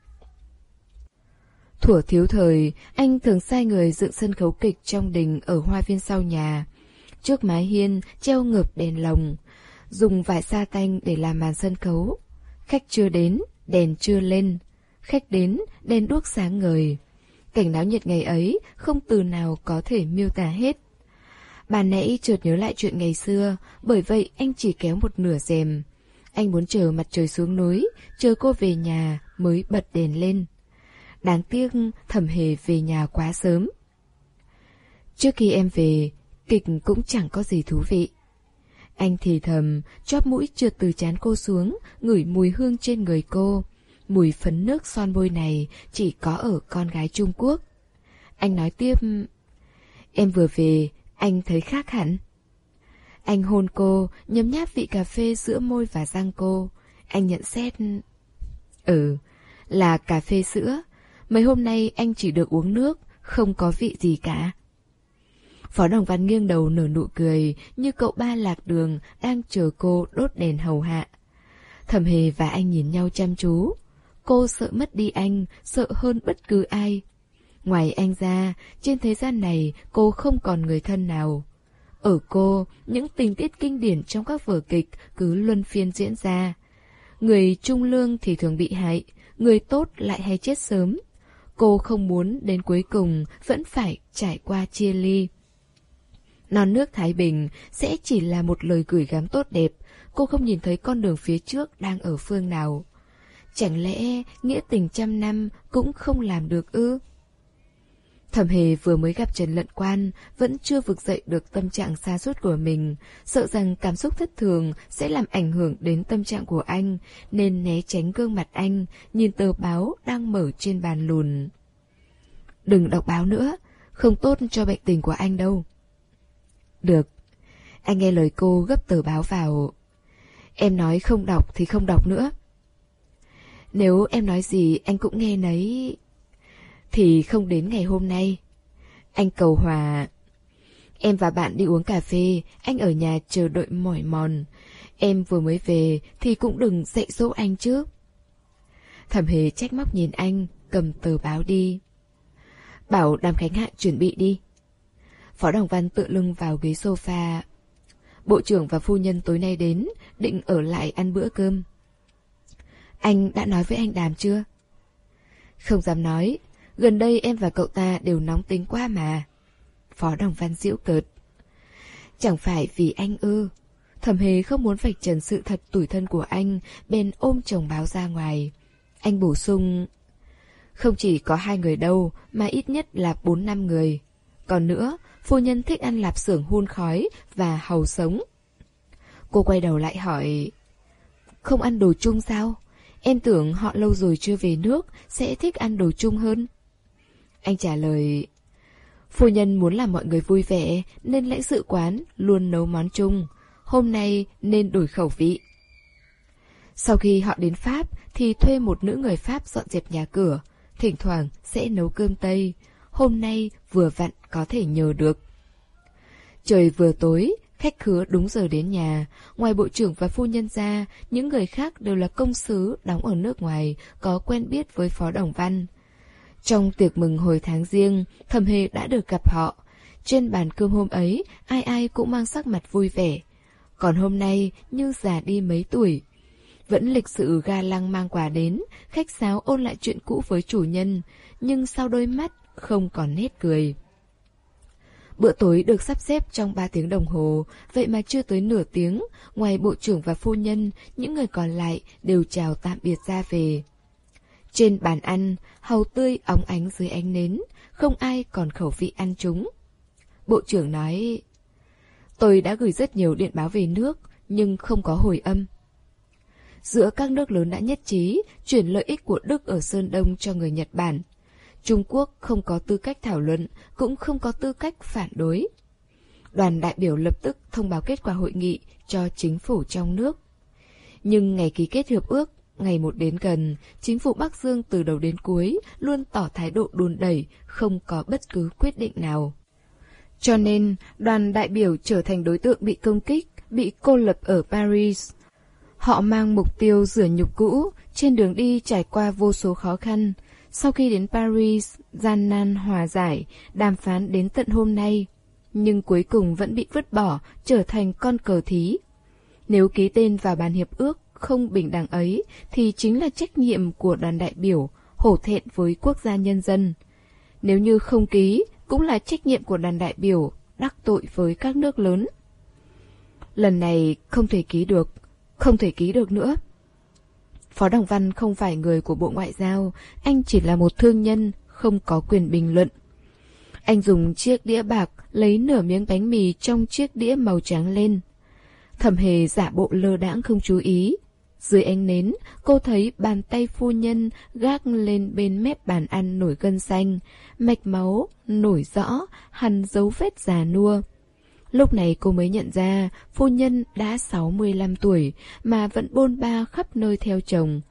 Thuở thiếu thời, anh thường sai người dựng sân khấu kịch trong đình ở hoa viên sau nhà. Trước mái hiên treo ngược đèn lồng, dùng vải sa tanh để làm màn sân khấu. Khách chưa đến, đèn chưa lên. Khách đến, đèn đuốc sáng ngời. Cảnh náo nhiệt ngày ấy không từ nào có thể miêu tả hết. Bà nãy chợt nhớ lại chuyện ngày xưa, bởi vậy anh chỉ kéo một nửa rèm. Anh muốn chờ mặt trời xuống núi, chờ cô về nhà mới bật đèn lên. Đáng tiếc Thẩm Hề về nhà quá sớm. Trước khi em về, kịch cũng chẳng có gì thú vị. Anh thì thầm, chóp mũi trượt từ trán cô xuống, ngửi mùi hương trên người cô. Mùi phấn nước son môi này chỉ có ở con gái Trung Quốc. Anh nói tiếp, em vừa về, anh thấy khác hẳn. Anh hôn cô, nhấm nháp vị cà phê giữa môi và răng cô. Anh nhận xét, ừ, là cà phê sữa. Mấy hôm nay anh chỉ được uống nước, không có vị gì cả. Phó Đồng Văn nghiêng đầu nở nụ cười, như cậu ba lạc đường đang chờ cô đốt đèn hầu hạ. Thẩm Hề và anh nhìn nhau chăm chú. Cô sợ mất đi anh, sợ hơn bất cứ ai. Ngoài anh ra, trên thế gian này cô không còn người thân nào. Ở cô, những tình tiết kinh điển trong các vở kịch cứ luân phiên diễn ra. Người trung lương thì thường bị hại, người tốt lại hay chết sớm. Cô không muốn đến cuối cùng vẫn phải trải qua chia ly. Non nước Thái Bình sẽ chỉ là một lời gửi gắm tốt đẹp. Cô không nhìn thấy con đường phía trước đang ở phương nào. Chẳng lẽ nghĩa tình trăm năm cũng không làm được ư? Thẩm Hề vừa mới gặp Trần Lận Quan, vẫn chưa vực dậy được tâm trạng sa sút của mình, sợ rằng cảm xúc thất thường sẽ làm ảnh hưởng đến tâm trạng của anh, nên né tránh gương mặt anh, nhìn tờ báo đang mở trên bàn lùn. Đừng đọc báo nữa, không tốt cho bệnh tình của anh đâu. Được. Anh nghe lời cô gấp tờ báo vào. Em nói không đọc thì không đọc nữa. Nếu em nói gì anh cũng nghe nấy, thì không đến ngày hôm nay. Anh cầu hòa. Em và bạn đi uống cà phê, anh ở nhà chờ đợi mỏi mòn. Em vừa mới về thì cũng đừng dạy dỗ anh chứ. Thẩm Hề trách móc nhìn anh, cầm tờ báo đi. Bảo Đàm Khánh Hạ chuẩn bị đi. Phó Đồng Văn tựa lưng vào ghế sofa. Bộ trưởng và phu nhân tối nay đến, định ở lại ăn bữa cơm. Anh đã nói với anh Đàm chưa? Không dám nói, gần đây em và cậu ta đều nóng tính quá mà. Phó Đồng Văn giễu cợt. Chẳng phải vì anh ư? Thẩm Hề không muốn vạch trần sự thật tủi thân của anh, bèn ôm chồng báo ra ngoài. Anh bổ sung, không chỉ có hai người đâu, mà ít nhất là bốn năm người. Còn nữa, phu nhân thích ăn lạp xưởng hun khói và hàu sống. Cô quay đầu lại hỏi, không ăn đồ chung sao? Em tưởng họ lâu rồi chưa về nước, sẽ thích ăn đồ chung hơn. Anh trả lời, phu nhân muốn làm mọi người vui vẻ nên lãnh sự quán luôn nấu món chung. Hôm nay nên đổi khẩu vị. Sau khi họ đến Pháp thì thuê một nữ người Pháp dọn dẹp nhà cửa, thỉnh thoảng sẽ nấu cơm Tây. Hôm nay vừa vặn có thể nhờ được. Trời vừa tối, khách khứa đúng giờ đến nhà. Ngoài bộ trưởng và phu nhân ra, những người khác đều là công sứ đóng ở nước ngoài, có quen biết với Phó Đồng Văn. Trong tiệc mừng hồi tháng Giêng, Thẩm Hề đã được gặp họ. Trên bàn cơm hôm ấy, ai ai cũng mang sắc mặt vui vẻ. Còn hôm nay như già đi mấy tuổi. Vẫn lịch sự ga lăng mang quà đến, khách sáo ôn lại chuyện cũ với chủ nhân, nhưng sau đôi mắt không còn nét cười. Bữa tối được sắp xếp trong ba tiếng đồng hồ, vậy mà chưa tới nửa tiếng, ngoài bộ trưởng và phu nhân, những người còn lại đều chào tạm biệt ra về. Trên bàn ăn, hàu tươi óng ánh dưới ánh nến, không ai còn khẩu vị ăn chúng. Bộ trưởng nói, tôi đã gửi rất nhiều điện báo về nước, nhưng không có hồi âm. Giữa các nước lớn đã nhất trí chuyển lợi ích của Đức ở Sơn Đông cho người Nhật Bản. Trung Quốc không có tư cách thảo luận, cũng không có tư cách phản đối. Đoàn đại biểu lập tức thông báo kết quả hội nghị cho chính phủ trong nước. Nhưng ngày ký kết hiệp ước, ngày một đến gần, chính phủ Bắc Dương từ đầu đến cuối luôn tỏ thái độ đùn đẩy, không có bất cứ quyết định nào. Cho nên, đoàn đại biểu trở thành đối tượng bị công kích, bị cô lập ở Paris. Họ mang mục tiêu rửa nhục cũ, trên đường đi trải qua vô số khó khăn. Sau khi đến Paris, gian nan hòa giải, đàm phán đến tận hôm nay, nhưng cuối cùng vẫn bị vứt bỏ, trở thành con cờ thí. Nếu ký tên vào bản hiệp ước không bình đẳng ấy, thì chính là trách nhiệm của đoàn đại biểu, hổ thẹn với quốc gia nhân dân. Nếu như không ký, cũng là trách nhiệm của đoàn đại biểu, đắc tội với các nước lớn. Lần này không thể ký được, không thể ký được nữa. Phó Đồng Văn không phải người của Bộ Ngoại giao, anh chỉ là một thương nhân, không có quyền bình luận. Anh dùng chiếc đĩa bạc lấy nửa miếng bánh mì trong chiếc đĩa màu trắng lên. Thẩm Hề giả bộ lơ đãng không chú ý. Dưới ánh nến, cô thấy bàn tay phu nhân gác lên bên mép bàn ăn nổi gân xanh, mạch máu nổi rõ, hằn dấu vết già nua. Lúc này cô mới nhận ra phu nhân đã sáu mươi lăm tuổi mà vẫn bôn ba khắp nơi theo chồng.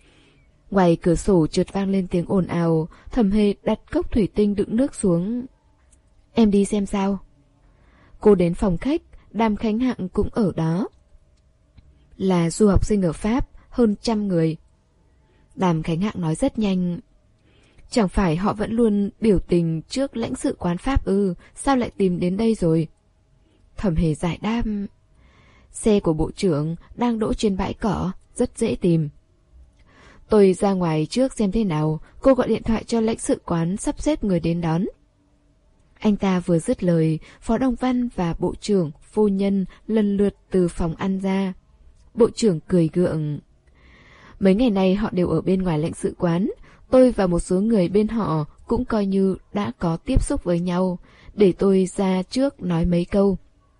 Ngoài cửa sổ chợt vang lên tiếng ồn ào, Thẩm Hề đặt cốc thủy tinh đựng nước xuống. Em đi xem sao. Cô đến phòng khách, Đàm Khánh Hạng cũng ở đó. Là du học sinh ở Pháp, hơn trăm người. Đàm Khánh Hạng nói rất nhanh. Chẳng phải họ vẫn luôn biểu tình trước lãnh sự quán Pháp ư, sao lại tìm đến đây rồi? Thẩm Hề giải đáp. Xe của bộ trưởng đang đỗ trên bãi cỏ, rất dễ tìm. Tôi ra ngoài trước xem thế nào, cô gọi điện thoại cho lãnh sự quán sắp xếp người đến đón. Anh ta vừa dứt lời, Phó Đồng Văn và bộ trưởng, phu nhân lần lượt từ phòng ăn ra. Bộ trưởng cười gượng. Mấy ngày nay họ đều ở bên ngoài lãnh sự quán, tôi và một số người bên họ cũng coi như đã có tiếp xúc với nhau, để tôi ra trước nói mấy câu.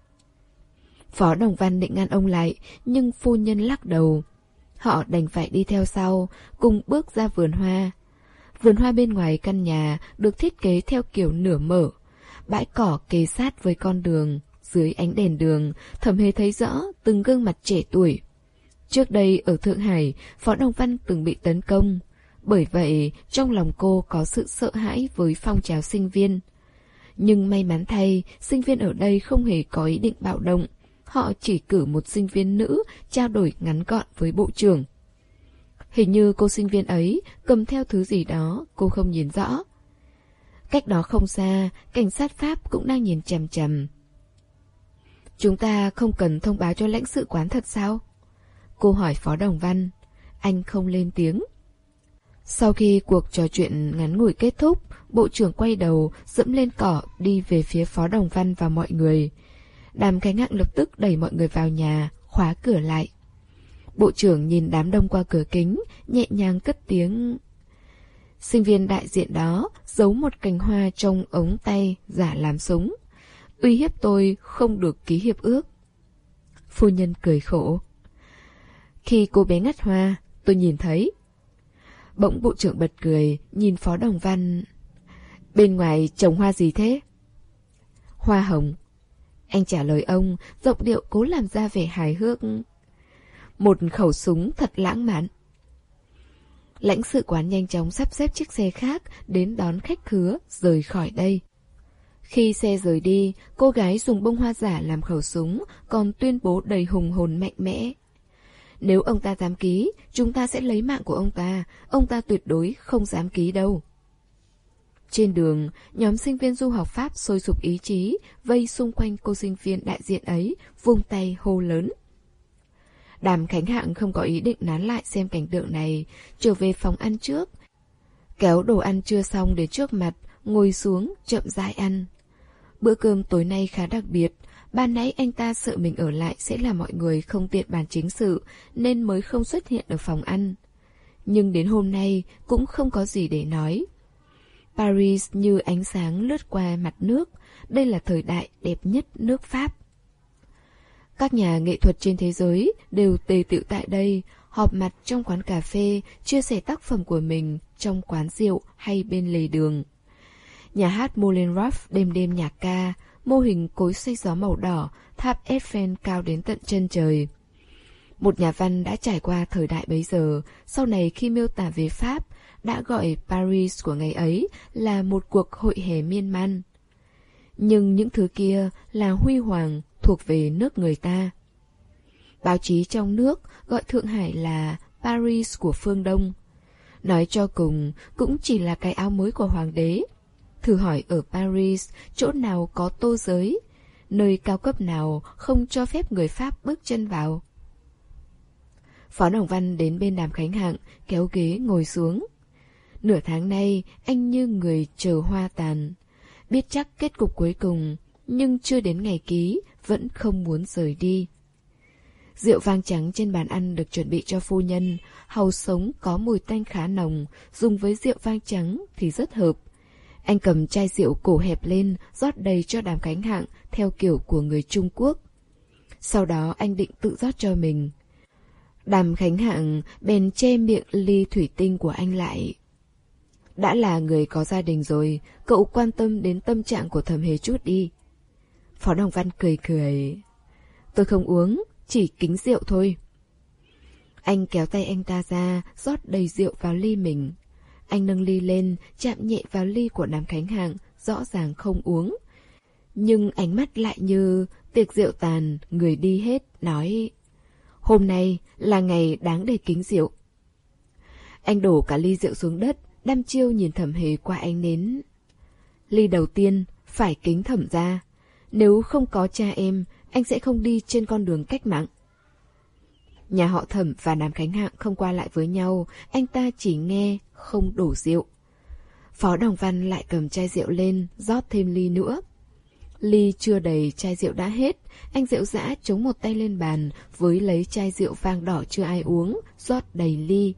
Phó Đồng Văn định ngăn ông lại, nhưng phu nhân lắc đầu. Họ đành phải đi theo sau, cùng bước ra vườn hoa. Vườn hoa bên ngoài căn nhà được thiết kế theo kiểu nửa mở. Bãi cỏ kề sát với con đường, dưới ánh đèn đường, Thẩm Hề thấy rõ từng gương mặt trẻ tuổi. Trước đây ở Thượng Hải, Phó Đồng Văn từng bị tấn công. Bởi vậy, trong lòng cô có sự sợ hãi với phong trào sinh viên. Nhưng may mắn thay, sinh viên ở đây không hề có ý định bạo động. Họ chỉ cử một sinh viên nữ trao đổi ngắn gọn với bộ trưởng. Hình như cô sinh viên ấy cầm theo thứ gì đó, cô không nhìn rõ. Cách đó không xa, cảnh sát Pháp cũng đang nhìn chằm chằm. Chúng ta không cần thông báo cho lãnh sự quán thật sao? Cô hỏi Phó Đồng Văn. Anh không lên tiếng. Sau khi cuộc trò chuyện ngắn ngủi kết thúc, bộ trưởng quay đầu, dẫm lên cỏ đi về phía Phó Đồng Văn và mọi người. Đàm Khánh Hạng lập tức đẩy mọi người vào nhà, khóa cửa lại. Bộ trưởng nhìn đám đông qua cửa kính, nhẹ nhàng cất tiếng. Sinh viên đại diện đó giấu một cành hoa trong ống tay giả làm súng, uy hiếp tôi không được ký hiệp ước. Phu nhân cười khổ. Khi cô bé ngắt hoa, tôi nhìn thấy. Bỗng bộ trưởng bật cười, nhìn Phó Đồng Văn. Bên ngoài trồng hoa gì thế? Hoa hồng. Anh trả lời ông, giọng điệu cố làm ra vẻ hài hước. Một khẩu súng thật lãng mạn. Lãnh sự quán nhanh chóng sắp xếp chiếc xe khác đến đón khách khứa rời khỏi đây. Khi xe rời đi, cô gái dùng bông hoa giả làm khẩu súng, còn tuyên bố đầy hùng hồn mạnh mẽ. Nếu ông ta dám ký, chúng ta sẽ lấy mạng của ông ta, ông ta tuyệt đối không dám ký đâu. Trên đường, nhóm sinh viên du học Pháp sôi sục ý chí, vây xung quanh cô sinh viên đại diện ấy, vung tay hô lớn. Đàm Khánh Hạng không có ý định nán lại xem cảnh tượng này, trở về phòng ăn trước. Kéo đồ ăn trưa xong đến trước mặt, ngồi xuống, chậm rãi ăn. Bữa cơm tối nay khá đặc biệt, ban nãy anh ta sợ mình ở lại sẽ làm mọi người không tiện bàn chính sự, nên mới không xuất hiện ở phòng ăn. Nhưng đến hôm nay cũng không có gì để nói. Paris như ánh sáng lướt qua mặt nước, đây là thời đại đẹp nhất nước Pháp. Các nhà nghệ thuật trên thế giới đều tề tựu tại đây, họp mặt trong quán cà phê, chia sẻ tác phẩm của mình trong quán rượu hay bên lề đường. Nhà hát Moulin Rouge đêm đêm nhạc ca, mô hình cối xay gió màu đỏ, tháp Eiffel cao đến tận chân trời. Một nhà văn đã trải qua thời đại bấy giờ, sau này khi miêu tả về Pháp, đã gọi Paris của ngày ấy là một cuộc hội hè miên man. Nhưng những thứ kia là huy hoàng, thuộc về nước người ta. Báo chí trong nước gọi Thượng Hải là Paris của phương Đông. Nói cho cùng, cũng chỉ là cái áo mới của hoàng đế. Thử hỏi ở Paris, chỗ nào có tô giới, nơi cao cấp nào không cho phép người Pháp bước chân vào. Phó Đồng Văn đến bên Đàm Khánh Hạng, kéo ghế ngồi xuống. Nửa tháng nay, anh như người chờ hoa tàn. Biết chắc kết cục cuối cùng, nhưng chưa đến ngày ký, vẫn không muốn rời đi. Rượu vang trắng trên bàn ăn được chuẩn bị cho phu nhân, hàu sống có mùi tanh khá nồng, dùng với rượu vang trắng thì rất hợp. Anh cầm chai rượu cổ hẹp lên, rót đầy cho Đàm Khánh Hạng theo kiểu của người Trung Quốc. Sau đó anh định tự rót cho mình. Đàm Khánh Hạng bèn che miệng ly thủy tinh của anh lại. Đã là người có gia đình rồi, cậu quan tâm đến tâm trạng của Thẩm Hề chút đi. Phó Đồng Văn cười cười. Tôi không uống, chỉ kính rượu thôi. Anh kéo tay anh ta ra, rót đầy rượu vào ly mình. Anh nâng ly lên, chạm nhẹ vào ly của Đàm Khánh Hạng, rõ ràng không uống. Nhưng ánh mắt lại như tiệc rượu tàn, người đi hết, nói: Hôm nay là ngày đáng để kính rượu. Anh đổ cả ly rượu xuống đất, đăm chiêu nhìn Thẩm Hề qua ánh nến. Ly đầu tiên, phải kính Thẩm gia. Nếu không có cha em, anh sẽ không đi trên con đường cách mạng. Nhà họ Thẩm và Đàm Khánh Hạng không qua lại với nhau, anh ta chỉ nghe, không đổ rượu. Phó Đồng Văn lại cầm chai rượu lên, rót thêm ly nữa. Ly chưa đầy, chai rượu đã hết. Anh rượu dã chống một tay lên bàn, với lấy chai rượu vang đỏ chưa ai uống, rót đầy ly.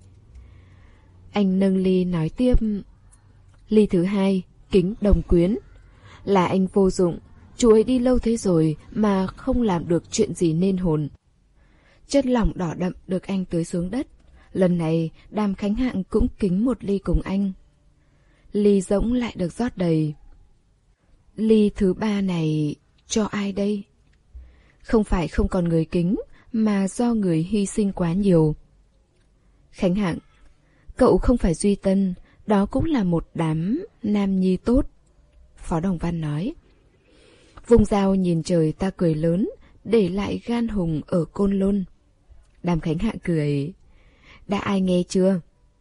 Anh nâng ly nói tiếp: Ly thứ hai, kính Đồng Quyến. Là anh vô dụng, chú ấy đi lâu thế rồi mà không làm được chuyện gì nên hồn. Chất lỏng đỏ đậm được anh tưới xuống đất. Lần này Đàm Khánh Hạng cũng kính một ly cùng anh. Ly rỗng lại được rót đầy. Ly thứ ba này cho ai đây? Không phải không còn người kính, mà do người hy sinh quá nhiều. Khánh Hạng, cậu không phải Duy Tân, đó cũng là một đám nam nhi tốt. Phó Đồng Văn nói. Vùng dao nhìn trời ta cười lớn, để lại gan hùng ở Côn Lôn. Đàm Khánh Hạng cười. Đã ai nghe chưa?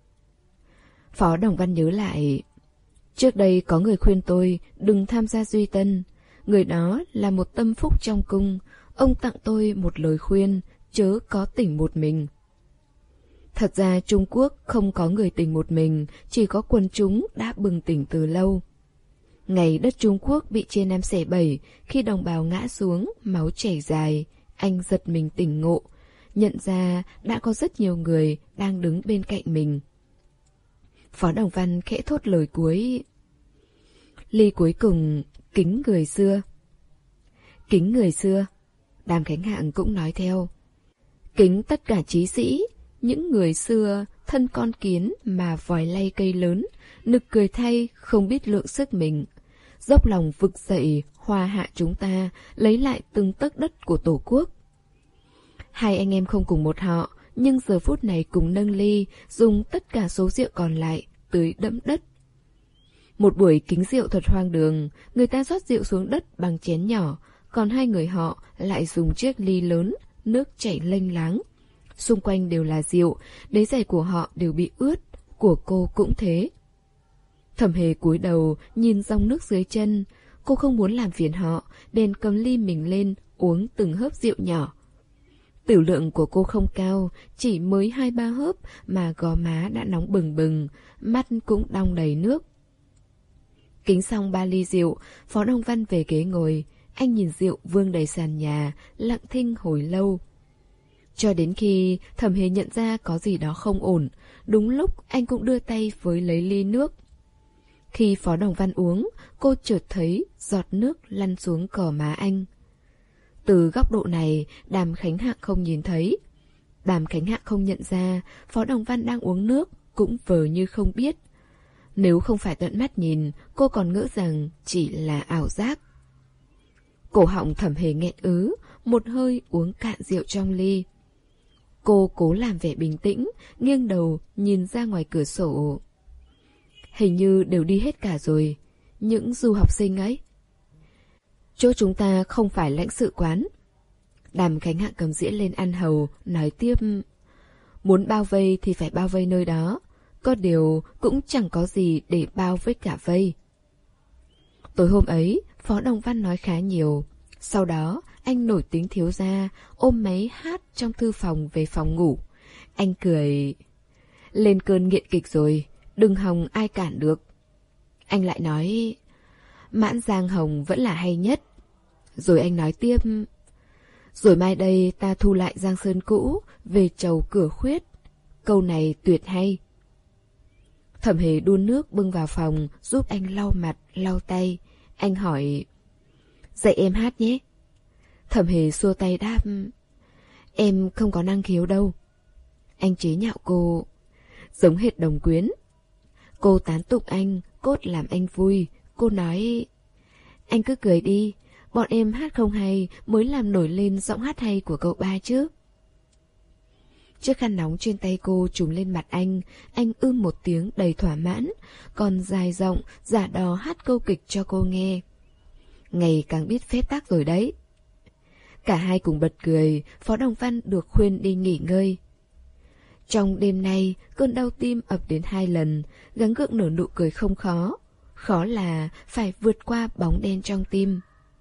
Phó Đồng Văn nhớ lại. Trước đây có người khuyên tôi đừng tham gia Duy Tân. Người đó là một tâm phúc trong cung. Ông tặng tôi một lời khuyên, chớ có tỉnh một mình. Thật ra Trung Quốc không có người tỉnh một mình, chỉ có quần chúng đã bừng tỉnh từ lâu. Ngày đất Trung Quốc bị chia năm xẻ bảy, khi đồng bào ngã xuống, máu chảy dài, anh giật mình tỉnh ngộ, nhận ra đã có rất nhiều người đang đứng bên cạnh mình. Phó Đồng Văn khẽ thốt lời cuối. Ly cuối cùng, kính người xưa. Kính người xưa. Đàm Khánh Hạng cũng nói theo. Kính tất cả trí sĩ, những người xưa, thân con kiến mà vòi lay cây lớn, nực cười thay, không biết lượng sức mình. Dốc lòng vực dậy, hòa hạ chúng ta, lấy lại từng tấc đất của Tổ quốc. Hai anh em không cùng một họ, nhưng giờ phút này cùng nâng ly, dùng tất cả số rượu còn lại, tưới đẫm đất. Một buổi kính rượu thật hoang đường, người ta rót rượu xuống đất bằng chén nhỏ, còn hai người họ lại dùng chiếc ly lớn, nước chảy lênh láng. Xung quanh đều là rượu, đế giày của họ đều bị ướt, của cô cũng thế. Thẩm Hề cúi đầu nhìn dòng nước dưới chân, cô không muốn làm phiền họ, bèn cầm ly mình lên uống từng hớp rượu nhỏ. Tửu lượng của cô không cao, chỉ mới hai ba hớp mà gò má đã nóng bừng bừng, mắt cũng đong đầy nước. Kính xong ba ly rượu, Phó Đồng Văn về ghế ngồi, anh nhìn rượu vương đầy sàn nhà, lặng thinh hồi lâu. Cho đến khi Thẩm Hề nhận ra có gì đó không ổn, đúng lúc anh cũng đưa tay với lấy ly nước. Khi Phó Đồng Văn uống, cô chợt thấy giọt nước lăn xuống cỏ má anh. Từ góc độ này, Đàm Khánh Hạng không nhìn thấy. Đàm Khánh Hạng không nhận ra Phó Đồng Văn đang uống nước, cũng vờ như không biết. Nếu không phải tận mắt nhìn, cô còn ngỡ rằng chỉ là ảo giác. Cổ họng Thẩm Hề nghẹn ứ, một hơi uống cạn rượu trong ly. Cô cố làm vẻ bình tĩnh, nghiêng đầu nhìn ra ngoài cửa sổ. Hình như đều đi hết cả rồi, những du học sinh ấy. Chỗ chúng ta không phải lãnh sự quán. Đàm Khánh Hạng cầm dĩa lên ăn hầu, nói tiếp. Muốn bao vây thì phải bao vây nơi đó, có điều cũng chẳng có gì để bao với cả vây. Tối hôm ấy, Phó Đồng Văn nói khá nhiều. Sau đó, anh nổi tiếng thiếu gia, ôm máy hát trong thư phòng về phòng ngủ. Anh cười. Lên cơn nghiện kịch rồi, đừng hòng ai cản được. Anh lại nói, Mãn Giang Hồng vẫn là hay nhất. Rồi anh nói tiếp, rồi mai đây ta thu lại Giang Sơn cũ, về chầu cửa khuyết. Câu này tuyệt hay. Thẩm Hề đun nước bưng vào phòng, giúp anh lau mặt, lau tay. Anh hỏi, dạy em hát nhé. Thẩm Hề xua tay đáp, em không có năng khiếu đâu. Anh chế nhạo cô, giống hệt Đồng Quyến. Cô tán tụng anh, cốt làm anh vui. Cô nói, anh cứ cười đi, bọn em hát không hay mới làm nổi lên giọng hát hay của cậu ba chứ. Chiếc khăn nóng trên tay cô trùm lên mặt anh, anh ưm một tiếng đầy thỏa mãn, còn dài giọng giả đò hát câu kịch cho cô nghe. Ngày càng biết phép tắc rồi đấy. Cả hai cùng bật cười, Phó Đồng Văn được khuyên đi nghỉ ngơi. Trong đêm nay, cơn đau tim ập đến hai lần, gắng gượng nở nụ cười không khó. Khó là phải vượt qua bóng đen trong tim.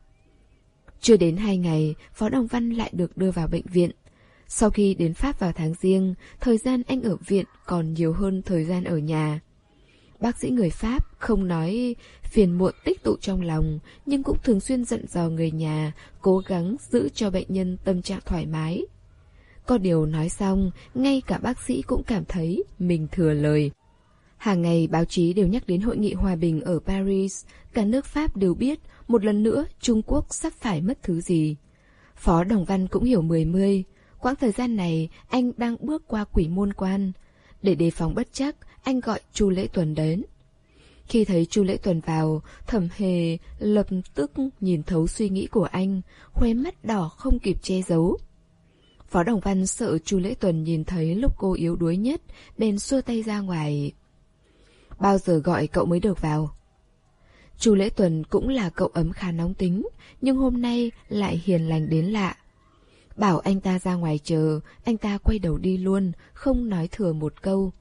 Chưa đến hai ngày, Phó Đồng Văn lại được đưa vào bệnh viện. Sau khi đến Pháp vào tháng Giêng, thời gian anh ở viện còn nhiều hơn thời gian ở nhà. Bác sĩ người Pháp không nói phiền muộn tích tụ trong lòng, nhưng cũng thường xuyên dặn dò người nhà cố gắng giữ cho bệnh nhân tâm trạng thoải mái. Có điều nói xong, ngay cả bác sĩ cũng cảm thấy mình thừa lời. Hàng ngày báo chí đều nhắc đến hội nghị hòa bình ở Paris, cả nước Pháp đều biết một lần nữa Trung Quốc sắp phải mất thứ gì. Phó Đồng Văn cũng hiểu mười mươi, quãng thời gian này anh đang bước qua quỷ môn quan. Để đề phòng bất chắc, anh gọi Chu Lễ Tuần đến. Khi thấy Chu Lễ Tuần vào, Thẩm Hề lập tức nhìn thấu suy nghĩ của anh, khóe mắt đỏ không kịp che giấu. Phó Đồng Văn sợ Chu Lễ Tuần nhìn thấy lúc cô yếu đuối nhất, bèn xua tay ra ngoài. Bao giờ gọi cậu mới được vào? Chu Lễ Tuần cũng là cậu ấm khá nóng tính, nhưng hôm nay lại hiền lành đến lạ. Bảo anh ta ra ngoài chờ, anh ta quay đầu đi luôn, không nói thừa một câu.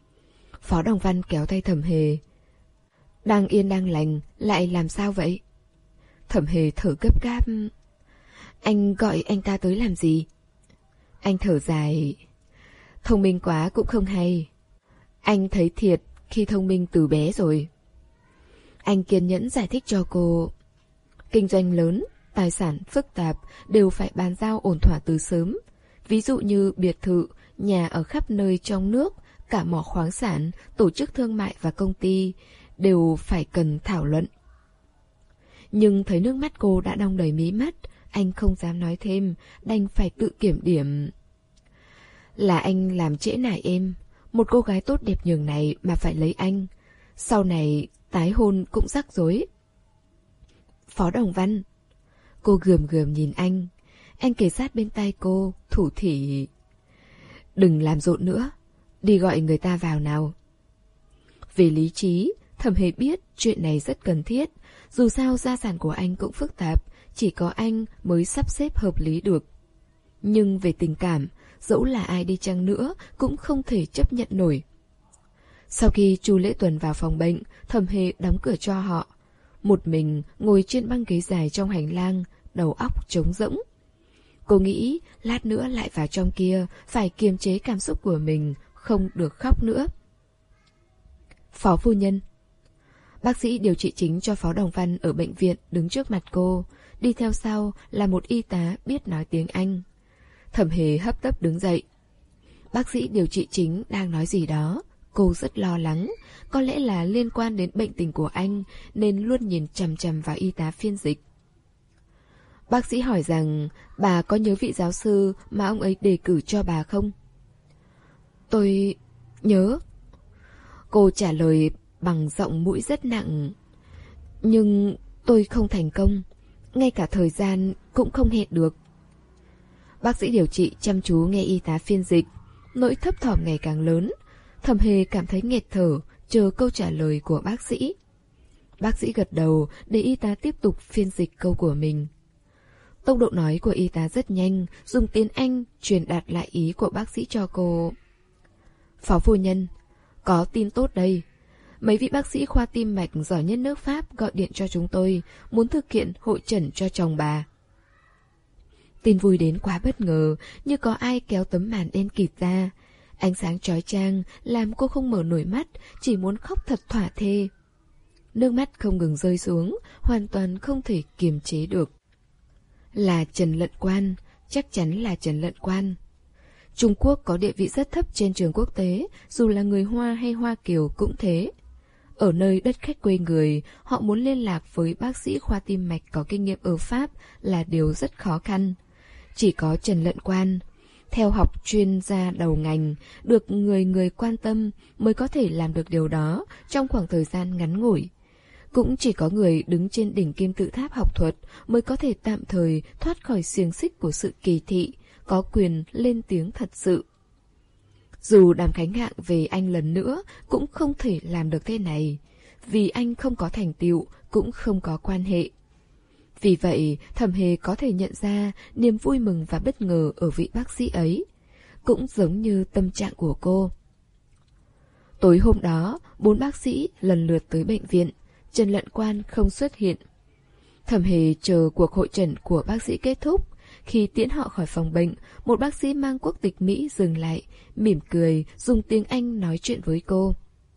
Phó Đồng Văn kéo tay Thẩm Hề. Đang yên đang lành, lại làm sao vậy? Thẩm Hề thở gấp gáp. Anh gọi anh ta tới làm gì? Anh thở dài. Thông minh quá cũng không hay. Anh thấy thiệt khi thông minh từ bé rồi. Anh kiên nhẫn giải thích cho cô. Kinh doanh lớn, tài sản phức tạp đều phải bàn giao ổn thỏa từ sớm. Ví dụ như biệt thự, nhà ở khắp nơi trong nước, cả mỏ khoáng sản, tổ chức thương mại và công ty đều phải cần thảo luận. Nhưng thấy nước mắt cô đã đong đầy mí mắt, anh không dám nói thêm, đành phải tự kiểm điểm. Là anh làm trễ nải em, một cô gái tốt đẹp nhường này mà phải lấy anh. Sau này tái hôn cũng rắc rối. Phó Đồng Văn. Cô gườm gườm nhìn anh. Anh kề sát bên tai cô, thủ thỉ. Đừng làm rộn nữa, đi gọi người ta vào nào. Về lý trí, Thẩm Hề biết chuyện này rất cần thiết. Dù sao gia sản của anh cũng phức tạp, chỉ có anh mới sắp xếp hợp lý được. Nhưng về tình cảm, dẫu là ai đi chăng nữa cũng không thể chấp nhận nổi. Sau khi Chu Lễ Tuần vào phòng bệnh, Thẩm Hề đóng cửa cho họ. Một mình ngồi trên băng ghế dài trong hành lang, đầu óc trống rỗng. Cô nghĩ lát nữa lại vào trong kia, phải kiềm chế cảm xúc của mình, không được khóc nữa. Phó phu nhân. Bác sĩ điều trị chính cho Phó Đồng Văn ở bệnh viện đứng trước mặt cô, đi theo sau là một y tá biết nói tiếng Anh. Thẩm Hề hấp tấp đứng dậy. Bác sĩ điều trị chính đang nói gì đó, cô rất lo lắng, có lẽ là liên quan đến bệnh tình của anh nên luôn nhìn chằm chằm vào y tá phiên dịch. Bác sĩ hỏi rằng bà có nhớ vị giáo sư mà ông ấy đề cử cho bà không? Tôi nhớ. Cô trả lời bằng giọng mũi rất nặng. Nhưng tôi không thành công, ngay cả thời gian cũng không hẹn được. Bác sĩ điều trị chăm chú nghe y tá phiên dịch, nỗi thấp thỏm ngày càng lớn. Thẩm Hề cảm thấy nghẹt thở, chờ câu trả lời của bác sĩ. Bác sĩ gật đầu để y tá tiếp tục phiên dịch câu của mình. Tốc độ nói của y tá rất nhanh, dùng tiếng Anh truyền đạt lại ý của bác sĩ cho cô. Phó phu nhân, có tin tốt đây. Mấy vị bác sĩ khoa tim mạch giỏi nhất nước Pháp gọi điện cho chúng tôi, muốn thực hiện hội chẩn cho chồng bà. Tin vui đến quá bất ngờ, như có ai kéo tấm màn đen kịt ra. Ánh sáng chói chang làm cô không mở nổi mắt, chỉ muốn khóc thật thỏa thê. Nước mắt không ngừng rơi xuống, hoàn toàn không thể kiềm chế được. Là Trần Lận Quan, chắc chắn là Trần Lận Quan. Trung Quốc có địa vị rất thấp trên trường quốc tế, dù là người Hoa hay Hoa Kiều cũng thế. Ở nơi đất khách quê người, họ muốn liên lạc với bác sĩ khoa tim mạch có kinh nghiệm ở Pháp là điều rất khó khăn. Chỉ có Trần Lận Quan, theo học chuyên gia đầu ngành, được người người quan tâm mới có thể làm được điều đó trong khoảng thời gian ngắn ngủi. Cũng chỉ có người đứng trên đỉnh kim tự tháp học thuật mới có thể tạm thời thoát khỏi xiềng xích của sự kỳ thị, có quyền lên tiếng thật sự. Dù Đàm Khánh Hạng về anh lần nữa cũng không thể làm được thế này, vì anh không có thành tựu, cũng không có quan hệ. Vì vậy, Thẩm Hề có thể nhận ra niềm vui mừng và bất ngờ ở vị bác sĩ ấy, cũng giống như tâm trạng của cô. Tối hôm đó, bốn bác sĩ lần lượt tới bệnh viện, Trần Lận Quan không xuất hiện. Thẩm Hề chờ cuộc hội chẩn của bác sĩ kết thúc. Khi tiễn họ khỏi phòng bệnh, một bác sĩ mang quốc tịch Mỹ dừng lại, mỉm cười, dùng tiếng Anh nói chuyện với cô.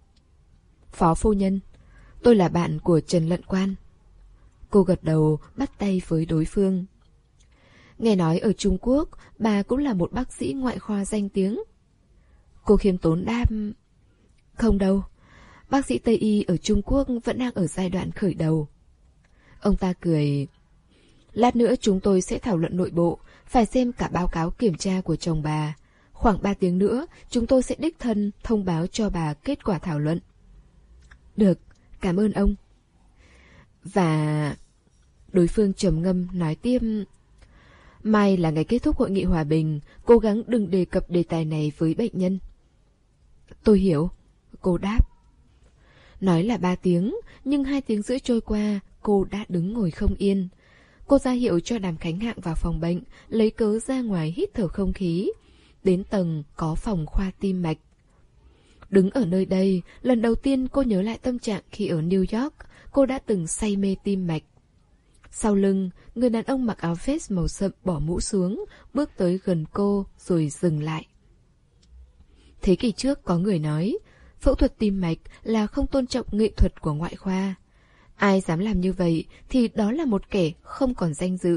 Phó phu nhân, tôi là bạn của Trần Lận Quan. Cô gật đầu, bắt tay với đối phương. Nghe nói ở Trung Quốc, bà cũng là một bác sĩ ngoại khoa danh tiếng. Cô khiêm tốn đáp. Không đâu, bác sĩ Tây Y ở Trung Quốc vẫn đang ở giai đoạn khởi đầu. Ông ta cười. Lát nữa chúng tôi sẽ thảo luận nội bộ, phải xem cả báo cáo kiểm tra của chồng bà. Khoảng ba tiếng nữa, chúng tôi sẽ đích thân thông báo cho bà kết quả thảo luận. Được, cảm ơn ông. Và... Đối phương trầm ngâm nói tiếp. Mai là ngày kết thúc hội nghị hòa bình, cố gắng đừng đề cập đề tài này với bệnh nhân. Tôi hiểu, cô đáp. Nói là ba tiếng, nhưng hai tiếng rưỡi trôi qua, cô đã đứng ngồi không yên. Cô ra hiệu cho Đàm Khánh Hạng vào phòng bệnh, lấy cớ ra ngoài hít thở không khí. Đến tầng có phòng khoa tim mạch. Đứng ở nơi đây, lần đầu tiên cô nhớ lại tâm trạng khi ở New York, cô đã từng say mê tim mạch. Sau lưng, người đàn ông mặc áo vest màu sậm bỏ mũ xuống, bước tới gần cô rồi dừng lại. Thế kỷ trước có người nói, phẫu thuật tim mạch là không tôn trọng nghệ thuật của ngoại khoa. Ai dám làm như vậy thì đó là một kẻ không còn danh dự.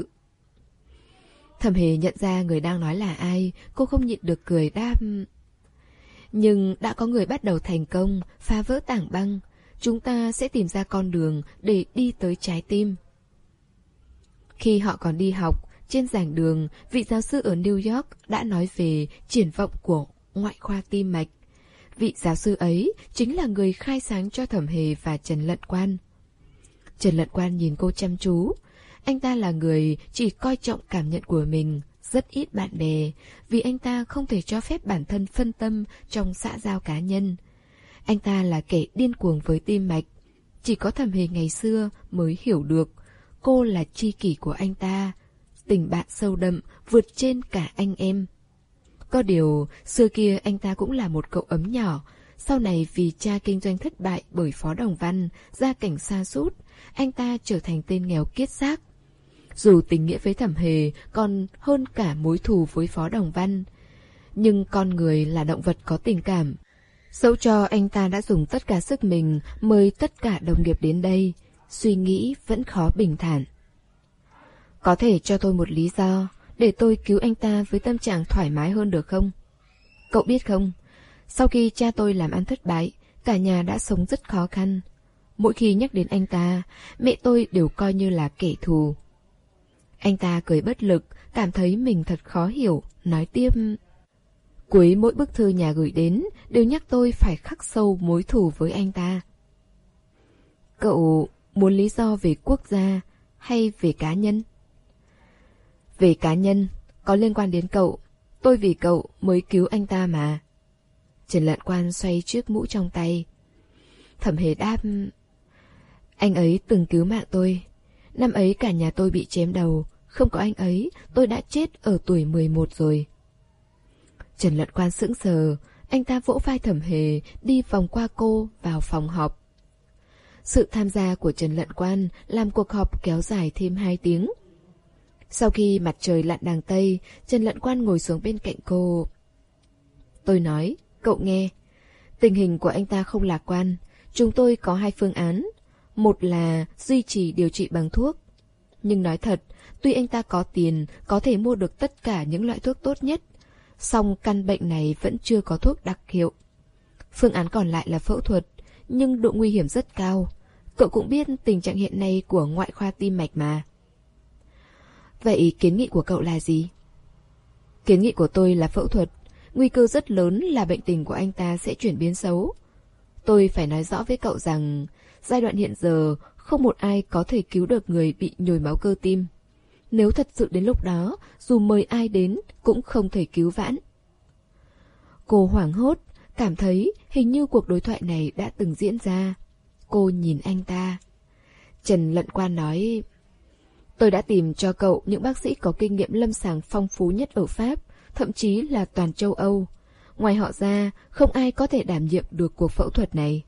Thẩm Hề nhận ra người đang nói là ai, cô không nhịn được cười đáp. Nhưng đã có người bắt đầu thành công, phá vỡ tảng băng. Chúng ta sẽ tìm ra con đường để đi tới trái tim. Khi họ còn đi học, trên giảng đường, vị giáo sư ở New York đã nói về triển vọng của ngoại khoa tim mạch. Vị giáo sư ấy chính là người khai sáng cho Thẩm Hề và Trần Lận Quan. Trần Lận Quan nhìn cô chăm chú. Anh ta là người chỉ coi trọng cảm nhận của mình, rất ít bạn bè, vì anh ta không thể cho phép bản thân phân tâm trong xã giao cá nhân. Anh ta là kẻ điên cuồng với tim mạch. Chỉ có Thẩm Hề ngày xưa mới hiểu được cô là tri kỷ của anh ta, tình bạn sâu đậm vượt trên cả anh em. Có điều, xưa kia anh ta cũng là một cậu ấm nhỏ. Sau này vì cha kinh doanh thất bại bởi Phó Đồng Văn, gia cảnh sa sút, anh ta trở thành tên nghèo kiết xác. Dù tình nghĩa với Thẩm Hề còn hơn cả mối thù với Phó Đồng Văn, nhưng con người là động vật có tình cảm. Dẫu cho anh ta đã dùng tất cả sức mình mời tất cả đồng nghiệp đến đây, suy nghĩ vẫn khó bình thản. Có thể cho tôi một lý do để tôi cứu anh ta với tâm trạng thoải mái hơn được không? Cậu biết không, sau khi cha tôi làm ăn thất bại, cả nhà đã sống rất khó khăn. Mỗi khi nhắc đến anh ta, mẹ tôi đều coi như là kẻ thù. Anh ta cười bất lực, cảm thấy mình thật khó hiểu, nói tiếp. Cuối mỗi bức thư nhà gửi đến đều nhắc tôi phải khắc sâu mối thù với anh ta. Cậu muốn lý do về quốc gia hay về cá nhân? Về cá nhân, có liên quan đến cậu. Tôi vì cậu mới cứu anh ta mà. Trần Lận Quan xoay chiếc mũ trong tay. Thẩm Hề đáp. Anh ấy từng cứu mạng tôi. Năm ấy cả nhà tôi bị chém đầu. Không có anh ấy, tôi đã chết ở tuổi mười một rồi. Trần Lận Quan sững sờ. Anh ta vỗ vai Thẩm Hề, đi vòng qua cô vào phòng họp. Sự tham gia của Trần Lận Quan làm cuộc họp kéo dài thêm hai tiếng. Sau khi mặt trời lặn đàng Tây, Trần Lận Quan ngồi xuống bên cạnh cô. Tôi nói, cậu nghe. Tình hình của anh ta không lạc quan. Chúng tôi có hai phương án. Một là duy trì điều trị bằng thuốc. Nhưng nói thật, tuy anh ta có tiền, có thể mua được tất cả những loại thuốc tốt nhất, song căn bệnh này vẫn chưa có thuốc đặc hiệu. Phương án còn lại là phẫu thuật, nhưng độ nguy hiểm rất cao. Cậu cũng biết tình trạng hiện nay của ngoại khoa tim mạch mà. Vậy kiến nghị của cậu là gì? Kiến nghị của tôi là phẫu thuật. Nguy cơ rất lớn là bệnh tình của anh ta sẽ chuyển biến xấu. Tôi phải nói rõ với cậu rằng giai đoạn hiện giờ không một ai có thể cứu được người bị nhồi máu cơ tim. Nếu thật sự đến lúc đó, dù mời ai đến cũng không thể cứu vãn. Cô hoảng hốt, cảm thấy hình như cuộc đối thoại này đã từng diễn ra. Cô nhìn anh ta. Trần Lận Quan nói, tôi đã tìm cho cậu những bác sĩ có kinh nghiệm lâm sàng phong phú nhất ở Pháp, thậm chí là toàn châu Âu. Ngoài họ ra, không ai có thể đảm nhiệm được cuộc phẫu thuật này.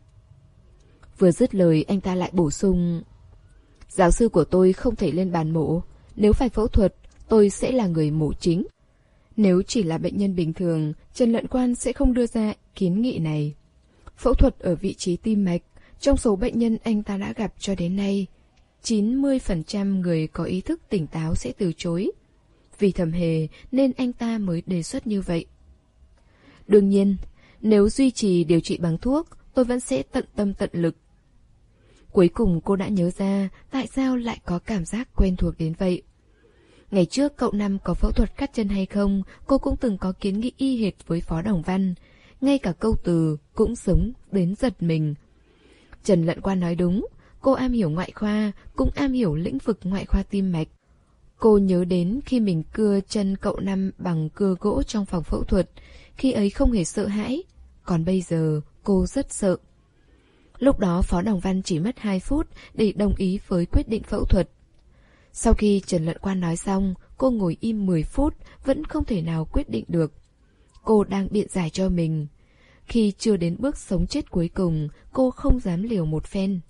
Vừa dứt lời, anh ta lại bổ sung, giáo sư của tôi không thể lên bàn mổ. Nếu phải phẫu thuật, tôi sẽ là người mổ chính. Nếu chỉ là bệnh nhân bình thường, Trần Lận Quan sẽ không đưa ra kiến nghị này. Phẫu thuật ở vị trí tim mạch, trong số bệnh nhân anh ta đã gặp cho đến nay, chín mươi phần trăm người có ý thức tỉnh táo sẽ từ chối. Vì Thẩm Hề nên anh ta mới đề xuất như vậy. Đương nhiên, nếu duy trì điều trị bằng thuốc, tôi vẫn sẽ tận tâm tận lực. Cuối cùng cô đã nhớ ra tại sao lại có cảm giác quen thuộc đến vậy. Ngày trước cậu Năm có phẫu thuật cắt chân hay không, cô cũng từng có kiến nghị y hệt với Phó Đồng Văn. Ngay cả câu từ cũng giống đến giật mình. Trần Lận Quan nói đúng, cô am hiểu ngoại khoa, cũng am hiểu lĩnh vực ngoại khoa tim mạch. Cô nhớ đến khi mình cưa chân cậu Năm bằng cưa gỗ trong phòng phẫu thuật, khi ấy không hề sợ hãi, còn bây giờ cô rất sợ. Lúc đó Phó Đồng Văn chỉ mất hai phút để đồng ý với quyết định phẫu thuật. Sau khi Trần Lận Quan nói xong, cô ngồi im mười phút, vẫn không thể nào quyết định được. Cô đang biện giải cho mình. Khi chưa đến bước sống chết cuối cùng, cô không dám liều một phen.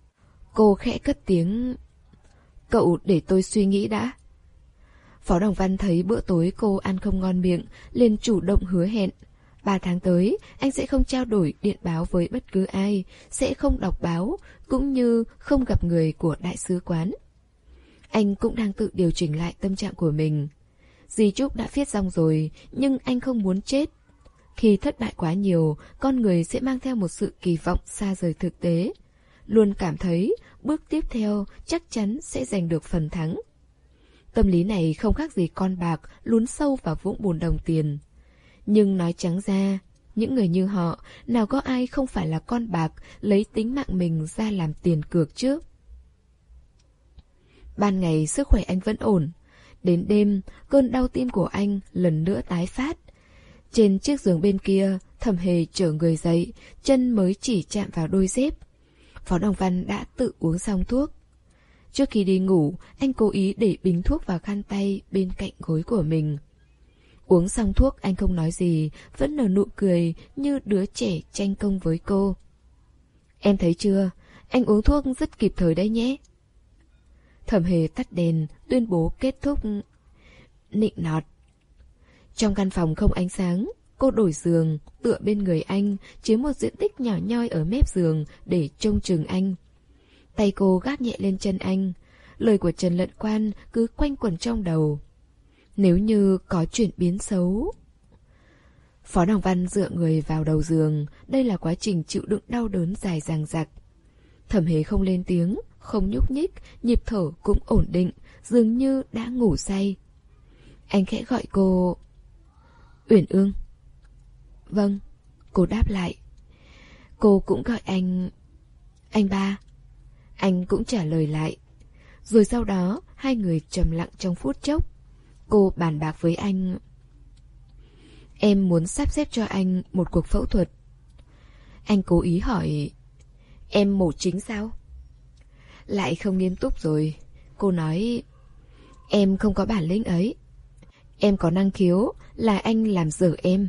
Cô khẽ cất tiếng, cậu để tôi suy nghĩ đã. Phó Đồng Văn thấy bữa tối cô ăn không ngon miệng, liền chủ động hứa hẹn. Ba tháng tới, anh sẽ không trao đổi điện báo với bất cứ ai, sẽ không đọc báo, cũng như không gặp người của đại sứ quán. Anh cũng đang tự điều chỉnh lại tâm trạng của mình. Di chúc đã viết xong rồi, nhưng anh không muốn chết. Khi thất bại quá nhiều, con người sẽ mang theo một sự kỳ vọng xa rời thực tế. Luôn cảm thấy bước tiếp theo chắc chắn sẽ giành được phần thắng. Tâm lý này không khác gì con bạc lún sâu vào vũng bùn đồng tiền. Nhưng nói trắng ra, những người như họ, nào có ai không phải là con bạc lấy tính mạng mình ra làm tiền cược chứ. Ban ngày sức khỏe anh vẫn ổn. Đến đêm, cơn đau tim của anh lần nữa tái phát. Trên chiếc giường bên kia, Thẩm Hề chở người dậy, chân mới chỉ chạm vào đôi dép. Phó Đồng Văn đã tự uống xong thuốc. Trước khi đi ngủ, anh cố ý để bình thuốc vào khăn tay bên cạnh gối của mình. Uống xong thuốc anh không nói gì, vẫn nở nụ cười như đứa trẻ tranh công với cô. Em thấy chưa, anh uống thuốc rất kịp thời đấy nhé. Thẩm Hề tắt đèn, tuyên bố kết thúc nịnh nọt. Trong căn phòng không ánh sáng, cô đổi giường, tựa bên người anh, chiếm một diện tích nhỏ nhoi ở mép giường để trông chừng anh. Tay cô gác nhẹ lên chân anh, lời của Trần Lận Quan cứ quanh quẩn trong đầu. Nếu như có chuyển biến xấu... Phó Đồng Văn dựa người vào đầu giường, đây là quá trình chịu đựng đau đớn dài dằng dặc. Thẩm Hề không lên tiếng, không nhúc nhích, nhịp thở cũng ổn định, dường như đã ngủ say. Anh khẽ gọi cô... Uyển Ương. Vâng, cô đáp lại. Cô cũng gọi anh... Anh ba. Anh cũng trả lời lại. Rồi sau đó, hai người trầm lặng trong phút chốc. Cô bàn bạc với anh. Em muốn sắp xếp cho anh một cuộc phẫu thuật. Anh cố ý hỏi. Em mổ chính sao? Lại không nghiêm túc rồi. Cô nói. Em không có bản lĩnh ấy. Em có năng khiếu là anh làm dở em.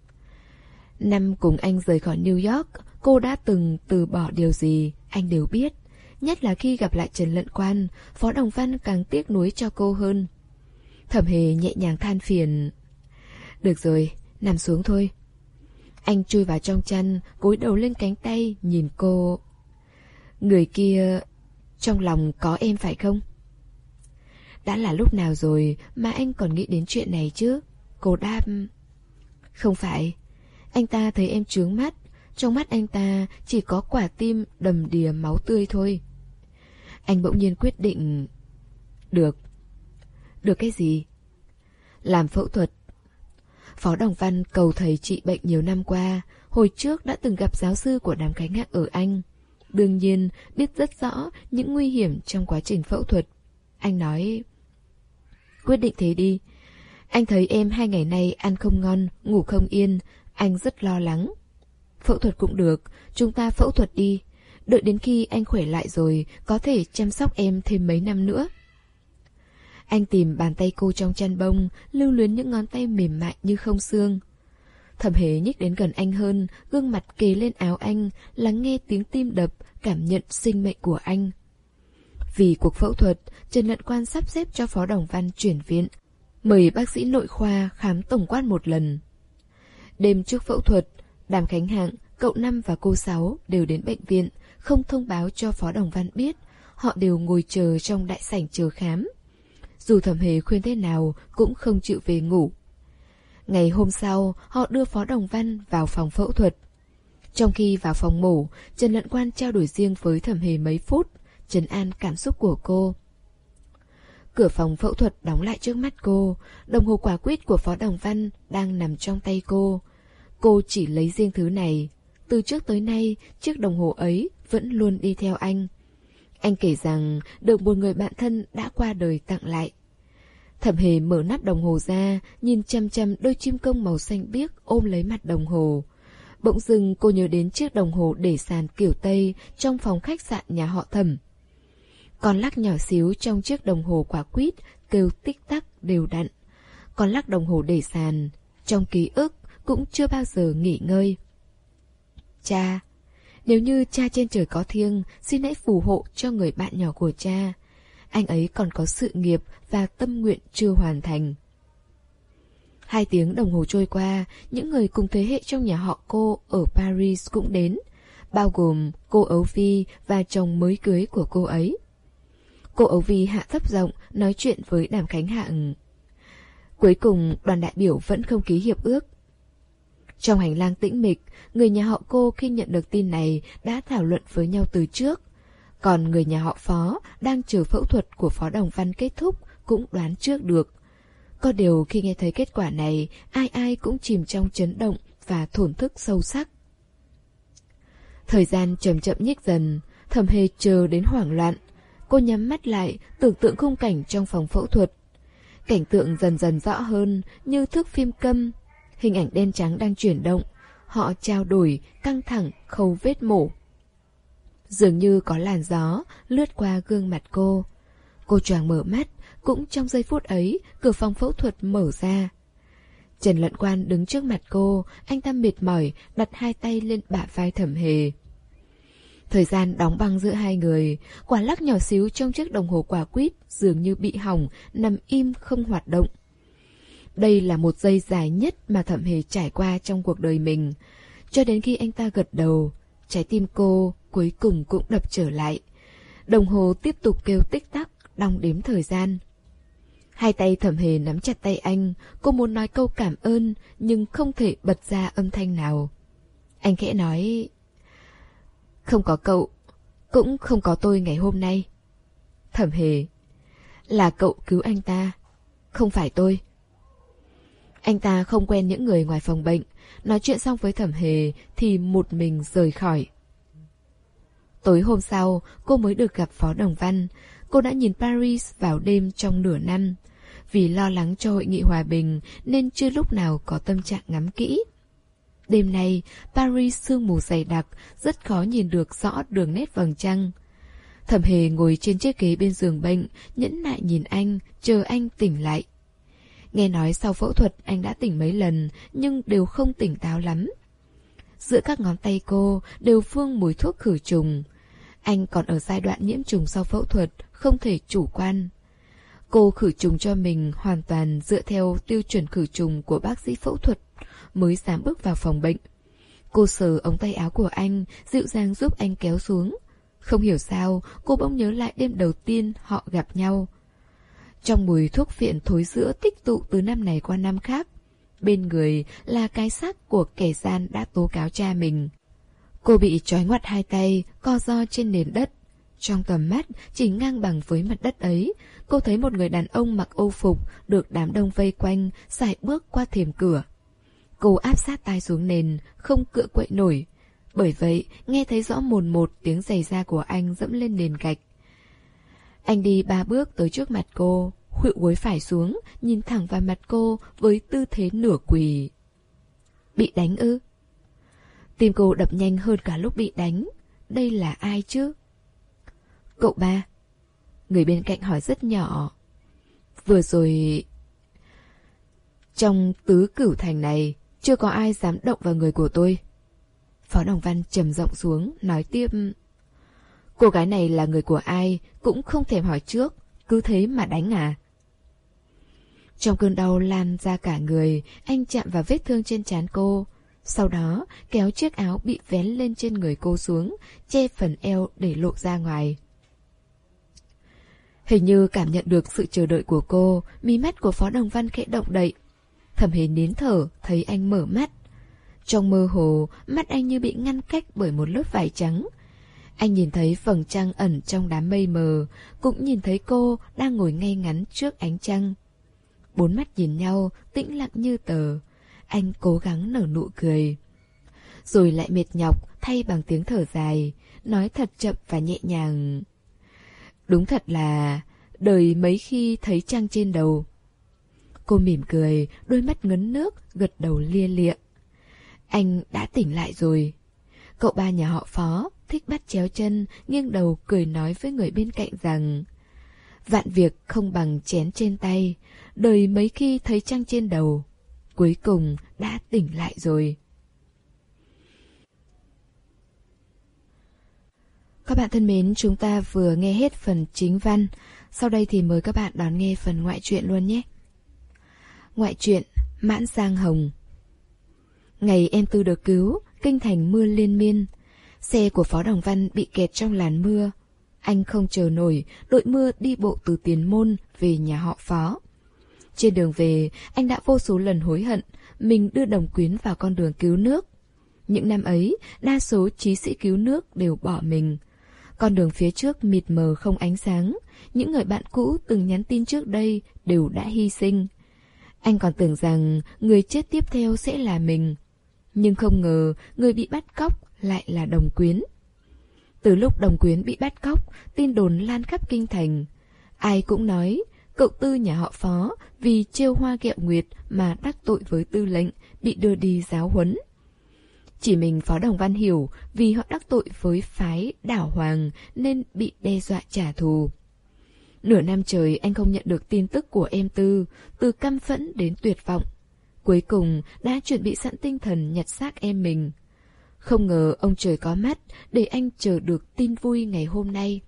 Năm cùng anh rời khỏi New York, cô đã từng từ bỏ điều gì anh đều biết. Nhất là khi gặp lại Trần Lận Quan, Phó Đồng Văn càng tiếc nuối cho cô hơn. Thẩm Hề nhẹ nhàng than phiền. Được rồi, nằm xuống thôi. Anh chui vào trong chăn, gối đầu lên cánh tay, nhìn cô. Người kia trong lòng có em phải không? Đã là lúc nào rồi mà anh còn nghĩ đến chuyện này chứ? Cô đáp. Không phải. Anh ta thấy em chướng mắt. Trong mắt anh ta chỉ có quả tim đầm đìa máu tươi thôi. Anh bỗng nhiên quyết định. Được. Được cái gì? Làm phẫu thuật. Phó Đồng Văn cầu thầy trị bệnh nhiều năm qua. Hồi trước đã từng gặp giáo sư của đám Khánh Hạng ở Anh. Đương nhiên biết rất rõ những nguy hiểm trong quá trình phẫu thuật. Anh nói. Quyết định thế đi. Anh thấy em hai ngày nay ăn không ngon, ngủ không yên. Anh rất lo lắng. Phẫu thuật cũng được, chúng ta phẫu thuật đi. Đợi đến khi anh khỏe lại rồi, có thể chăm sóc em thêm mấy năm nữa. Anh tìm bàn tay cô trong chăn bông, lưu luyến những ngón tay mềm mại như không xương. Thẩm Hề nhích đến gần anh hơn, gương mặt kề lên áo anh, lắng nghe tiếng tim đập, cảm nhận sinh mệnh của anh. Vì cuộc phẫu thuật, Trần Lận Quan sắp xếp cho Phó Đồng Văn chuyển viện, mời bác sĩ nội khoa khám tổng quát một lần. Đêm trước phẫu thuật, Đàm Khánh Hạng, cậu Năm và cô Sáu đều đến bệnh viện, không thông báo cho Phó Đồng Văn biết. Họ đều ngồi chờ trong đại sảnh chờ khám. Dù Thẩm Hề khuyên thế nào cũng không chịu về ngủ. Ngày hôm sau, họ đưa Phó Đồng Văn vào phòng phẫu thuật. Trong khi vào phòng mổ, Trần Lận Quan trao đổi riêng với Thẩm Hề mấy phút, trấn an cảm xúc của cô. Cửa phòng phẫu thuật đóng lại trước mắt cô, đồng hồ quả quýt của Phó Đồng Văn đang nằm trong tay cô. Cô chỉ lấy riêng thứ này. Từ trước tới nay, chiếc đồng hồ ấy vẫn luôn đi theo anh. Anh kể rằng được một người bạn thân đã qua đời tặng lại. Thẩm Hề mở nắp đồng hồ ra, nhìn chăm chăm đôi chim công màu xanh biếc ôm lấy mặt đồng hồ. Bỗng dưng cô nhớ đến chiếc đồng hồ để sàn kiểu Tây trong phòng khách sạn nhà họ Thẩm. Con lắc nhỏ xíu trong chiếc đồng hồ quả quýt kêu tích tắc đều đặn. Con lắc đồng hồ để sàn, trong ký ức cũng chưa bao giờ nghỉ ngơi. Cha, nếu như cha trên trời có thiêng, xin hãy phù hộ cho người bạn nhỏ của cha. Anh ấy còn có sự nghiệp và tâm nguyện chưa hoàn thành. Hai tiếng đồng hồ trôi qua, những người cùng thế hệ trong nhà họ cô ở Paris cũng đến, bao gồm cô Âu Vi và chồng mới cưới của cô ấy. Cô Âu Vi hạ thấp giọng nói chuyện với Đàm Khánh Hạng. Cuối cùng đoàn đại biểu vẫn không ký hiệp ước. Trong hành lang tĩnh mịch, người nhà họ Cô khi nhận được tin này đã thảo luận với nhau từ trước. Còn người nhà họ Phó đang chờ phẫu thuật của Phó Đồng Văn kết thúc cũng đoán trước được. Có điều khi nghe thấy kết quả này, ai ai cũng chìm trong chấn động và thổn thức sâu sắc. Thời gian chậm chậm nhích dần, Thẩm Hề chờ đến hoảng loạn. Cô nhắm mắt lại, tưởng tượng khung cảnh trong phòng phẫu thuật. Cảnh tượng dần dần rõ hơn, như thước phim câm. Hình ảnh đen trắng đang chuyển động. Họ trao đổi, căng thẳng, khâu vết mổ. Dường như có làn gió lướt qua gương mặt cô. Cô choàng mở mắt, cũng trong giây phút ấy, cửa phòng phẫu thuật mở ra. Trần Lận Quan đứng trước mặt cô, anh ta mệt mỏi, đặt hai tay lên bả vai Thẩm Hề. Thời gian đóng băng giữa hai người, quả lắc nhỏ xíu trong chiếc đồng hồ quả quýt dường như bị hỏng, nằm im không hoạt động. Đây là một giây dài nhất mà Thẩm Hề trải qua trong cuộc đời mình. Cho đến khi anh ta gật đầu, trái tim cô cuối cùng cũng đập trở lại. Đồng hồ tiếp tục kêu tích tắc, đong đếm thời gian. Hai tay Thẩm Hề nắm chặt tay anh, cô muốn nói câu cảm ơn nhưng không thể bật ra âm thanh nào. Anh khẽ nói: "Không có cậu, cũng không có tôi ngày hôm nay." Thẩm Hề: "Là cậu cứu anh ta, không phải tôi." Anh ta không quen những người ngoài phòng bệnh, nói chuyện xong với Thẩm Hề thì một mình rời khỏi. Tối hôm sau, cô mới được gặp Phó Đồng Văn. Cô đã nhìn Paris vào đêm trong nửa năm. Vì lo lắng cho hội nghị hòa bình nên chưa lúc nào có tâm trạng ngắm kỹ. Đêm nay, Paris sương mù dày đặc, rất khó nhìn được rõ đường nét vầng trăng. Thẩm Hề ngồi trên chiếc ghế bên giường bệnh, nhẫn nại nhìn anh, chờ anh tỉnh lại. Nghe nói sau phẫu thuật anh đã tỉnh mấy lần, nhưng đều không tỉnh táo lắm. Giữa các ngón tay cô đều vương mùi thuốc khử trùng. Anh còn ở giai đoạn nhiễm trùng sau phẫu thuật, không thể chủ quan. Cô khử trùng cho mình hoàn toàn dựa theo tiêu chuẩn khử trùng của bác sĩ phẫu thuật, mới dám bước vào phòng bệnh. Cô sờ ống tay áo của anh, dịu dàng giúp anh kéo xuống. Không hiểu sao, cô bỗng nhớ lại đêm đầu tiên họ gặp nhau. Trong mùi thuốc phiện thối rữa tích tụ từ năm này qua năm khác, bên người là cái xác của kẻ gian đã tố cáo cha mình. Cô bị trói ngoặt hai tay, co ro trên nền đất. Trong tầm mắt, chỉ ngang bằng với mặt đất ấy, cô thấy một người đàn ông mặc âu phục, được đám đông vây quanh, sải bước qua thềm cửa. Cô áp sát tai xuống nền, không cựa quậy nổi. Bởi vậy, nghe thấy rõ mồn một tiếng giày da của anh dẫm lên nền gạch. Anh đi ba bước tới trước mặt cô, khuỵu gối phải xuống, nhìn thẳng vào mặt cô với tư thế nửa quỳ. Bị đánh ư? Tim cô đập nhanh hơn cả lúc bị đánh. Đây là ai chứ? Cậu ba. Người bên cạnh hỏi rất nhỏ. Vừa rồi... Trong tứ cửu thành này, chưa có ai dám động vào người của tôi. Phó Đồng Văn trầm giọng xuống, nói tiếp. Cô gái này là người của ai, cũng không thèm hỏi trước, cứ thế mà đánh à? Trong cơn đau lan ra cả người, anh chạm vào vết thương trên trán cô. Sau đó, kéo chiếc áo bị vén lên trên người cô xuống, che phần eo để lộ ra ngoài. Hình như cảm nhận được sự chờ đợi của cô, mí mắt của Phó Đồng Văn khẽ động đậy. Thẩm Hề nín thở, thấy anh mở mắt. Trong mơ hồ, mắt anh như bị ngăn cách bởi một lớp vải trắng. Anh nhìn thấy vầng trăng ẩn trong đám mây mờ, cũng nhìn thấy cô đang ngồi ngay ngắn trước ánh trăng. Bốn mắt nhìn nhau, tĩnh lặng như tờ. Anh cố gắng nở nụ cười. Rồi lại mệt nhọc, thay bằng tiếng thở dài, nói thật chậm và nhẹ nhàng. Đúng thật là đời mấy khi thấy trăng trên đầu. Cô mỉm cười, đôi mắt ngấn nước, gật đầu lia lịa. Anh đã tỉnh lại rồi. Cậu ba nhà họ Phó thích bắt chéo chân, nghiêng đầu cười nói với người bên cạnh rằng vạn việc không bằng chén trên tay, đời mấy khi thấy trăng trên đầu, cuối cùng đã tỉnh lại rồi. Các bạn thân mến, chúng ta vừa nghe hết phần chính văn. Sau đây thì mời các bạn đón nghe phần ngoại truyện luôn nhé. Ngoại truyện Mãn Giang Hồng. Ngày em Tư được cứu, kinh thành mưa liên miên. Xe của Phó Đồng Văn bị kẹt trong làn mưa. Anh không chờ nổi, đội mưa đi bộ từ Tiền Môn về nhà họ Phó. Trên đường về, anh đã vô số lần hối hận mình đưa Đồng Quyến vào con đường cứu nước. Những năm ấy, đa số chí sĩ cứu nước đều bỏ mình. Con đường phía trước mịt mờ không ánh sáng, những người bạn cũ từng nhắn tin trước đây đều đã hy sinh. Anh còn tưởng rằng người chết tiếp theo sẽ là mình, nhưng không ngờ người bị bắt cóc lại là Đồng Quyến. Từ lúc Đồng Quyến bị bắt cóc, tin đồn lan khắp kinh thành. Ai cũng nói cậu Tư nhà họ Phó vì trêu hoa ghẹo nguyệt mà đắc tội với tư lệnh, bị đưa đi giáo huấn. Chỉ mình Phó Đồng Văn hiểu vì họ đắc tội với phái Đảo Hoàng nên bị đe dọa trả thù. Nửa năm trời anh không nhận được tin tức của em Tư, từ căm phẫn đến tuyệt vọng. Cuối cùng đã chuẩn bị sẵn tinh thần nhặt xác em mình. Không ngờ ông trời có mắt để anh chờ được tin vui ngày hôm nay.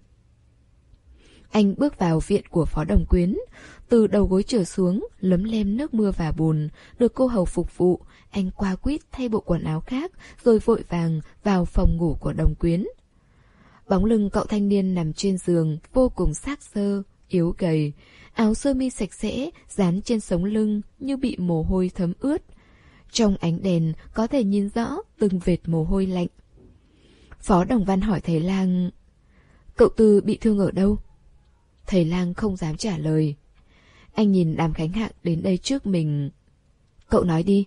Anh bước vào viện của Phó Đồng Quyến, từ đầu gối trở xuống, lấm lem nước mưa và bùn, được cô hầu phục vụ. Anh qua quýt thay bộ quần áo khác, rồi vội vàng vào phòng ngủ của Đồng Quyến. Bóng lưng cậu thanh niên nằm trên giường, vô cùng xác xơ, yếu gầy, áo sơ mi sạch sẽ, dán trên sống lưng như bị mồ hôi thấm ướt. Trong ánh đèn có thể nhìn rõ từng vệt mồ hôi lạnh. Phó Đồng Văn hỏi thầy lang, cậu Tư bị thương ở đâu? Thầy lang không dám trả lời. Anh nhìn Đàm Khánh Hạng đến đây trước mình. Cậu nói đi.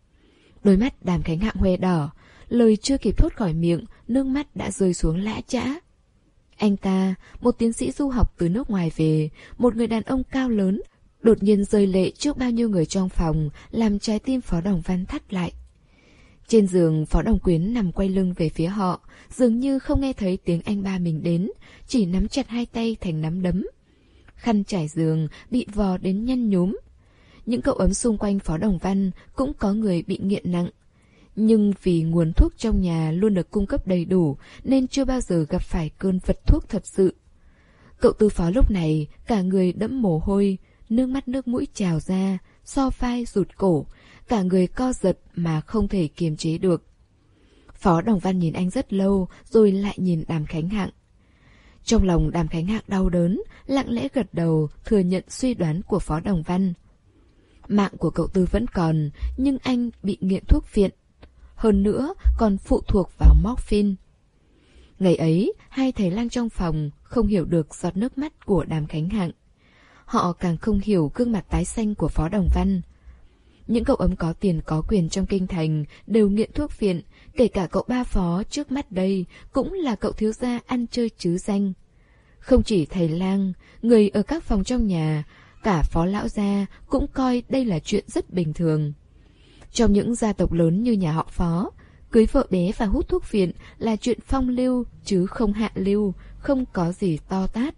Đôi mắt Đàm Khánh Hạng hoe đỏ, lời chưa kịp thốt khỏi miệng, nước mắt đã rơi xuống lã chã. Anh ta, một tiến sĩ du học từ nước ngoài về, một người đàn ông cao lớn, đột nhiên rơi lệ trước bao nhiêu người trong phòng, làm trái tim Phó Đồng Văn thắt lại. Trên giường, Phó Đồng Quyến nằm quay lưng về phía họ, dường như không nghe thấy tiếng anh ba mình đến, chỉ nắm chặt hai tay thành nắm đấm. Khăn trải giường bị vò đến nhăn nhúm. Những cậu ấm xung quanh Phó Đồng Văn cũng có người bị nghiện nặng. Nhưng vì nguồn thuốc trong nhà luôn được cung cấp đầy đủ nên chưa bao giờ gặp phải cơn vật thuốc thật sự. Cậu Tư Phó lúc này cả người đẫm mồ hôi, nước mắt nước mũi trào ra, so vai rụt cổ, cả người co giật mà không thể kiềm chế được. Phó Đồng Văn nhìn anh rất lâu rồi lại nhìn Đàm Khánh Hạng. Trong lòng Đàm Khánh Hạng đau đớn, lặng lẽ gật đầu thừa nhận suy đoán của Phó Đồng Văn. Mạng của cậu Tư vẫn còn, nhưng anh bị nghiện thuốc phiện. Hơn nữa còn phụ thuộc vào morphine. Ngày ấy, hai thầy lang trong phòng không hiểu được giọt nước mắt của Đàm Khánh Hạng. Họ càng không hiểu gương mặt tái xanh của Phó Đồng Văn. Những cậu ấm có tiền có quyền trong kinh thành đều nghiện thuốc phiện, kể cả cậu ba Phó trước mắt đây cũng là cậu thiếu gia ăn chơi trứ danh. Không chỉ thầy lang, người ở các phòng trong nhà, cả Phó lão gia cũng coi đây là chuyện rất bình thường. Trong những gia tộc lớn như nhà họ Phó, cưới vợ bé và hút thuốc phiện là chuyện phong lưu chứ không hạ lưu, không có gì to tát.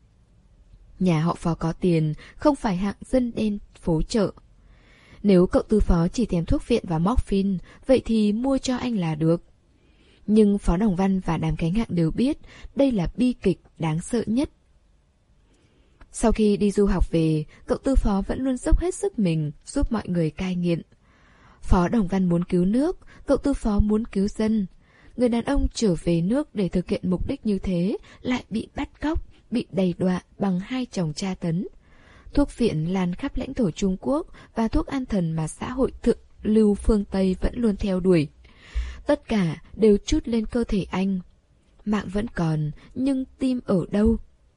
Nhà họ Phó có tiền, không phải hạng dân đen phố chợ. Nếu cậu Tư Phó chỉ thèm thuốc phiện và morphine, vậy thì mua cho anh là được. Nhưng Phó Đồng Văn và Đàm Khánh Hạng đều biết đây là bi kịch đáng sợ nhất. Sau khi đi du học về, cậu Tư Phó vẫn luôn dốc hết sức mình giúp mọi người cai nghiện. Phó Đồng Văn muốn cứu nước, cậu Tư Phó muốn cứu dân. Người đàn ông trở về nước để thực hiện mục đích như thế lại bị bắt cóc, bị đầy đọa bằng hai chồng tra tấn. Thuốc phiện lan khắp lãnh thổ Trung Quốc và thuốc an thần mà xã hội thượng lưu phương Tây vẫn luôn theo đuổi. Tất cả đều trút lên cơ thể anh. Mạng vẫn còn, nhưng tim ở đâu?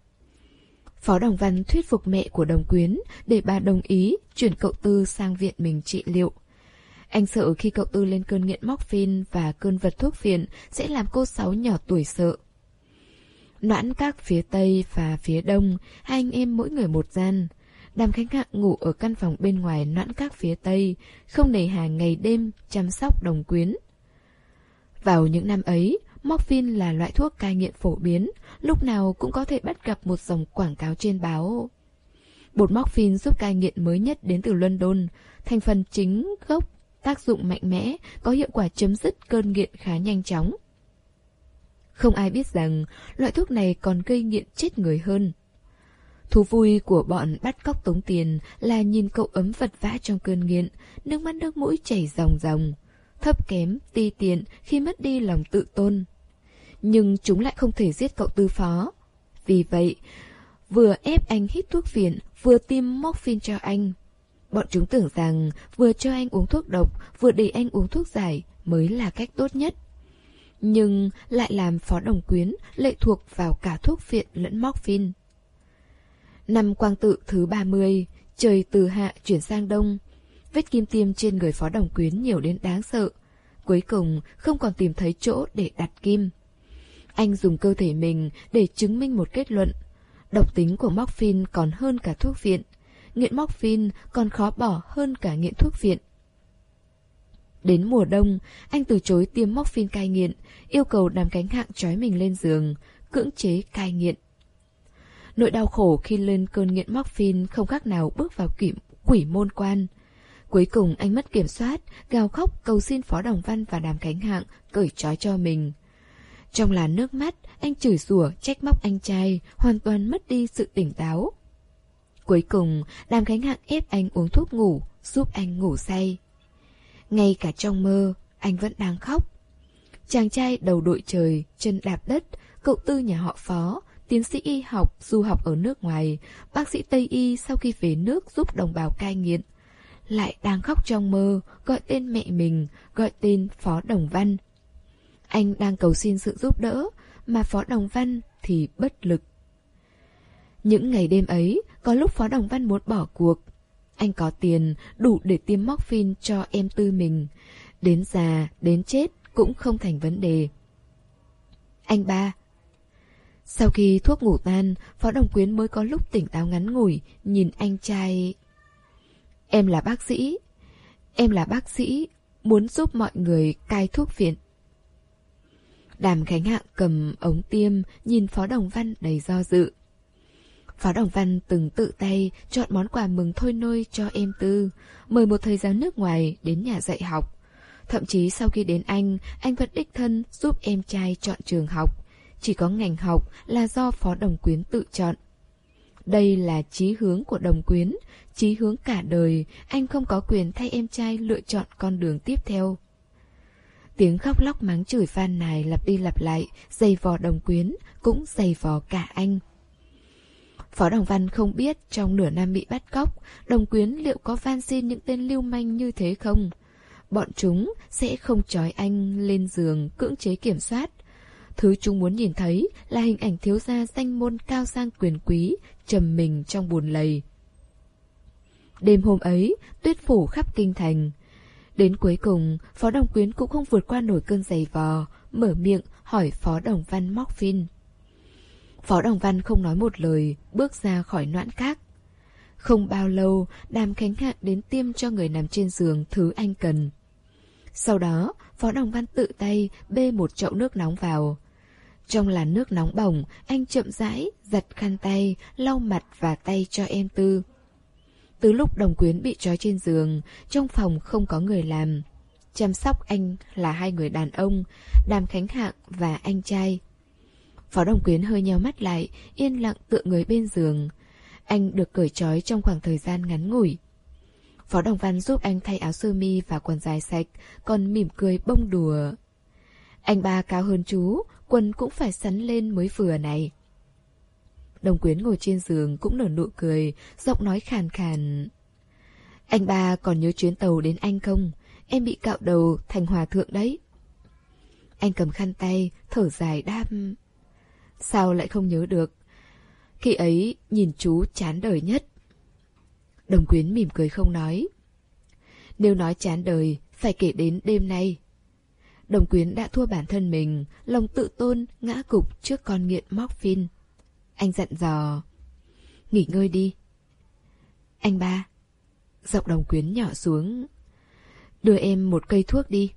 Phó Đồng Văn thuyết phục mẹ của Đồng Quyến để bà đồng ý chuyển cậu Tư sang viện mình trị liệu. Anh sợ khi cậu Tư lên cơn nghiện morphine và cơn vật thuốc phiện sẽ làm cô Sáu nhỏ tuổi sợ. Noãn Các phía Tây và phía Đông, hai anh em mỗi người một gian. Đàm Khánh Hạng ngủ ở căn phòng bên ngoài Noãn Các phía Tây, không nề hà ngày đêm chăm sóc Đồng Quyến. Vào những năm ấy, morphine là loại thuốc cai nghiện phổ biến, lúc nào cũng có thể bắt gặp một dòng quảng cáo trên báo. Bột morphine giúp cai nghiện mới nhất đến từ London, thành phần chính gốc, tác dụng mạnh mẽ, có hiệu quả chấm dứt cơn nghiện khá nhanh chóng. Không ai biết rằng loại thuốc này còn gây nghiện chết người hơn. Thú vui của bọn bắt cóc tống tiền là nhìn cậu ấm vật vã trong cơn nghiện, nước mắt nước mũi chảy ròng ròng, thấp kém, ti tiện khi mất đi lòng tự tôn. Nhưng chúng lại không thể giết cậu Tư Phó. Vì vậy, vừa ép anh hít thuốc phiện, vừa tiêm morphine cho anh. Bọn chúng tưởng rằng vừa cho anh uống thuốc độc, vừa để anh uống thuốc giải mới là cách tốt nhất. Nhưng lại làm Phó Đồng Quyến lệ thuộc vào cả thuốc viện lẫn morphine. Năm Quang Tự thứ ba mươi, trời từ hạ chuyển sang đông. Vết kim tiêm trên người Phó Đồng Quyến nhiều đến đáng sợ. Cuối cùng không còn tìm thấy chỗ để đặt kim. Anh dùng cơ thể mình để chứng minh một kết luận. Độc tính của morphine còn hơn cả thuốc viện. Nghiện morphine còn khó bỏ hơn cả nghiện thuốc viện. Đến mùa đông, anh từ chối tiêm morphine cai nghiện, yêu cầu Đàm Cánh Hạng trói mình lên giường, cưỡng chế cai nghiện. Nỗi đau khổ khi lên cơn nghiện morphine không khác nào bước vào quỷ, quỷ môn quan. Cuối cùng anh mất kiểm soát, gào khóc cầu xin Phó Đồng Văn và Đàm Cánh Hạng cởi trói cho mình. Trong làn nước mắt, anh chửi rủa, trách móc anh trai, hoàn toàn mất đi sự tỉnh táo. Cuối cùng, Đàm Cánh Hạng ép anh uống thuốc ngủ, giúp anh ngủ say. Ngay cả trong mơ, anh vẫn đang khóc. Chàng trai đầu đội trời, chân đạp đất, cậu Tư nhà họ Phó, tiến sĩ y học, du học ở nước ngoài, bác sĩ Tây y sau khi về nước giúp đồng bào cai nghiện. Lại đang khóc trong mơ, gọi tên mẹ mình, gọi tên Phó Đồng Văn. Anh đang cầu xin sự giúp đỡ, mà Phó Đồng Văn thì bất lực. Những ngày đêm ấy, có lúc Phó Đồng Văn muốn bỏ cuộc. Anh có tiền đủ để tiêm morphine cho em Tư mình. Đến già, đến chết cũng không thành vấn đề. Anh ba. Sau khi thuốc ngủ tan, Phó Đồng Quyến mới có lúc tỉnh táo ngắn ngủi, nhìn anh trai. Em là bác sĩ. Em là bác sĩ, muốn giúp mọi người cai thuốc viện. Đàm Khánh Hạng cầm ống tiêm, nhìn Phó Đồng Văn đầy do dự. Phó Đồng Văn từng tự tay chọn món quà mừng thôi nôi cho em Tư, mời một thầy giáo nước ngoài đến nhà dạy học. Thậm chí sau khi đến Anh, anh vẫn đích thân giúp em trai chọn trường học. Chỉ có ngành học là do Phó Đồng Quyến tự chọn. Đây là chí hướng của Đồng Quyến, chí hướng cả đời, anh không có quyền thay em trai lựa chọn con đường tiếp theo. Tiếng khóc lóc mắng chửi phàn nài lặp đi lặp lại, dày vò Đồng Quyến, cũng dày vò cả anh. Phó Đồng Văn không biết trong nửa năm bị bắt cóc, Đồng Quyến liệu có van xin những tên lưu manh như thế không? Bọn chúng sẽ không trói anh lên giường cưỡng chế kiểm soát. Thứ chúng muốn nhìn thấy là hình ảnh thiếu gia danh môn cao sang quyền quý, trầm mình trong bùn lầy. Đêm hôm ấy, tuyết phủ khắp kinh thành. Đến cuối cùng, Phó Đồng Quyến cũng không vượt qua nổi cơn giày vò, mở miệng hỏi Phó Đồng Văn morphine. Phó Đồng Văn không nói một lời, bước ra khỏi noãn các. Không bao lâu, Đàm Khánh Hạng đến tiêm cho người nằm trên giường thứ anh cần. Sau đó, Phó Đồng Văn tự tay bê một chậu nước nóng vào. Trong làn nước nóng bỏng, anh chậm rãi giật khăn tay, lau mặt và tay cho em Tư. Từ lúc Đồng Quyến bị trói trên giường, trong phòng không có người làm. Chăm sóc anh là hai người đàn ông, Đàm Khánh Hạng và anh trai. Phó Đồng Quyến hơi nheo mắt lại, yên lặng tựa người bên giường. Anh được cởi trói trong khoảng thời gian ngắn ngủi. Phó Đồng Văn giúp anh thay áo sơ mi và quần dài sạch, còn mỉm cười bông đùa. Anh ba cao hơn chú, quần cũng phải sắn lên mới vừa này. Đồng Quyến ngồi trên giường cũng nở nụ cười, giọng nói khàn khàn. Anh ba còn nhớ chuyến tàu đến Anh không? Em bị cạo đầu thành hòa thượng đấy. Anh cầm khăn tay, thở dài đáp. Sao lại không nhớ được? Khi ấy nhìn chú chán đời nhất. Đồng Quyến mỉm cười không nói. Nếu nói chán đời, phải kể đến đêm nay. Đồng Quyến đã thua bản thân mình, lòng tự tôn ngã gục trước con nghiện morphine. Anh dặn dò. Nghỉ ngơi đi. Anh ba. Giọng Đồng Quyến nhỏ xuống. Đưa em một cây thuốc đi.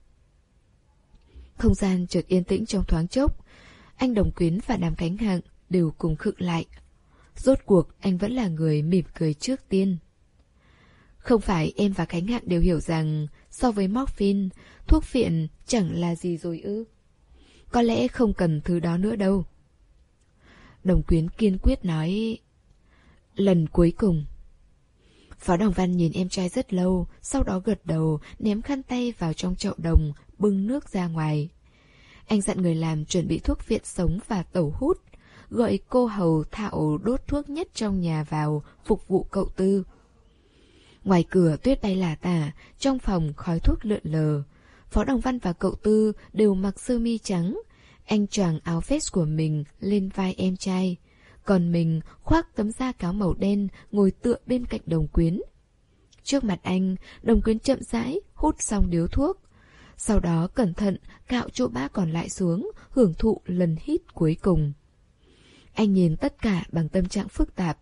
Không gian chợt yên tĩnh trong thoáng chốc. Anh Đồng Quyến và Đàm Khánh Hạng đều cùng khựng lại. Rốt cuộc anh vẫn là người mỉm cười trước tiên. Không phải em và Khánh Hạng đều hiểu rằng so với morphine, thuốc phiện chẳng là gì rồi ư? Có lẽ không cần thứ đó nữa đâu. Đồng Quyến kiên quyết nói. Lần cuối cùng. Phó Đồng Văn nhìn em trai rất lâu, sau đó gật đầu, ném khăn tay vào trong chậu đồng, bưng nước ra ngoài. Anh dặn người làm chuẩn bị thuốc viện sống và tẩu hút, gọi cô hầu thạo đốt thuốc nhất trong nhà vào, phục vụ cậu Tư. Ngoài cửa tuyết bay lả tả, trong phòng khói thuốc lượn lờ. Phó Đồng Văn và cậu Tư đều mặc sơ mi trắng. Anh choàng áo vest của mình lên vai em trai, còn mình khoác tấm da cáo màu đen ngồi tựa bên cạnh Đồng Quyến. Trước mặt anh, Đồng Quyến chậm rãi hút xong điếu thuốc. Sau đó cẩn thận cạo chỗ bã còn lại xuống, hưởng thụ lần hít cuối cùng. Anh nhìn tất cả bằng tâm trạng phức tạp.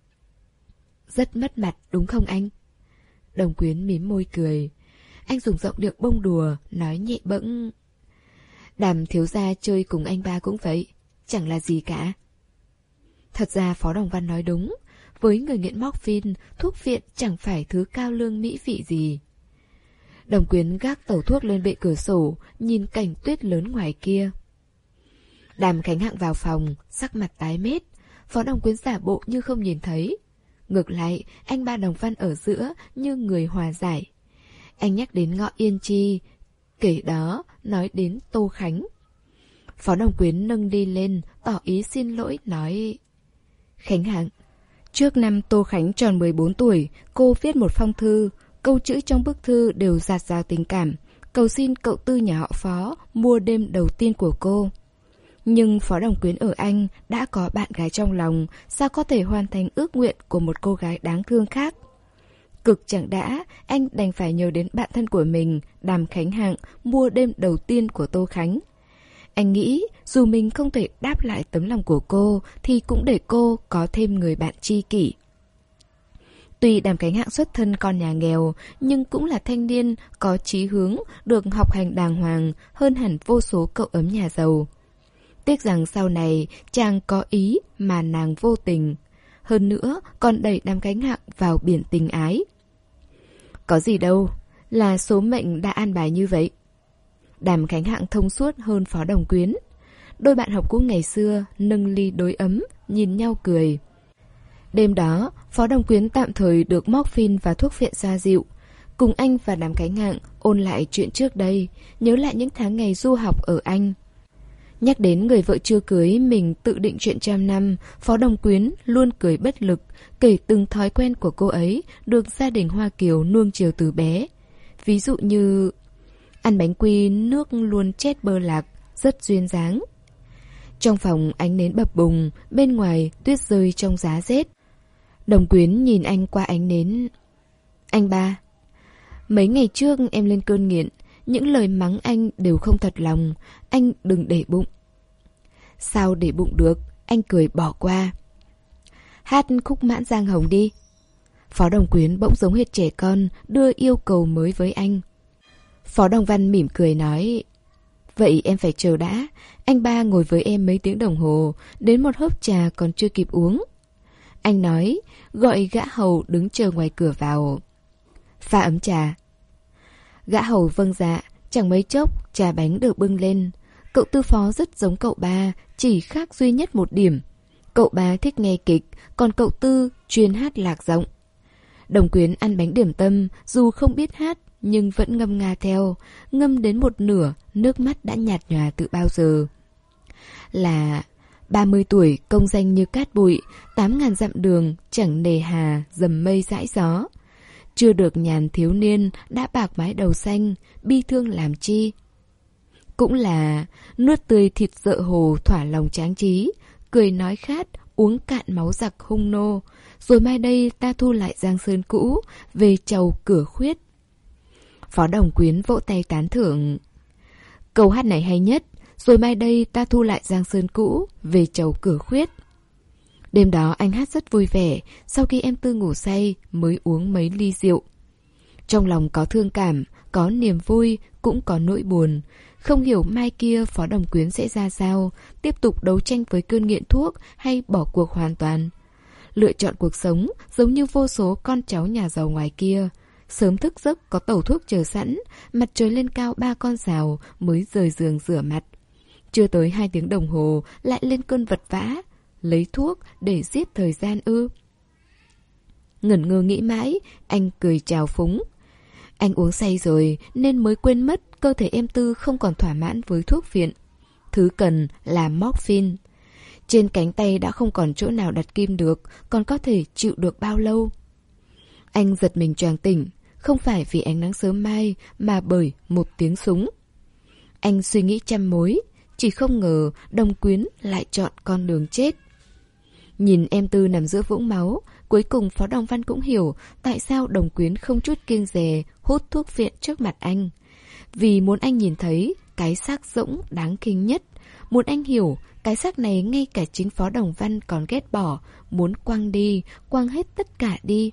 Rất mất mặt đúng không anh? Đồng Quyến mím môi cười. Anh dùng giọng điệu bông đùa, nói nhẹ bẫng. Đàm thiếu gia chơi cùng anh ba cũng vậy, chẳng là gì cả. Thật ra Phó Đồng Văn nói đúng. Với người nghiện morphine, thuốc viện chẳng phải thứ cao lương mỹ vị gì. Đồng Quyến gác tẩu thuốc lên bệ cửa sổ, nhìn cảnh tuyết lớn ngoài kia. Đàm Khánh Hạng vào phòng, sắc mặt tái mét. Phó Đồng Quyến giả bộ như không nhìn thấy. Ngược lại, anh ba Đồng Văn ở giữa như người hòa giải. Anh nhắc đến Ngọ Yên Chi, kể đó nói đến Tô Khánh. Phó Đồng Quyến nâng đi lên, tỏ ý xin lỗi, nói: Khánh Hạng, trước năm Tô Khánh tròn mười bốn tuổi, cô viết một phong thư. Câu chữ trong bức thư đều dạt dào tình cảm, cầu xin cậu Tư nhà họ Phó mua đêm đầu tiên của cô. Nhưng Phó Đồng Quyến ở Anh đã có bạn gái trong lòng, sao có thể hoàn thành ước nguyện của một cô gái đáng thương khác? Cực chẳng đã, anh đành phải nhờ đến bạn thân của mình, Đàm Khánh Hạng, mua đêm đầu tiên của Tô Khánh. Anh nghĩ dù mình không thể đáp lại tấm lòng của cô thì cũng để cô có thêm người bạn tri kỷ. Tuy Đàm Khánh Hạng xuất thân con nhà nghèo, nhưng cũng là thanh niên có chí hướng, được học hành đàng hoàng hơn hẳn vô số cậu ấm nhà giàu. Tiếc rằng sau này chàng có ý mà nàng vô tình, hơn nữa còn đẩy Đàm Khánh Hạng vào biển tình ái. Có gì đâu, là số mệnh đã an bài như vậy. Đàm Khánh Hạng thông suốt hơn Phó Đồng Quyến. Đôi bạn học cũ ngày xưa nâng ly đối ấm, nhìn nhau cười. Đêm đó, Phó Đồng Quyến tạm thời được morphine và thuốc phiện xoa dịu. Cùng anh và Đàm Khánh Hạng ôn lại chuyện trước đây, nhớ lại những tháng ngày du học ở Anh. Nhắc đến người vợ chưa cưới mình tự định chuyện trăm năm, Phó Đồng Quyến luôn cười bất lực, kể từng thói quen của cô ấy được gia đình Hoa Kiều nuông chiều từ bé. Ví dụ như ăn bánh quy nước luôn chết bơ lạc, rất duyên dáng. Trong phòng ánh nến bập bùng, bên ngoài tuyết rơi trong giá rét. Đồng Quyến nhìn anh qua ánh nến. Anh ba, mấy ngày trước em lên cơn nghiện, những lời mắng anh đều không thật lòng, anh đừng để bụng. Sao để bụng được, anh cười bỏ qua. Hát khúc Mãn Giang Hồng đi. Phó Đồng Quyến bỗng giống hệt trẻ con, đưa yêu cầu mới với anh. Phó Đồng Văn mỉm cười nói: Vậy em phải chờ đã, anh ba ngồi với em mấy tiếng đồng hồ, đến một hớp trà còn chưa kịp uống. Anh nói, gọi gã hầu đứng chờ ngoài cửa vào. Pha ấm trà. Gã hầu vâng dạ, chẳng mấy chốc trà bánh được bưng lên. Cậu Tư Phó rất giống cậu ba, chỉ khác duy nhất một điểm. Cậu ba thích nghe kịch, còn cậu Tư chuyên hát lạc giọng. Đồng Quyến ăn bánh điểm tâm, dù không biết hát nhưng vẫn ngâm nga theo, ngâm đến một nửa, nước mắt đã nhạt nhòa từ bao giờ. Là ba mươi tuổi công danh như cát bụi, tám ngàn dặm đường chẳng nề hà, dầm mây dãi gió. Chưa được nhàn thiếu niên đã bạc mái đầu xanh, bi thương làm chi. Cũng là nuốt tươi thịt dợ hồ thỏa lòng tráng trí, cười nói khát, uống cạn máu giặc hung nô. Rồi mai đây ta thu lại giang sơn cũ, về chầu cửa khuyết. Phó Đồng Quyến vỗ tay tán thưởng. Câu hát này hay nhất. Rồi mai đây ta thu lại giang sơn cũ, về chầu cửa khuyết. Đêm đó anh hát rất vui vẻ, sau khi em Tư ngủ say mới uống mấy ly rượu. Trong lòng có thương cảm, có niềm vui, cũng có nỗi buồn. Không hiểu mai kia Phó Đồng Quyến sẽ ra sao, tiếp tục đấu tranh với cơn nghiện thuốc hay bỏ cuộc hoàn toàn. Lựa chọn cuộc sống giống như vô số con cháu nhà giàu ngoài kia. Sớm thức giấc có tẩu thuốc chờ sẵn, mặt trời lên cao ba con rào mới rời giường rửa mặt. Chưa tới hai tiếng đồng hồ lại lên cơn vật vã, lấy thuốc để giết thời gian ư. Ngẩn ngơ nghĩ mãi, anh cười trào phúng. Anh uống say rồi nên mới quên mất cơ thể em Tư không còn thỏa mãn với thuốc phiện. Thứ cần là morphine. Trên cánh tay đã không còn chỗ nào đặt kim được, còn có thể chịu được bao lâu. Anh giật mình choàng tỉnh, không phải vì ánh nắng sớm mai mà bởi một tiếng súng. Anh suy nghĩ trăm mối, chỉ không ngờ Đồng Quyến lại chọn con đường chết. Nhìn em Tư nằm giữa vũng máu, cuối cùng Phó Đồng Văn cũng hiểu tại sao Đồng Quyến không chút kiêng dè hút thuốc viện trước mặt anh. Vì muốn anh nhìn thấy cái xác rỗng đáng kinh nhất, muốn anh hiểu cái xác này ngay cả chính Phó Đồng Văn còn ghét bỏ, muốn quăng đi, quăng hết tất cả đi.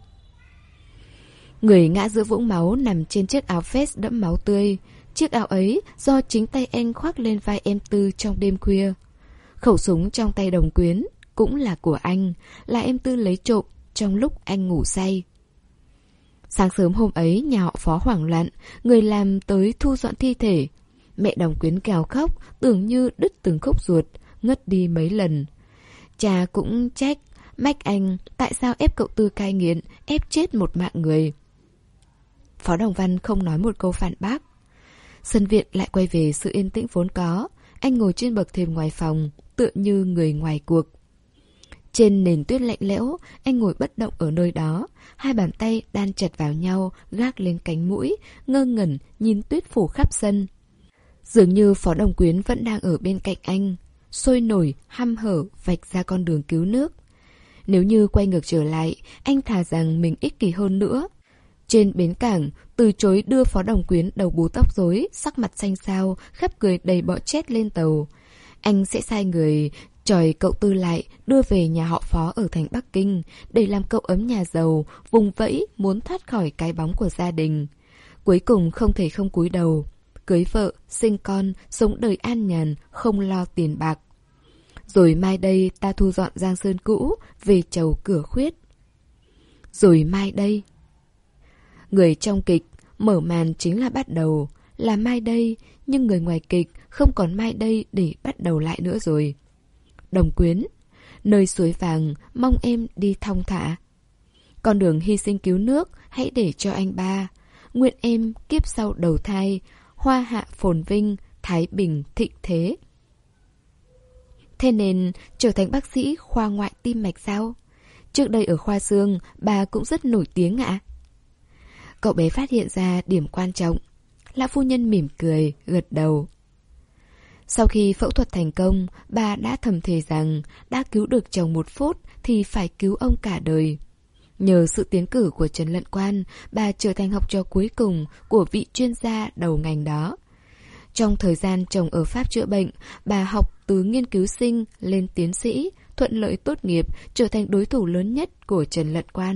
Người ngã giữa vũng máu nằm trên chiếc áo vest đẫm máu tươi. Chiếc áo ấy do chính tay anh khoác lên vai em Tư trong đêm khuya. Khẩu súng trong tay Đồng Quyến cũng là của anh, là em Tư lấy trộm trong lúc anh ngủ say. Sáng sớm hôm ấy nhà họ Phó hoảng loạn, người làm tới thu dọn thi thể. Mẹ Đồng Quyến gào khóc, tưởng như đứt từng khúc ruột, ngất đi mấy lần. Cha cũng trách, mách anh tại sao ép cậu Tư cai nghiện, ép chết một mạng người. Phó Đồng Văn không nói một câu phản bác. Sân viện lại quay về sự yên tĩnh vốn có. Anh ngồi trên bậc thềm ngoài phòng, tựa như người ngoài cuộc. Trên nền tuyết lạnh lẽo, anh ngồi bất động ở nơi đó, hai bàn tay đan chặt vào nhau, gác lên cánh mũi, ngơ ngẩn nhìn tuyết phủ khắp sân. Dường như Phó Đồng Quyến vẫn đang ở bên cạnh anh, sôi nổi, hăm hở, vạch ra con đường cứu nước. Nếu như quay ngược trở lại, anh thà rằng mình ích kỷ hơn nữa. Trên bến cảng, từ chối đưa Phó Đồng Quyến đầu bù tóc rối, sắc mặt xanh xao, khắp cười đầy bọ chét lên tàu. Anh sẽ sai người chòi cậu Tư lại, đưa về nhà họ Phó ở thành Bắc Kinh, để làm cậu ấm nhà giàu, vùng vẫy muốn thoát khỏi cái bóng của gia đình. Cuối cùng không thể không cúi đầu, cưới vợ, sinh con, sống đời an nhàn, không lo tiền bạc. Rồi mai đây ta thu dọn giang sơn cũ, về chầu cửa khuyết. Rồi mai đây. Người trong kịch, mở màn chính là bắt đầu, là mai đây, nhưng người ngoài kịch không còn mai đây để bắt đầu lại nữa rồi. Đồng Quyến, nơi suối vàng, mong em đi thong thả. Con đường hy sinh cứu nước, hãy để cho anh ba. Nguyện em kiếp sau đầu thai, hoa hạ phồn vinh, thái bình thịnh thế. Thế nên trở thành bác sĩ khoa ngoại tim mạch sao? Trước đây ở khoa xương, bà cũng rất nổi tiếng ạ. Cậu bé phát hiện ra điểm quan trọng. Lão phu nhân mỉm cười, gật đầu. Sau khi phẫu thuật thành công, bà đã thầm thề rằng đã cứu được chồng một phút thì phải cứu ông cả đời. Nhờ sự tiến cử của Trần Lận Quan, bà trở thành học trò cuối cùng của vị chuyên gia đầu ngành đó. Trong thời gian chồng ở Pháp chữa bệnh, bà học từ nghiên cứu sinh lên tiến sĩ, thuận lợi tốt nghiệp, trở thành đối thủ lớn nhất của Trần Lận Quan.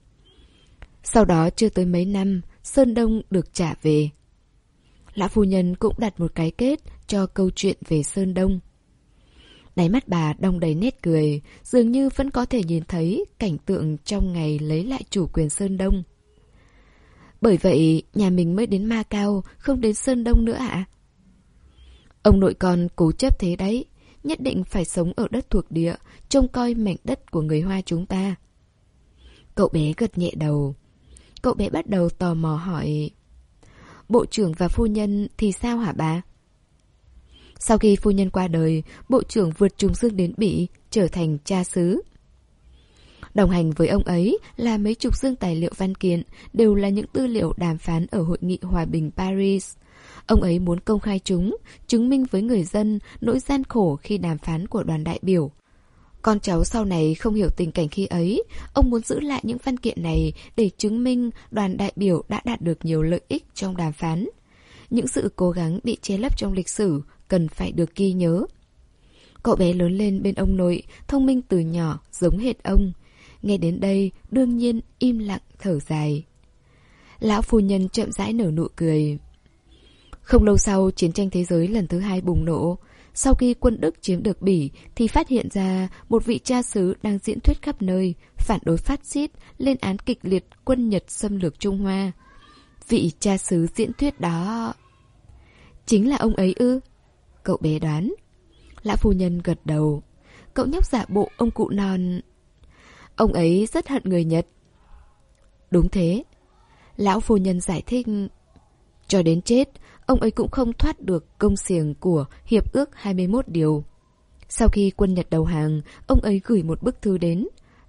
Sau đó chưa tới mấy năm, Sơn Đông được trả về. Lão phu nhân cũng đặt một cái kết cho câu chuyện về Sơn Đông. Đáy mắt bà đong đầy nét cười, dường như vẫn có thể nhìn thấy cảnh tượng trong ngày lấy lại chủ quyền Sơn Đông. Bởi vậy, nhà mình mới đến Ma Cao, không đến Sơn Đông nữa ạ? À? Ông nội con cố chấp thế đấy, nhất định phải sống ở đất thuộc địa, trông coi mảnh đất của người Hoa chúng ta. Cậu bé gật nhẹ đầu. Cậu bé bắt đầu tò mò hỏi, bộ trưởng và phu nhân thì sao hả bà? Sau khi phu nhân qua đời, bộ trưởng vượt trùng dương đến Bỉ, trở thành cha xứ. Đồng hành với ông ấy là mấy chục dương tài liệu văn kiện, đều là những tư liệu đàm phán ở Hội nghị Hòa bình Paris. Ông ấy muốn công khai chúng, chứng minh với người dân nỗi gian khổ khi đàm phán của đoàn đại biểu. Con cháu sau này không hiểu tình cảnh khi ấy, ông muốn giữ lại những văn kiện này để chứng minh đoàn đại biểu đã đạt được nhiều lợi ích trong đàm phán. Những sự cố gắng bị che lấp trong lịch sử cần phải được ghi nhớ. Cậu bé lớn lên bên ông nội, thông minh từ nhỏ, giống hệt ông. Nghe đến đây, đương nhiên im lặng thở dài. Lão phu nhân chậm rãi nở nụ cười. Không lâu sau, chiến tranh thế giới lần thứ hai bùng nổ. Sau khi quân Đức chiếm được Bỉ thì phát hiện ra một vị cha xứ đang diễn thuyết khắp nơi, phản đối phát xít, lên án kịch liệt quân Nhật xâm lược Trung Hoa. Vị cha xứ diễn thuyết đó... Chính là ông ấy ư? Cậu bé đoán. Lão phu nhân gật đầu. Cậu nhóc giả bộ ông cụ non. Ông ấy rất hận người Nhật. Đúng thế. Lão phu nhân giải thích. Cho đến chết, ông ấy cũng không thoát được công xiềng của Hiệp ước hai mươi mốt điều. Sau khi quân Nhật đầu hàng, ông ấy gửi một bức thư đến.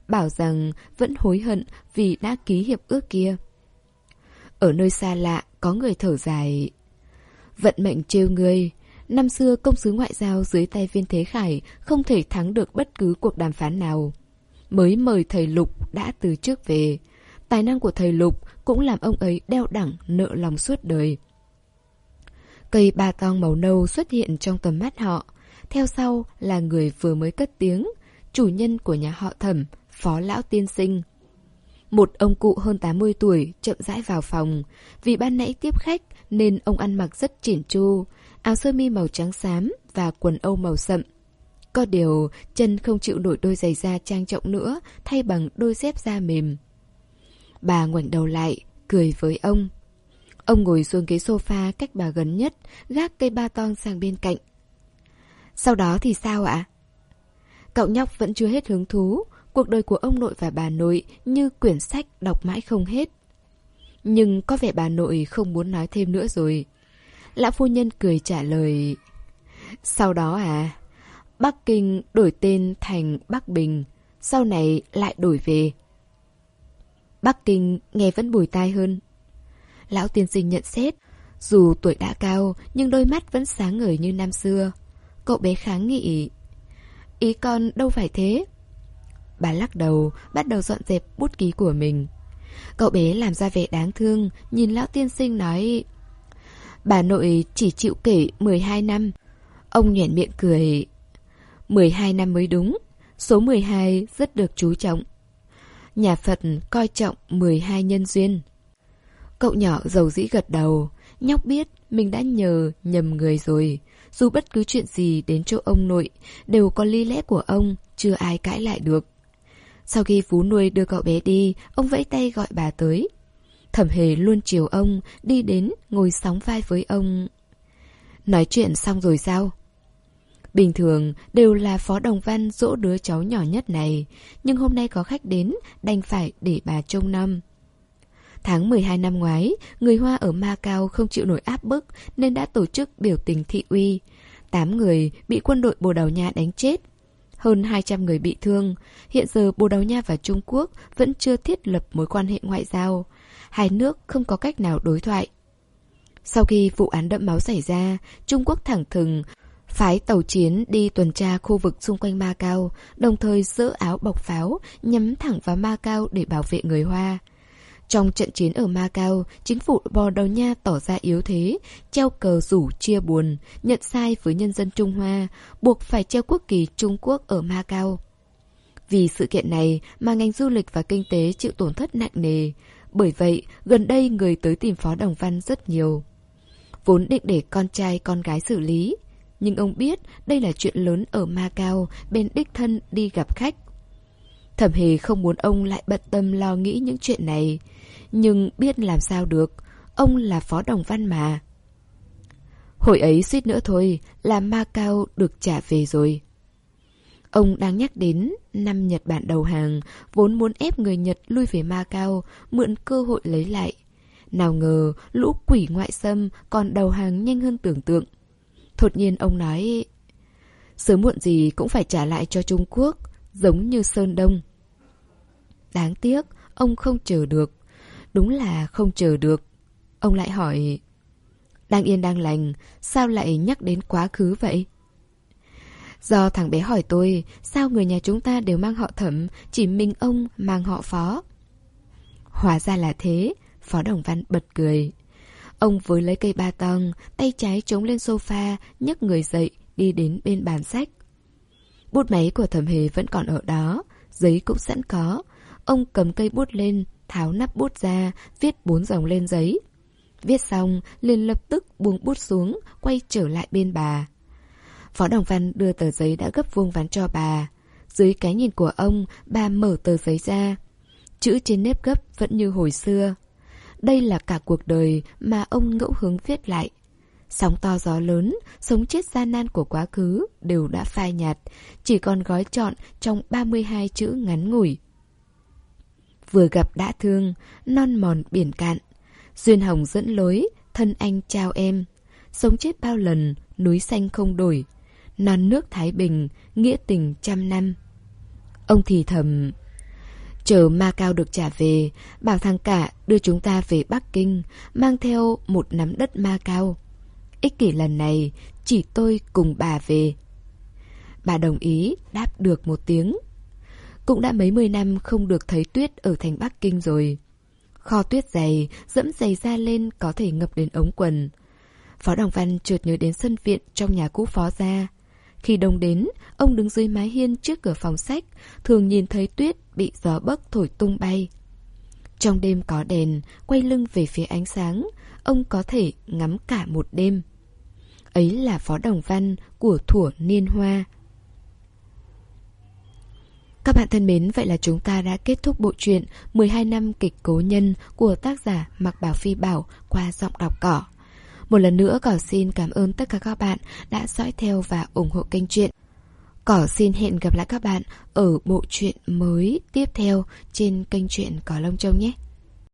bảo rằng vẫn hối hận vì đã ký hiệp ước kia. Ở nơi xa lạ, có người thở dài. Vận mệnh trêu ngươi. Năm xưa công sứ ngoại giao dưới tay Viên Thế Khải không thể thắng được bất cứ cuộc đàm phán nào. Mới mời thầy Lục đã từ trước về. Tài năng của thầy Lục cũng làm ông ấy đeo đẳng nợ lòng suốt đời. Cây ba tong màu nâu xuất hiện trong tầm mắt họ. Theo sau là người vừa mới cất tiếng, chủ nhân của nhà họ Thẩm, Phó Lão Tiên Sinh. Một ông cụ hơn tám mươi tuổi chậm rãi vào phòng. Vì ban nãy tiếp khách nên ông ăn mặc rất chỉn chu, áo sơ mi màu trắng xám và quần âu màu sậm. Có điều chân không chịu nổi đôi giày da trang trọng nữa, thay bằng đôi dép da mềm. Bà ngoảnh đầu lại, cười với ông. Ông ngồi xuống ghế sofa cách bà gần nhất, gác cây ba tong sang bên cạnh. Sau đó thì sao ạ? Cậu nhóc vẫn chưa hết hứng thú. Cuộc đời của ông nội và bà nội như quyển sách đọc mãi không hết. Nhưng có vẻ bà nội không muốn nói thêm nữa rồi. Lão phu nhân cười trả lời. Sau đó à, Bắc Kinh đổi tên thành Bắc Bình, sau này lại đổi về. Bắc Kinh nghe vẫn bùi tai hơn. Lão tiên sinh nhận xét. Dù tuổi đã cao nhưng đôi mắt vẫn sáng ngời như năm xưa. Cậu bé kháng nghị. Ý con đâu phải thế. Bà lắc đầu, bắt đầu dọn dẹp bút ký của mình. Cậu bé làm ra vẻ đáng thương, nhìn lão tiên sinh nói. Bà nội chỉ chịu kể mười hai năm. Ông nhoẻn miệng cười. mười hai năm mới đúng. Số mười hai rất được chú trọng. Nhà Phật coi trọng mười hai nhân duyên. Cậu nhỏ dầu dĩ gật đầu. Nhóc biết mình đã nhờ nhầm người rồi. Dù bất cứ chuyện gì đến chỗ ông nội đều có lý lẽ của ông, chưa ai cãi lại được. Sau khi vú nuôi đưa cậu bé đi, ông vẫy tay gọi bà tới. Thẩm Hề luôn chiều ông, đi đến ngồi sóng vai với ông. Nói chuyện xong rồi sao? Bình thường đều là Phó Đồng Văn dỗ đứa cháu nhỏ nhất này, nhưng hôm nay có khách đến, đành phải để bà trông nom. Tháng mười hai năm ngoái, người Hoa ở Macau không chịu nổi áp bức nên đã tổ chức biểu tình thị uy. Tám người bị quân đội Bồ Đào Nha đánh chết. Hơn hai trăm người bị thương. Hiện giờ Bồ Đào Nha và Trung Quốc vẫn chưa thiết lập mối quan hệ ngoại giao. Hai nước không có cách nào đối thoại. Sau khi vụ án đẫm máu xảy ra, Trung Quốc thẳng thừng phái tàu chiến đi tuần tra khu vực xung quanh Macau, đồng thời giở áo bọc pháo nhắm thẳng vào Macau để bảo vệ người Hoa. Trong trận chiến ở Macau, chính phủ Bồ Đào Nha tỏ ra yếu thế, treo cờ rủ chia buồn, nhận sai với nhân dân Trung Hoa, buộc phải treo quốc kỳ Trung Quốc ở Macau. Vì sự kiện này mà ngành du lịch và kinh tế chịu tổn thất nặng nề. Bởi vậy, gần đây người tới tìm Phó Đồng Văn rất nhiều. Vốn định để con trai con gái xử lý, nhưng ông biết đây là chuyện lớn ở Macau, bên đích thân đi gặp khách. Thẩm Hề không muốn ông lại bận tâm lo nghĩ những chuyện này, nhưng biết làm sao được, ông là Phó Đồng Văn mà. Hồi ấy suýt nữa thôi là Macau được trả về rồi. Ông đang nhắc đến năm Nhật Bản đầu hàng, vốn muốn ép người Nhật lui về Macau, mượn cơ hội lấy lại. Nào ngờ lũ quỷ ngoại xâm còn đầu hàng nhanh hơn tưởng tượng. Đột nhiên ông nói, sớm muộn gì cũng phải trả lại cho Trung Quốc, giống như Sơn Đông. Đáng tiếc, ông không chờ được. Đúng là không chờ được. Ông lại hỏi, đang yên đang lành, sao lại nhắc đến quá khứ vậy? Do thằng bé hỏi tôi, sao người nhà chúng ta đều mang họ Thẩm, chỉ mình ông mang họ Phó. Hóa ra là thế, Phó Đồng Văn bật cười. Ông với lấy cây ba tong, tay trái chống lên sofa, nhấc người dậy, đi đến bên bàn sách. Bút máy của Thẩm Hề vẫn còn ở đó, giấy cũng sẵn có. Ông cầm cây bút lên, tháo nắp bút ra, viết bốn dòng lên giấy. Viết xong, liền lập tức buông bút xuống, quay trở lại bên bà. Phó Đồng Văn đưa tờ giấy đã gấp vuông vắn cho bà. Dưới cái nhìn của ông, bà mở tờ giấy ra. Chữ trên nếp gấp vẫn như hồi xưa. Đây là cả cuộc đời mà ông ngẫu hứng viết lại. Sóng to gió lớn, sống chết gian nan của quá khứ đều đã phai nhạt, chỉ còn gói trọn trong ba mươi hai chữ ngắn ngủi. Vừa gặp đã thương, non mòn biển cạn. Duyên hồng dẫn lối, thân anh chào em. Sống chết bao lần, núi xanh không đổi. Non nước Thái Bình, nghĩa tình trăm năm. Ông thì thầm, Chờ Ma Cao được trả về, bảo thằng cả đưa chúng ta về Bắc Kinh, mang theo một nắm đất Ma Cao. Ích kỷ lần này, chỉ tôi cùng bà về. Bà đồng ý, đáp được một tiếng. Cũng đã mấy mươi năm không được thấy tuyết ở thành Bắc Kinh rồi. Kho tuyết dày, dẫm giày da lên có thể ngập đến ống quần. Phó Đồng Văn chợt nhớ đến sân viện trong nhà cũ Phó gia. Khi đông đến, ông đứng dưới mái hiên trước cửa phòng sách, thường nhìn thấy tuyết bị gió bấc thổi tung bay. Trong đêm có đèn, quay lưng về phía ánh sáng, ông có thể ngắm cả một đêm. Ấy là Phó Đồng Văn của thuở niên hoa. Các bạn thân mến, vậy là chúng ta đã kết thúc bộ truyện mười hai năm kịch Cố Nhân của tác giả Mạc Bảo Phi Bảo qua giọng đọc Cỏ. Một lần nữa Cỏ xin cảm ơn tất cả các bạn đã dõi theo và ủng hộ kênh truyện. Cỏ xin hẹn gặp lại các bạn ở bộ truyện mới tiếp theo trên kênh truyện Cỏ Lông Trông nhé.